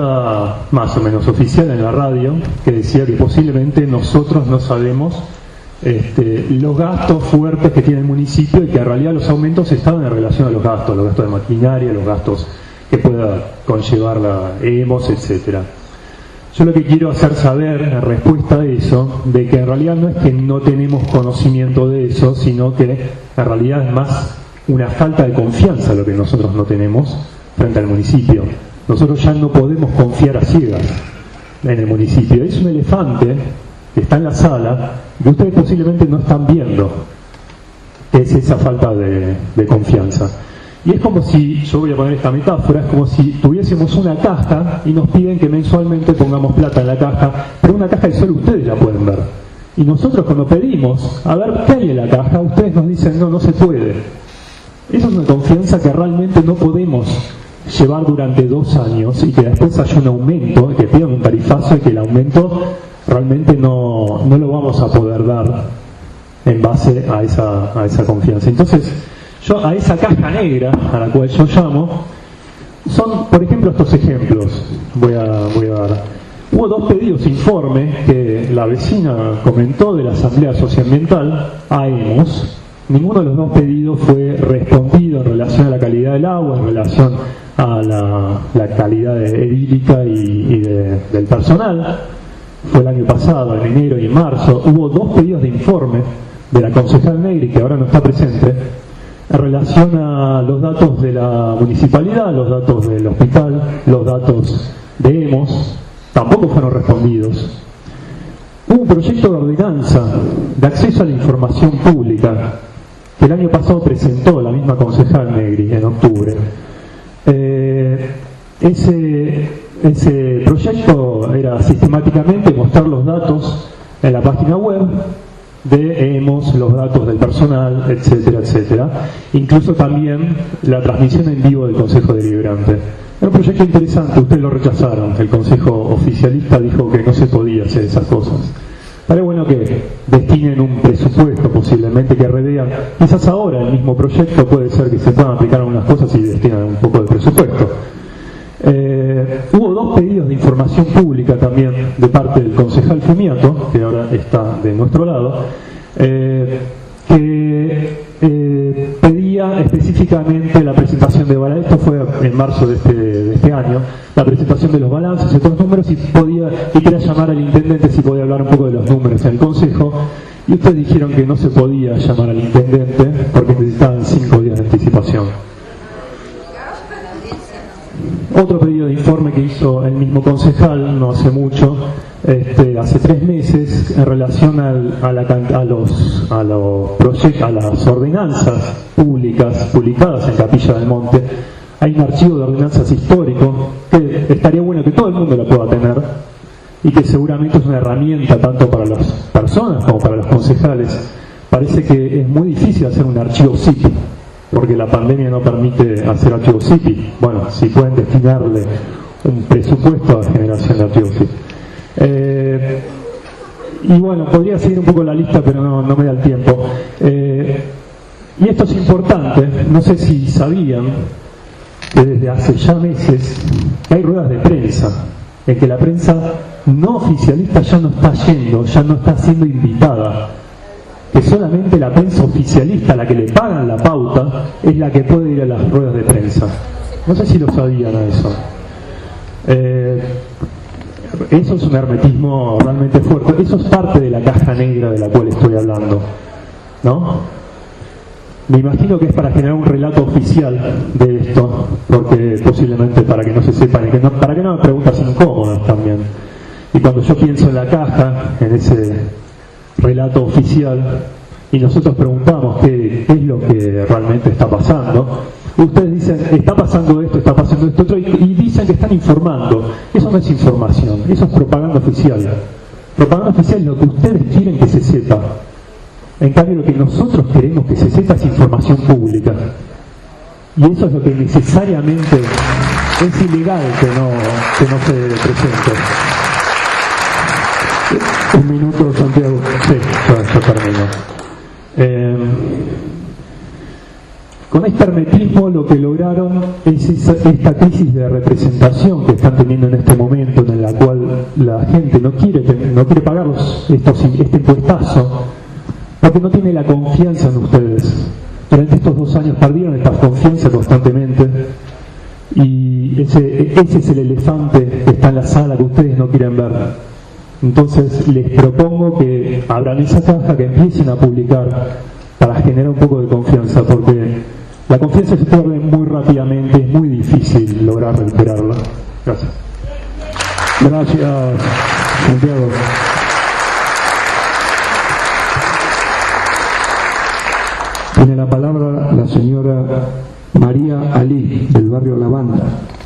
W: respuesta más o menos oficial en la radio que decía que posiblemente nosotros no sabemos los gastos fuertes que tiene el municipio y que en realidad los aumentos estaban en relación a los gastos de maquinaria, los gastos que pueda conllevar la EMOS, etcétera. Yo lo que quiero hacer saber en respuesta a eso, de que en realidad no es que no tenemos conocimiento de eso, sino que en realidad es más una falta de confianza lo que nosotros no tenemos frente al municipio. Nosotros ya no podemos confiar a ciegas en el municipio. Es un elefante que está en la sala que ustedes posiblemente no están viendo. Es esa falta de confianza. Y es como si, yo voy a poner esta metáfora, es como si tuviésemos una caja y nos piden que mensualmente pongamos plata en la caja, pero una caja que solo ustedes la pueden ver. Y nosotros cuando pedimos, a ver qué hay en la caja, ustedes nos dicen, no se puede. Esa es una confianza que realmente no podemos llevar durante 2 años y que después haya un aumento, que pidan un tarifazo y que el aumento realmente no lo vamos a poder dar en base a esa confianza. Entonces, yo a esa caja negra a la cual yo llamo, son, por ejemplo, estos ejemplos. Voy a dar. Hubo 2 pedidos de informe que la vecina comentó de la Asamblea Socioambiental a EMOS. Ninguno de los 2 pedidos fue respondido en relación a la calidad del agua, en relación a la calidad edílica y del personal. Fue el año pasado, en enero y en marzo. Hubo 2 pedidos de informe de la concejal Negri, que ahora no está presente, en relación a los datos de la municipalidad, los datos del hospital, los datos de EMOS, tampoco fueron respondidos. Hubo un proyecto de ordenanza de acceso a la información pública que el año pasado presentó la misma concejal Negri en octubre. Ese proyecto era sistemáticamente mostrar los datos en la página web de EMOS, los datos del personal, etcétera, etcétera. Incluso también la transmisión en vivo del Consejo Deliberante. Era un proyecto interesante, ustedes lo rechazaron. El Consejo Oficialista dijo que no se podía hacer esas cosas. Pero bueno que destinen un presupuesto posiblemente que revean. Quizás ahora el mismo proyecto puede ser que se puedan aplicar algunas cosas y destinan un poco de presupuesto. Hubo 2 pedidos de información pública también de parte del concejal Fumiato, que ahora está de nuestro lado, que pedía específicamente la presentación de balances. Esto fue en marzo de este año, la presentación de los balances, de todos los números, y quería llamar al intendente si podía hablar un poco de los números en el consejo, y ustedes dijeron que no se podía llamar al intendente porque necesitaban 5 días de anticipación. Otro pedido de informe que hizo el mismo concejal no hace mucho, hace 3 meses, en relación a las ordenanzas públicas publicadas en Capilla del Monte. Hay un archivo de ordenanzas histórico que estaría bueno que todo el mundo lo pueda tener y que seguramente es una herramienta tanto para las personas como para los concejales. Parece que es muy difícil hacer un archivo CIPI, porque la pandemia no permite hacer archivos CIPI. Bueno, si pueden destinarle un presupuesto a la generación de archivos CIPI. Y bueno, podría seguir un poco la lista, pero no me da el tiempo. Y esto es importante, no sé si sabían que desde hace ya meses que hay ruedas de prensa, en que la prensa no oficialista ya no está yendo, ya no está siendo invitada, que solamente la prensa oficialista, la que le pagan la pauta, es la que puede ir a las ruedas de prensa. No sé si lo sabían a eso. Eso es un hermetismo realmente fuerte. Eso es parte de la caja negra de la cual estoy hablando, ¿no? Me imagino que es para generar un relato oficial de esto, porque posiblemente para que no se sepan, para que no me preguntas incómodas también. Y cuando yo pienso en la caja, en ese relato oficial, y nosotros preguntamos qué es lo que realmente está pasando, ustedes dicen, está pasando esto otro, y dicen que están informando. Eso no es información, eso es propaganda oficial. Propaganda oficial es lo que ustedes quieren que se sepa. En cambio, lo que nosotros queremos que se sepa es información pública. Y eso es lo que necesariamente es ilegal que no se presente. Un minuto, Santiago. Sí, ya termino. Con este hermetismo lo que lograron es esta crisis de representación que están teniendo en este momento, en la cual la gente no quiere pagar este impuestazo porque no tiene la confianza en ustedes. Durante estos 2 años perdieron esta confianza constantemente, y ese es el elefante que está en la sala que ustedes no quieren ver. Entonces les propongo que abran esa caja, que empiecen a publicar para generar un poco de confianza, porque la confianza se pierde muy rápidamente, es muy difícil lograr recuperarla. Gracias.
B: Gracias, Santiago. Tiene la palabra la señora María Ali, del barrio Lavanda.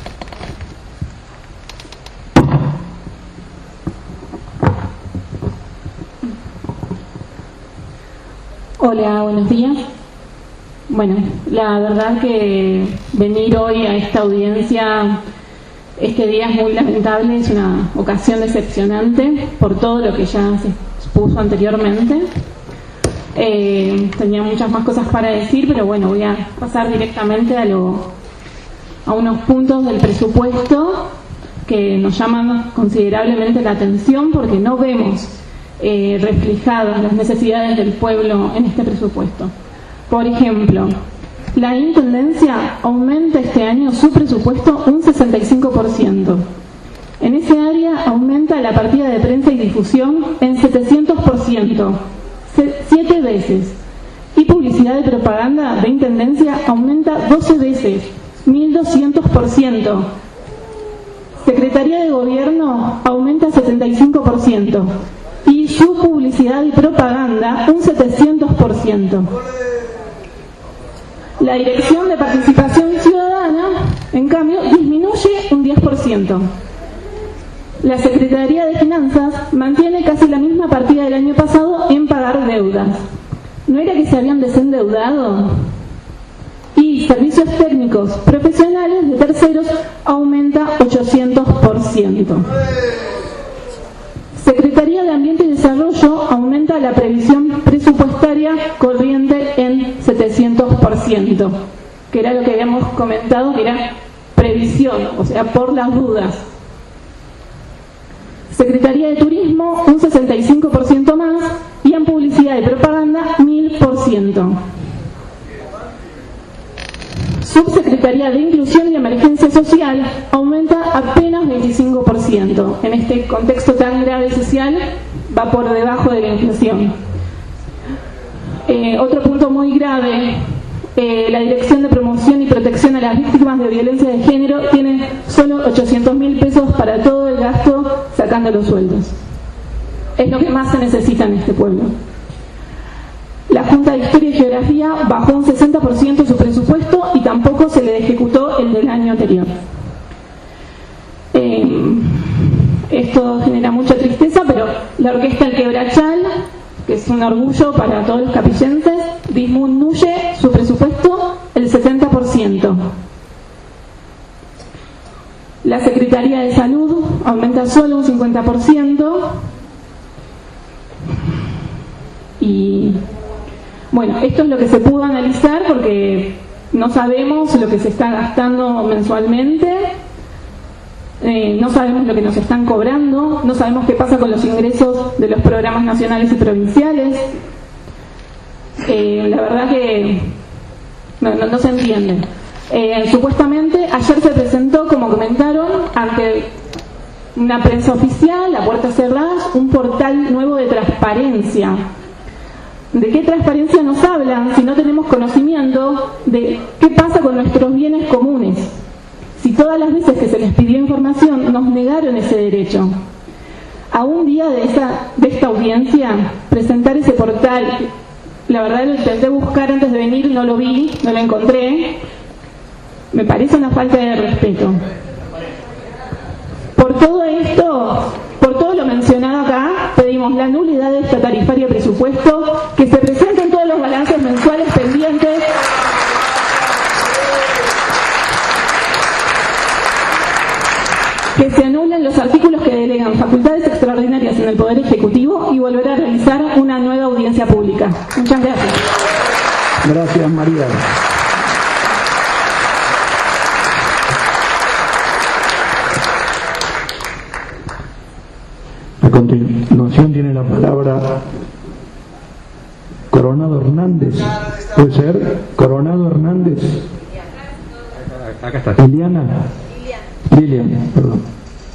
G: Hola, buenos días. Bueno, la verdad que venir hoy a esta audiencia este día es muy lamentable, es una ocasión decepcionante por todo lo que ya se expuso anteriormente. Tenía muchas más cosas para decir, pero bueno, voy a pasar directamente a unos puntos del presupuesto que nos llaman considerablemente la atención, porque no vemos reflejadas las necesidades del pueblo en este presupuesto. Por ejemplo, la Intendencia aumenta este año su presupuesto un 65%. En ese área aumenta la partida de prensa y difusión en 700%, 7 veces. Y publicidad y propaganda de Intendencia aumenta 12 veces, 1200%. Secretaría de Gobierno aumenta 75%. Y su publicidad y propaganda un 700%. La Dirección de Participación Ciudadana, en cambio, disminuye un 10%. La Secretaría de Finanzas mantiene casi la misma partida del año pasado en pagar deudas. ¿No era que se habían desendeudado? Y servicios técnicos profesionales de terceros aumenta 800%. Secretaría de Ambiente y Desarrollo aumenta la previsión presupuestaria corriente en 700%, que era lo que habíamos comentado, que era previsión, o sea, por las dudas. Secretaría de Turismo un 65% más, y en publicidad y propaganda 1000%. Subsecretaría de Inclusión y Emergencia Social aumenta apenas 25%. En este contexto tan grave social va por debajo de la inflación. Otro punto muy grave, la Dirección de Promoción y Protección a las Víctimas de Violencia de Género tiene solo 800.000 pesos para todo el gasto sacando los sueldos. Es lo que más se necesita en este pueblo. La Junta de Historia y Geografía bajó un 60% su presupuesto y tampoco se le ejecutó el del año anterior. Esto genera mucha tristeza, pero la Orquesta El Quebrachal, que es un orgullo para todos los capillenses, disminuye su presupuesto el 70%. La Secretaría de Salud aumenta solo un 50%. Y bueno, esto es lo que se pudo analizar, porque no sabemos lo que se está gastando mensualmente, no sabemos lo que nos están cobrando, no sabemos qué pasa con los ingresos de los programas nacionales y provinciales. La verdad que no se entiende. Supuestamente ayer se presentó, como comentaron, ante una prensa oficial, a puertas cerradas, un portal nuevo de transparencia. ¿De qué transparencia nos hablan si no tenemos conocimiento de qué pasa con nuestros bienes comunes? Si todas las veces que se les pidió información nos negaron ese derecho. A un día de esta audiencia, presentar ese portal, la verdad lo intenté buscar antes de venir, no lo vi, no lo encontré. Me parece una falta de respeto. Por todo esto, por todo lo mencionado acá, pedimos la nulidad de esta tarifaria presupuesto, que se presenten todos los balances mensuales pendientes, que se anulen los artículos que delegan facultades extraordinarias en el Poder Ejecutivo y volver a realizar una nueva audiencia pública. Muchas gracias.
B: Gracias, María. A continuación tiene la palabra Coronado Hernández. ¿Puede ser? Coronado Hernández.
N: Acá está.
B: Liliana, perdón.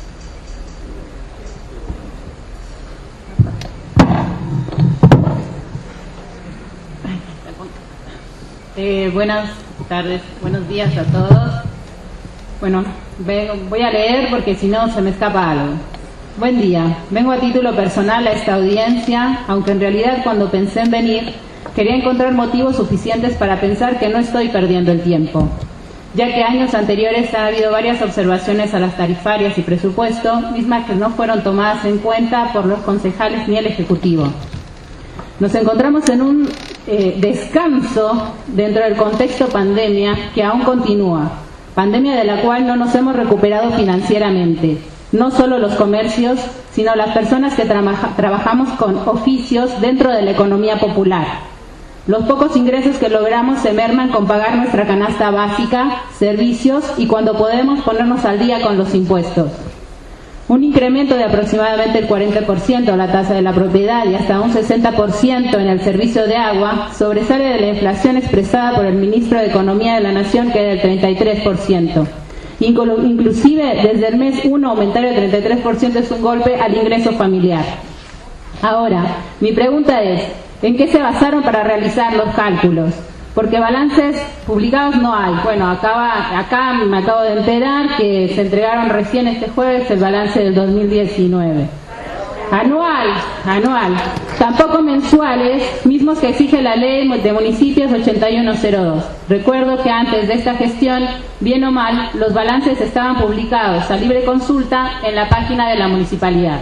C: Buenas tardes, buenos días a todos. Bueno, voy a leer porque si no se me escapa algo. Buen día, vengo a título personal a esta audiencia, aunque en realidad cuando pensé en venir quería encontrar motivos suficientes para pensar que no estoy perdiendo el tiempo, ya que años anteriores ha habido varias observaciones a las tarifarias y presupuesto, mismas que no fueron tomadas en cuenta por los concejales ni el Ejecutivo. Nos encontramos en un descanso dentro del contexto pandemia que aún continúa, pandemia de la cual no nos hemos recuperado financieramente, no solo los comercios, sino las personas que trabajamos con oficios dentro de la economía popular. Los pocos ingresos que logramos se merman con pagar nuestra canasta básica, servicios y cuando podemos ponernos al día con los impuestos. Un incremento de aproximadamente el 40% en la tasa de la propiedad y hasta un 60% en el servicio de agua sobresale de la inflación expresada por el ministro de Economía de la Nación, que es del 33%. Inclusive desde el mes 1 aumentar el 33% es un golpe al ingreso familiar. Ahora, mi pregunta es, ¿en qué se basaron para realizar los cálculos? Porque balances publicados no hay. Bueno, acá me acabo de enterar que se entregaron recién este jueves el balance del 2019. Anual. Tampoco mensuales, mismos que exige la ley de municipios 8102. Recuerdo que antes de esta gestión, bien o mal, los balances estaban publicados a libre consulta en la página de la municipalidad.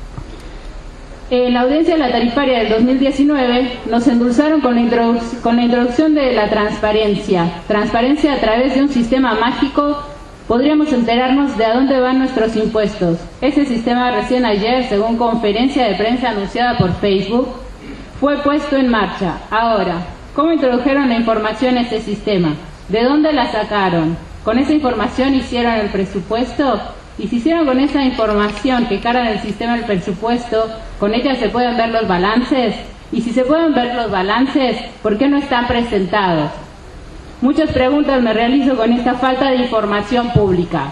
C: En la audiencia de la tarifaria del 2019 nos endulzaron con la introducción de la transparencia a través de un sistema mágico. Podríamos enterarnos de a dónde van nuestros impuestos. Ese sistema recién ayer, según conferencia de prensa anunciada por Facebook, fue puesto en marcha. Ahora, ¿cómo introdujeron la información a ese sistema? ¿De dónde la sacaron? ¿Con esa información hicieron el presupuesto? Y si hicieron con esa información que carga en el sistema del presupuesto, ¿con ella se pueden ver los balances? Y si se pueden ver los balances, ¿por qué no están presentados? Muchas preguntas me realizo con esta falta de información pública.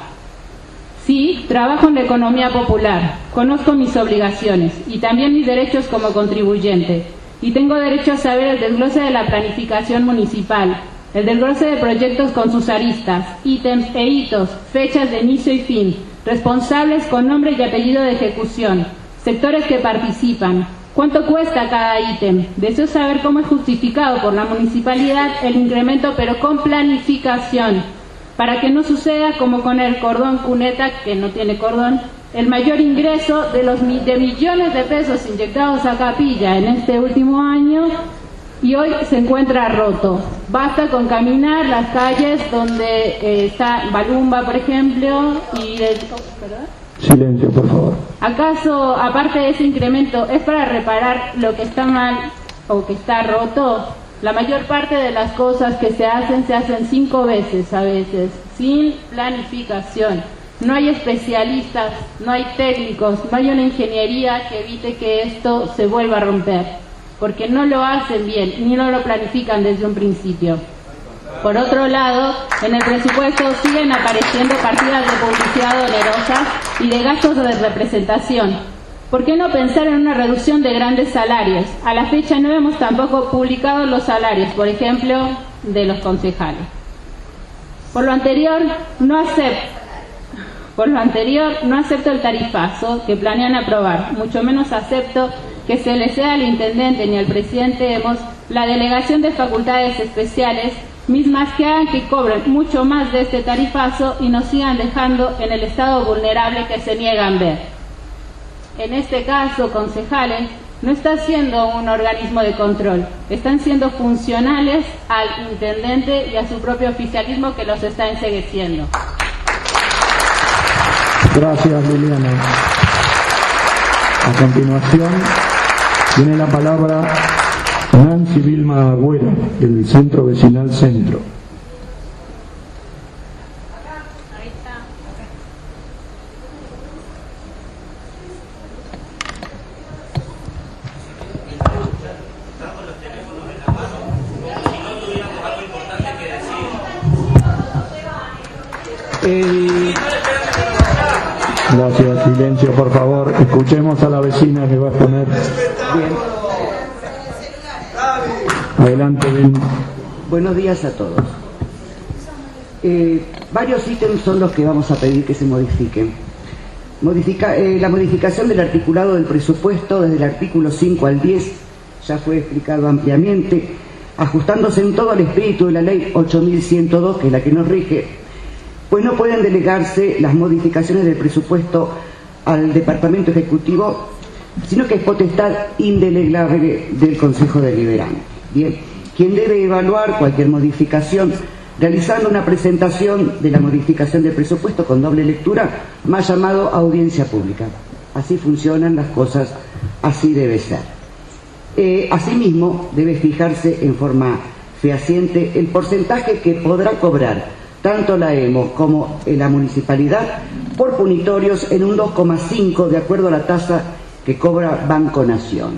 C: Sí, trabajo en la economía popular, conozco mis obligaciones y también mis derechos como contribuyente. Y tengo derecho a saber el desglose de la planificación municipal, el desglose de proyectos con sus aristas, ítems e hitos, fechas de inicio y fin, responsables con nombre y apellido de ejecución, sectores que participan, cuánto cuesta cada ítem. Deseo saber cómo es justificado por la municipalidad el incremento, pero con planificación, para que no suceda como con el cordón cuneta, que no tiene cordón, el mayor ingreso de millones de pesos inyectados a Capilla en este último año, y hoy se encuentra roto. Basta con caminar las calles donde está Balumba, por ejemplo, y
B: Silencio, por favor.
C: ¿Acaso, aparte de ese incremento, es para reparar lo que está mal o que está roto? La mayor parte de las cosas que se hacen 5 veces a veces, sin planificación. No hay especialistas, no hay técnicos, no hay una ingeniería que evite que esto se vuelva a romper, porque no lo hacen bien, ni no lo planifican desde un principio. Por otro lado, en el presupuesto siguen apareciendo partidas de publicidad onerosas y de gastos de representación. ¿Por qué no pensar en una reducción de grandes salarios? A la fecha no hemos tampoco publicado los salarios, por ejemplo, de los concejales. Por lo anterior, no acepto el tarifazo que planean aprobar, mucho menos acepto que se le ceda al intendente ni al presidente Hemos la delegación de facultades especiales, mismas que hagan que cobren mucho más de este tarifazo y nos sigan dejando en el estado vulnerable que se niegan ver. En este caso, concejales, no está siendo un organismo de control, están siendo funcionales al intendente y a su propio oficialismo que los está encegueciendo.
B: Gracias, Liliana. A continuación, tiene la palabra Nancy Vilma Agüero, del Centro Vecinal Centro. Gracias, silencio por favor. Escuchemos a la vecina que va a exponer.
I: Bien.
B: Adelante, Ben.
I: Buenos días a todos. Varios ítems son los que vamos a pedir que se modifiquen. La modificación del articulado del presupuesto desde el artículo 5 al 10 ya fue explicado ampliamente, ajustándose en todo al espíritu de la ley 8102, que es la que nos rige, pues no pueden delegarse las modificaciones del presupuesto al Departamento Ejecutivo, sino que es potestad indelegable del Consejo Deliberante. Bien, quien debe evaluar cualquier modificación realizando una presentación de la modificación del presupuesto con doble lectura, más llamado audiencia pública. Así funcionan las cosas, así debe ser. Asimismo, debe fijarse en forma fehaciente el porcentaje que podrá cobrar tanto la EMOS como la municipalidad por punitorios en un 2,5 de acuerdo a la tasa que cobra Banco Nación.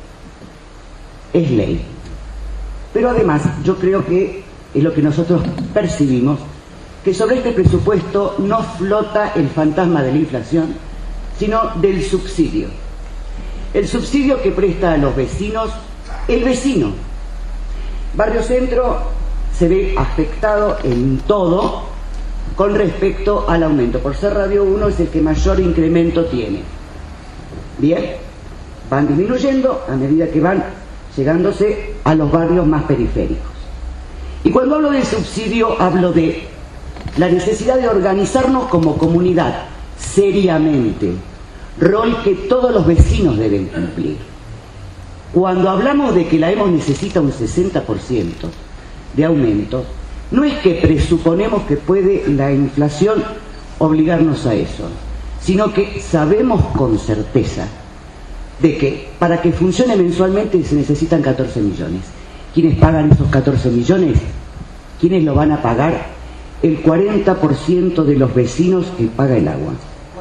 I: Es ley. Pero además, yo creo que es lo que nosotros percibimos, que sobre este presupuesto no flota el fantasma de la inflación, sino del subsidio. El subsidio que presta a los vecinos, el vecino. Barrio Centro se ve afectado en todo con respecto al aumento. Por ser Radio 1 es el que mayor incremento tiene. Bien, van disminuyendo a medida que van llegándose a los barrios más periféricos. Y cuando hablo del subsidio, hablo de la necesidad de organizarnos como comunidad, seriamente, rol que todos los vecinos deben cumplir. Cuando hablamos de que la EMOS necesita un 60% de aumento, no es que presuponemos que puede la inflación obligarnos a eso, sino que sabemos con certeza de que para que funcione mensualmente se necesitan 14 millones. ¿Quiénes pagan esos 14 millones? ¿Quiénes lo van a pagar? El 40% de los vecinos que paga el agua.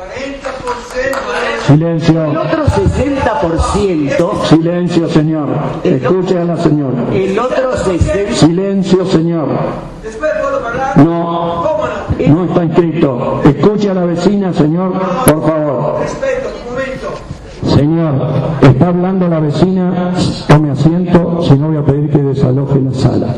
B: Silencio.
I: El otro 60%...
B: Silencio, señor. Escuche a la señora.
I: El otro 60%...
B: Silencio, señor. No, no está inscrito. Escuche a la vecina, señor, por favor. Señor, está hablando la vecina, tome asiento, si no voy a pedir que desaloje la sala.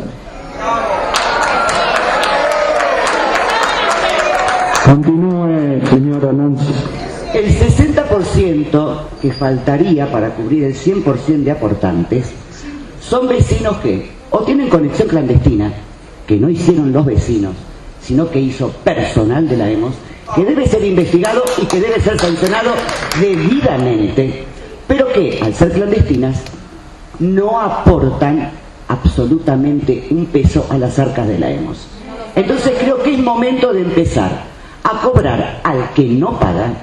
B: Continúe, señora Nancy.
I: El 60% que faltaría para cubrir el 100% de aportantes son vecinos que o tienen conexión clandestina, que no hicieron los vecinos, sino que hizo personal de la EMOS, que debe ser investigado y que debe ser sancionado debidamente, pero que, al ser clandestinas, no aportan absolutamente un peso a las arcas de la EMOS. Entonces creo que es momento de empezar a cobrar al que no paga,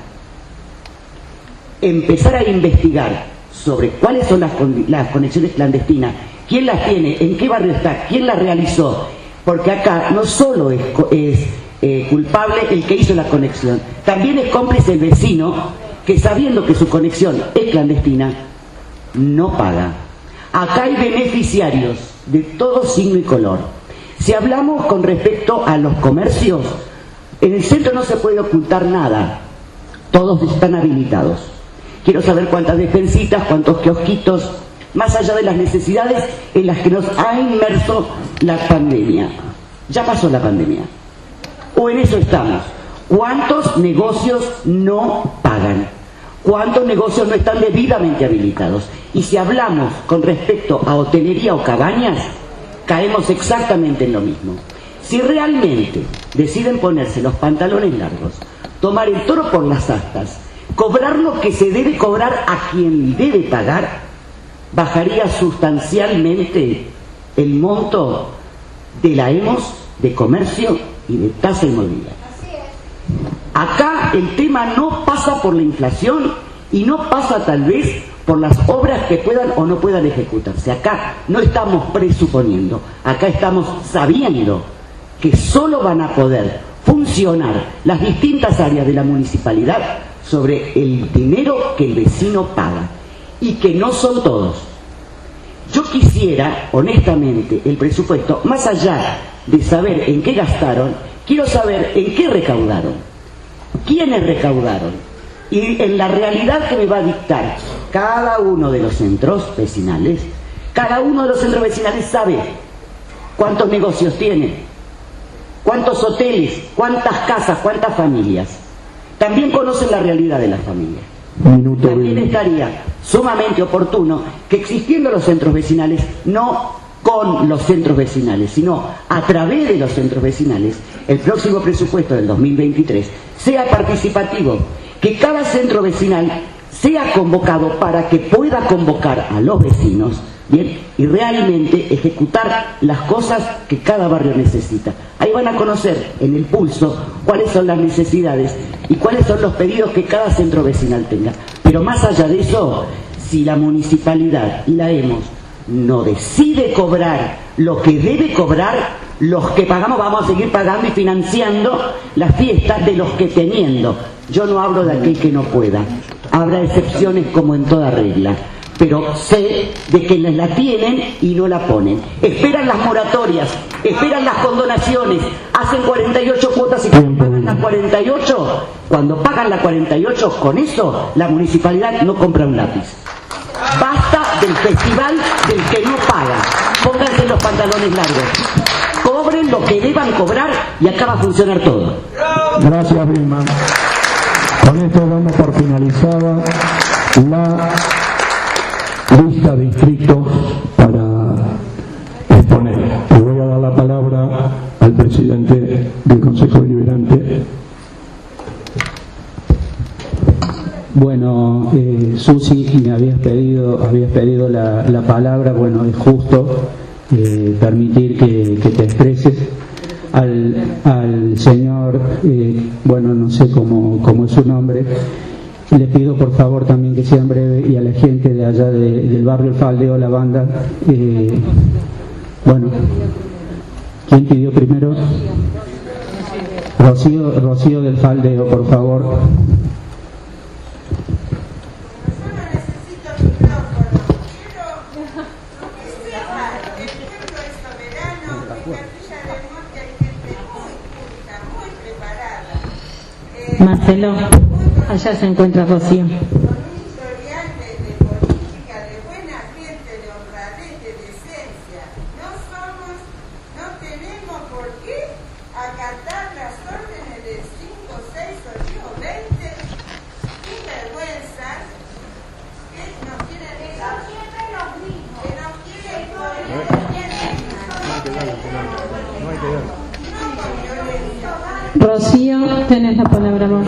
I: empezar a investigar sobre cuáles son las conexiones clandestinas, quién las tiene, en qué barrio está, quién las realizó, porque acá no solo es culpable el que hizo la conexión, también es cómplice el vecino que, sabiendo que su conexión es clandestina, no paga. Acá hay beneficiarios de todo signo y color. Si hablamos con respecto a los comercios, en el centro no se puede ocultar nada, todos están habilitados. Quiero saber cuántas despensitas, cuántos kiosquitos, más allá de las necesidades en las que nos ha inmerso la pandemia. Ya pasó la pandemia, o en eso estamos. ¿Cuántos negocios no pagan? ¿Cuántos negocios no están debidamente habilitados? Y si hablamos con respecto a hotelería o cabañas, caemos exactamente en lo mismo. Si realmente deciden ponerse los pantalones largos, tomar el toro por las astas, cobrar lo que se debe cobrar a quien debe pagar, bajaría sustancialmente el monto de la EMOS, de comercio y de tasa inmobiliaria. Acá el tema no pasa por la inflación y no pasa tal vez por las obras que puedan o no puedan ejecutarse. Acá no estamos presuponiendo, acá estamos sabiendo que solo van a poder funcionar las distintas áreas de la municipalidad sobre el dinero que el vecino paga, y que no son todos. Yo quisiera, honestamente, el presupuesto, más allá de saber en qué gastaron, Quiero saber en qué recaudaron, quiénes recaudaron, y en la realidad que me va a dictar cada uno de los centros vecinales. Cada uno de los centros vecinales sabe cuántos negocios tiene, cuántos hoteles, cuántas casas, cuántas familias. También conocen la realidad de las familias. También estaría sumamente oportuno que, existiendo los centros vecinales, no con los centros vecinales, sino a través de los centros vecinales, el próximo presupuesto del 2023 sea participativo, que cada centro vecinal sea convocado para que pueda convocar a los vecinos, bien, y realmente ejecutar las cosas que cada barrio necesita. Ahí van a conocer en el pulso cuáles son las necesidades y cuáles son los pedidos que cada centro vecinal tenga. Pero más allá de eso, si la municipalidad y la EMOS no decide cobrar lo que debe cobrar, los que pagamos vamos a seguir pagando y financiando las fiestas de los que teniendo. Yo no hablo de aquel que no pueda. Habrá excepciones como en toda regla, pero sé de quienes la tienen y no la ponen. Esperan las moratorias, esperan las condonaciones, hacen 48 cuotas y cuando pagan las 48, cuando pagan las 48, con eso la municipalidad no compra un lápiz. Basta del festival del que no paga. Pónganse los pantalones largos. Cobren lo que deban cobrar y acá va a funcionar todo.
B: Gracias, Vilma. Con esto damos por finalizada la lista de inscritos para exponer. Le voy a dar la palabra al presidente del Consejo Deliberante.
A: Bueno, Susi, me habías pedido la palabra. Bueno, es justo permitir que te expreses. Al señor, bueno, no sé cómo es su nombre, le pido por favor también que sea en breve, y a la gente de allá del barrio El Faldeo, la banda, bueno, ¿quién pidió primero? Rocío del Faldeo, por favor.
U: Marcelo, allá se encuentra Rocío. Rocío, tenés la palabra vos.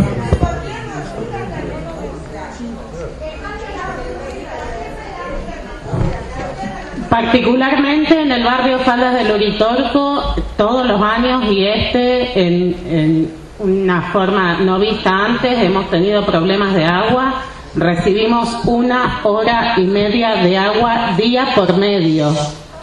U: Particularmente en el barrio Faldas del Uritorco, todos los años y en una forma no vista antes, hemos tenido problemas de agua. Recibimos 1 hora y media de agua día por medio.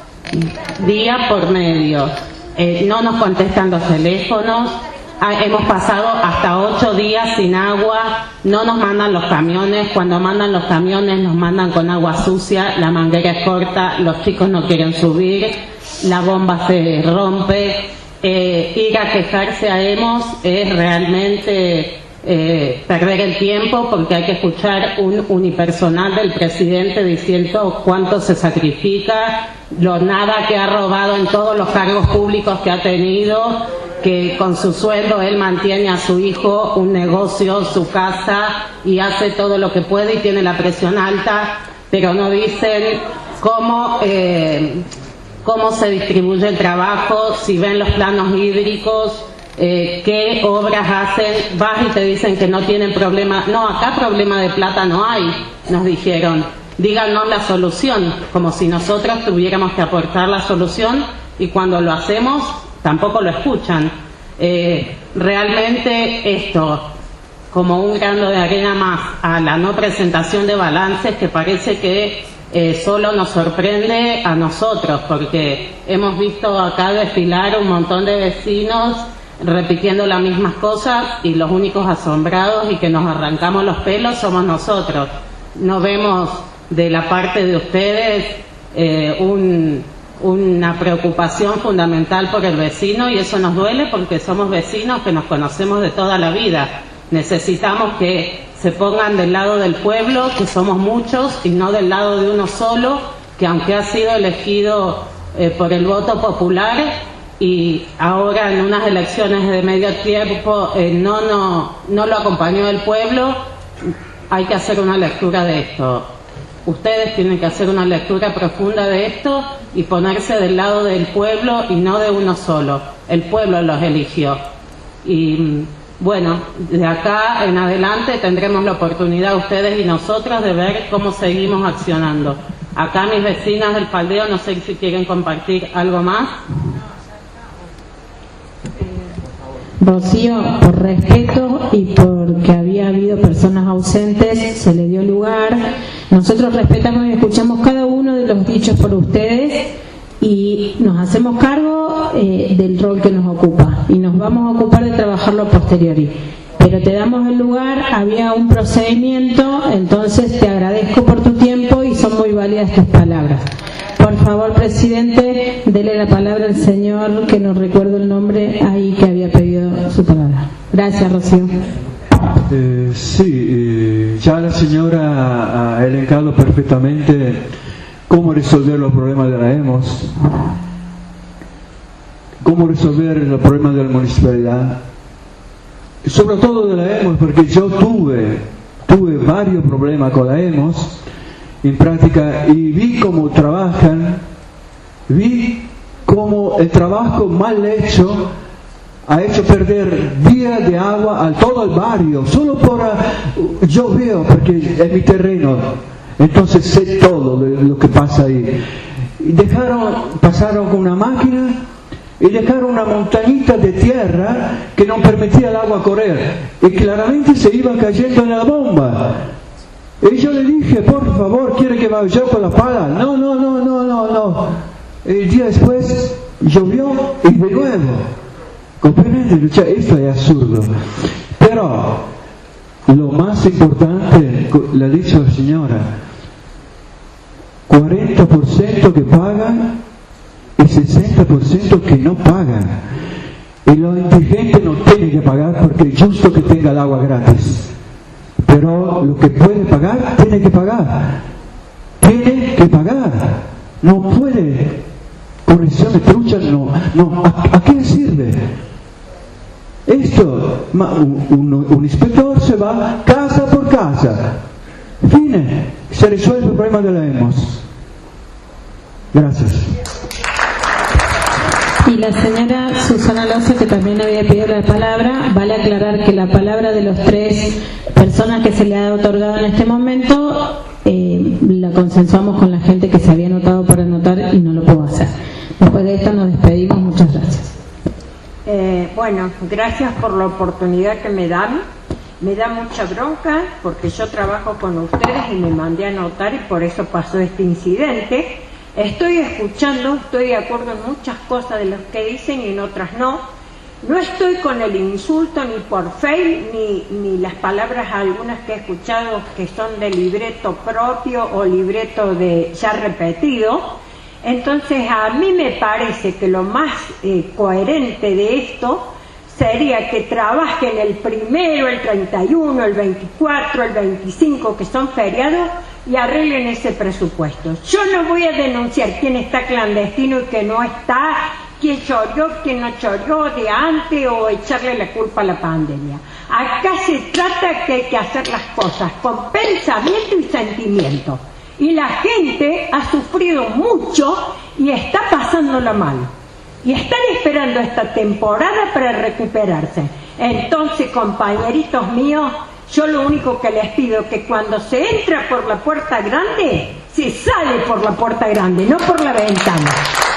U: No nos contestan los teléfonos. Hemos pasado hasta 8 días sin agua, no nos mandan los camiones, cuando mandan los camiones nos mandan con agua sucia, la manguera es corta, los chicos no quieren subir, la bomba se rompe. Ir a quejarse a EMOS es realmente perder el tiempo, porque hay que escuchar un unipersonal del presidente diciendo cuánto se sacrifica, lo nada que ha robado en todos los cargos públicos que ha tenido, que con su sueldo él mantiene a su hijo, un negocio, su casa, y hace todo lo que puede y tiene la presión alta, pero no dicen cómo se distribuye el trabajo, si ven los planos hídricos, qué obras hacen. Vas y te dicen que no tienen problema. No, acá problema de plata no hay, nos dijeron. Díganos la solución, como si nosotros tuviéramos que aportar la solución, y cuando lo hacemos tampoco lo escuchan. Realmente esto, como un grano de arena más a la no presentación de balances, que parece que solo nos sorprende a nosotros, porque hemos visto acá desfilar un montón de vecinos repitiendo las mismas cosas, y los únicos asombrados y que nos arrancamos los pelos somos nosotros. No vemos de la parte de ustedes una preocupación fundamental por el vecino, y eso nos duele porque somos vecinos que nos conocemos de toda la vida. Necesitamos que se pongan del lado del pueblo, que somos muchos, y no del lado de uno solo, que aunque ha sido elegido por el voto popular y ahora en unas elecciones de medio tiempo no lo acompañó el pueblo, hay que hacer una lectura de esto. Ustedes tienen que hacer una lectura profunda de esto y ponerse del lado del pueblo y no de uno solo. El pueblo los eligió. Y bueno, de acá en adelante tendremos la oportunidad, ustedes y nosotros, de ver cómo seguimos accionando. Acá mis vecinas del Faldeo, no sé si quieren compartir algo más. Rocío, por respeto y porque había habido personas ausentes, se le dio lugar. Nosotros respetamos y escuchamos cada uno de los dichos por ustedes y nos hacemos cargo del rol que nos ocupa y nos vamos a ocupar de trabajarlo a posteriori. Pero te damos el lugar, había un procedimiento, entonces te agradezco por tu tiempo y son muy válidas tus palabras. Por favor, presidente, dele la palabra al señor, que no recuerdo el nombre, ahí que había pedido su palabra. Gracias, Rocío.
D: Ya la señora ha elencado perfectamente cómo resolver los problemas de la EMOS, cómo resolver los problemas de la municipalidad, sobre todo de la EMOS, porque yo tuve varios problemas con la EMOS en práctica y vi cómo trabajan, vi cómo el trabajo mal hecho ha hecho perder vías de agua a todo el barrio, solo por yo veo, porque es mi terreno, entonces sé todo lo que pasa ahí. Y pasaron con una máquina y dejaron una montañita de tierra que no permitía el agua correr y claramente se iba cayendo en la bomba. Y yo le dije, por favor, ¿quiere que vaya yo con la pala? No. El día después llovió y de nuevo. ¿Comprenden? Esto es absurdo. Pero lo más importante, lo ha dicho la señora, 40% que pagan y 60% que no pagan. Y los indigentes no tienen que pagar porque es justo que tenga el agua gratis. Pero lo que puede pagar, tiene que pagar. Tiene que pagar. No puede. Corrección de trucha, no. ¿A qué le sirve? Esto, un inspector se va casa por casa. Fine, se resuelve el problema de la EMOS. Gracias.
U: Y la señora Susana Loza, que también había pedido la palabra, vale aclarar que la palabra de los 3 personas que se le ha otorgado en este momento la consensuamos con la gente que se había anotado para anotar y no lo puedo hacer. Después de esto nos despedimos. Muchas gracias.
F: Bueno, gracias por la oportunidad que me dan. Me da mucha bronca porque yo trabajo con ustedes y me mandé a anotar y por eso pasó este incidente. Estoy escuchando, estoy de acuerdo en muchas cosas de lo que dicen y en otras no. No estoy con el insulto ni por fe, ni las palabras algunas que he escuchado que son de libreto propio o libreto de ya repetido. Entonces a mí me parece que lo más coherente de esto sería que trabajen el 1, el 31, el 24, el 25, que son feriados, y arreglen ese presupuesto. Yo no voy a denunciar quién está clandestino y quién no está, quién choreó, quién no choreó de antes, o echarle la culpa a la pandemia. Acá se trata que hay que hacer las cosas con pensamiento y sentimiento. Y la gente ha sufrido mucho y está pasándola mal. Y están esperando esta temporada para recuperarse. Entonces, compañeritos míos, yo lo único que les pido es que cuando se entra por la puerta grande, se sale por la puerta grande, no por la ventana.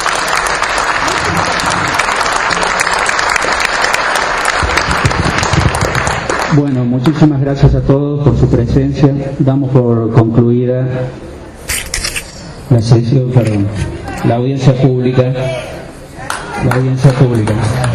A: Bueno, muchísimas gracias a todos por su presencia. Damos por concluida la audiencia pública.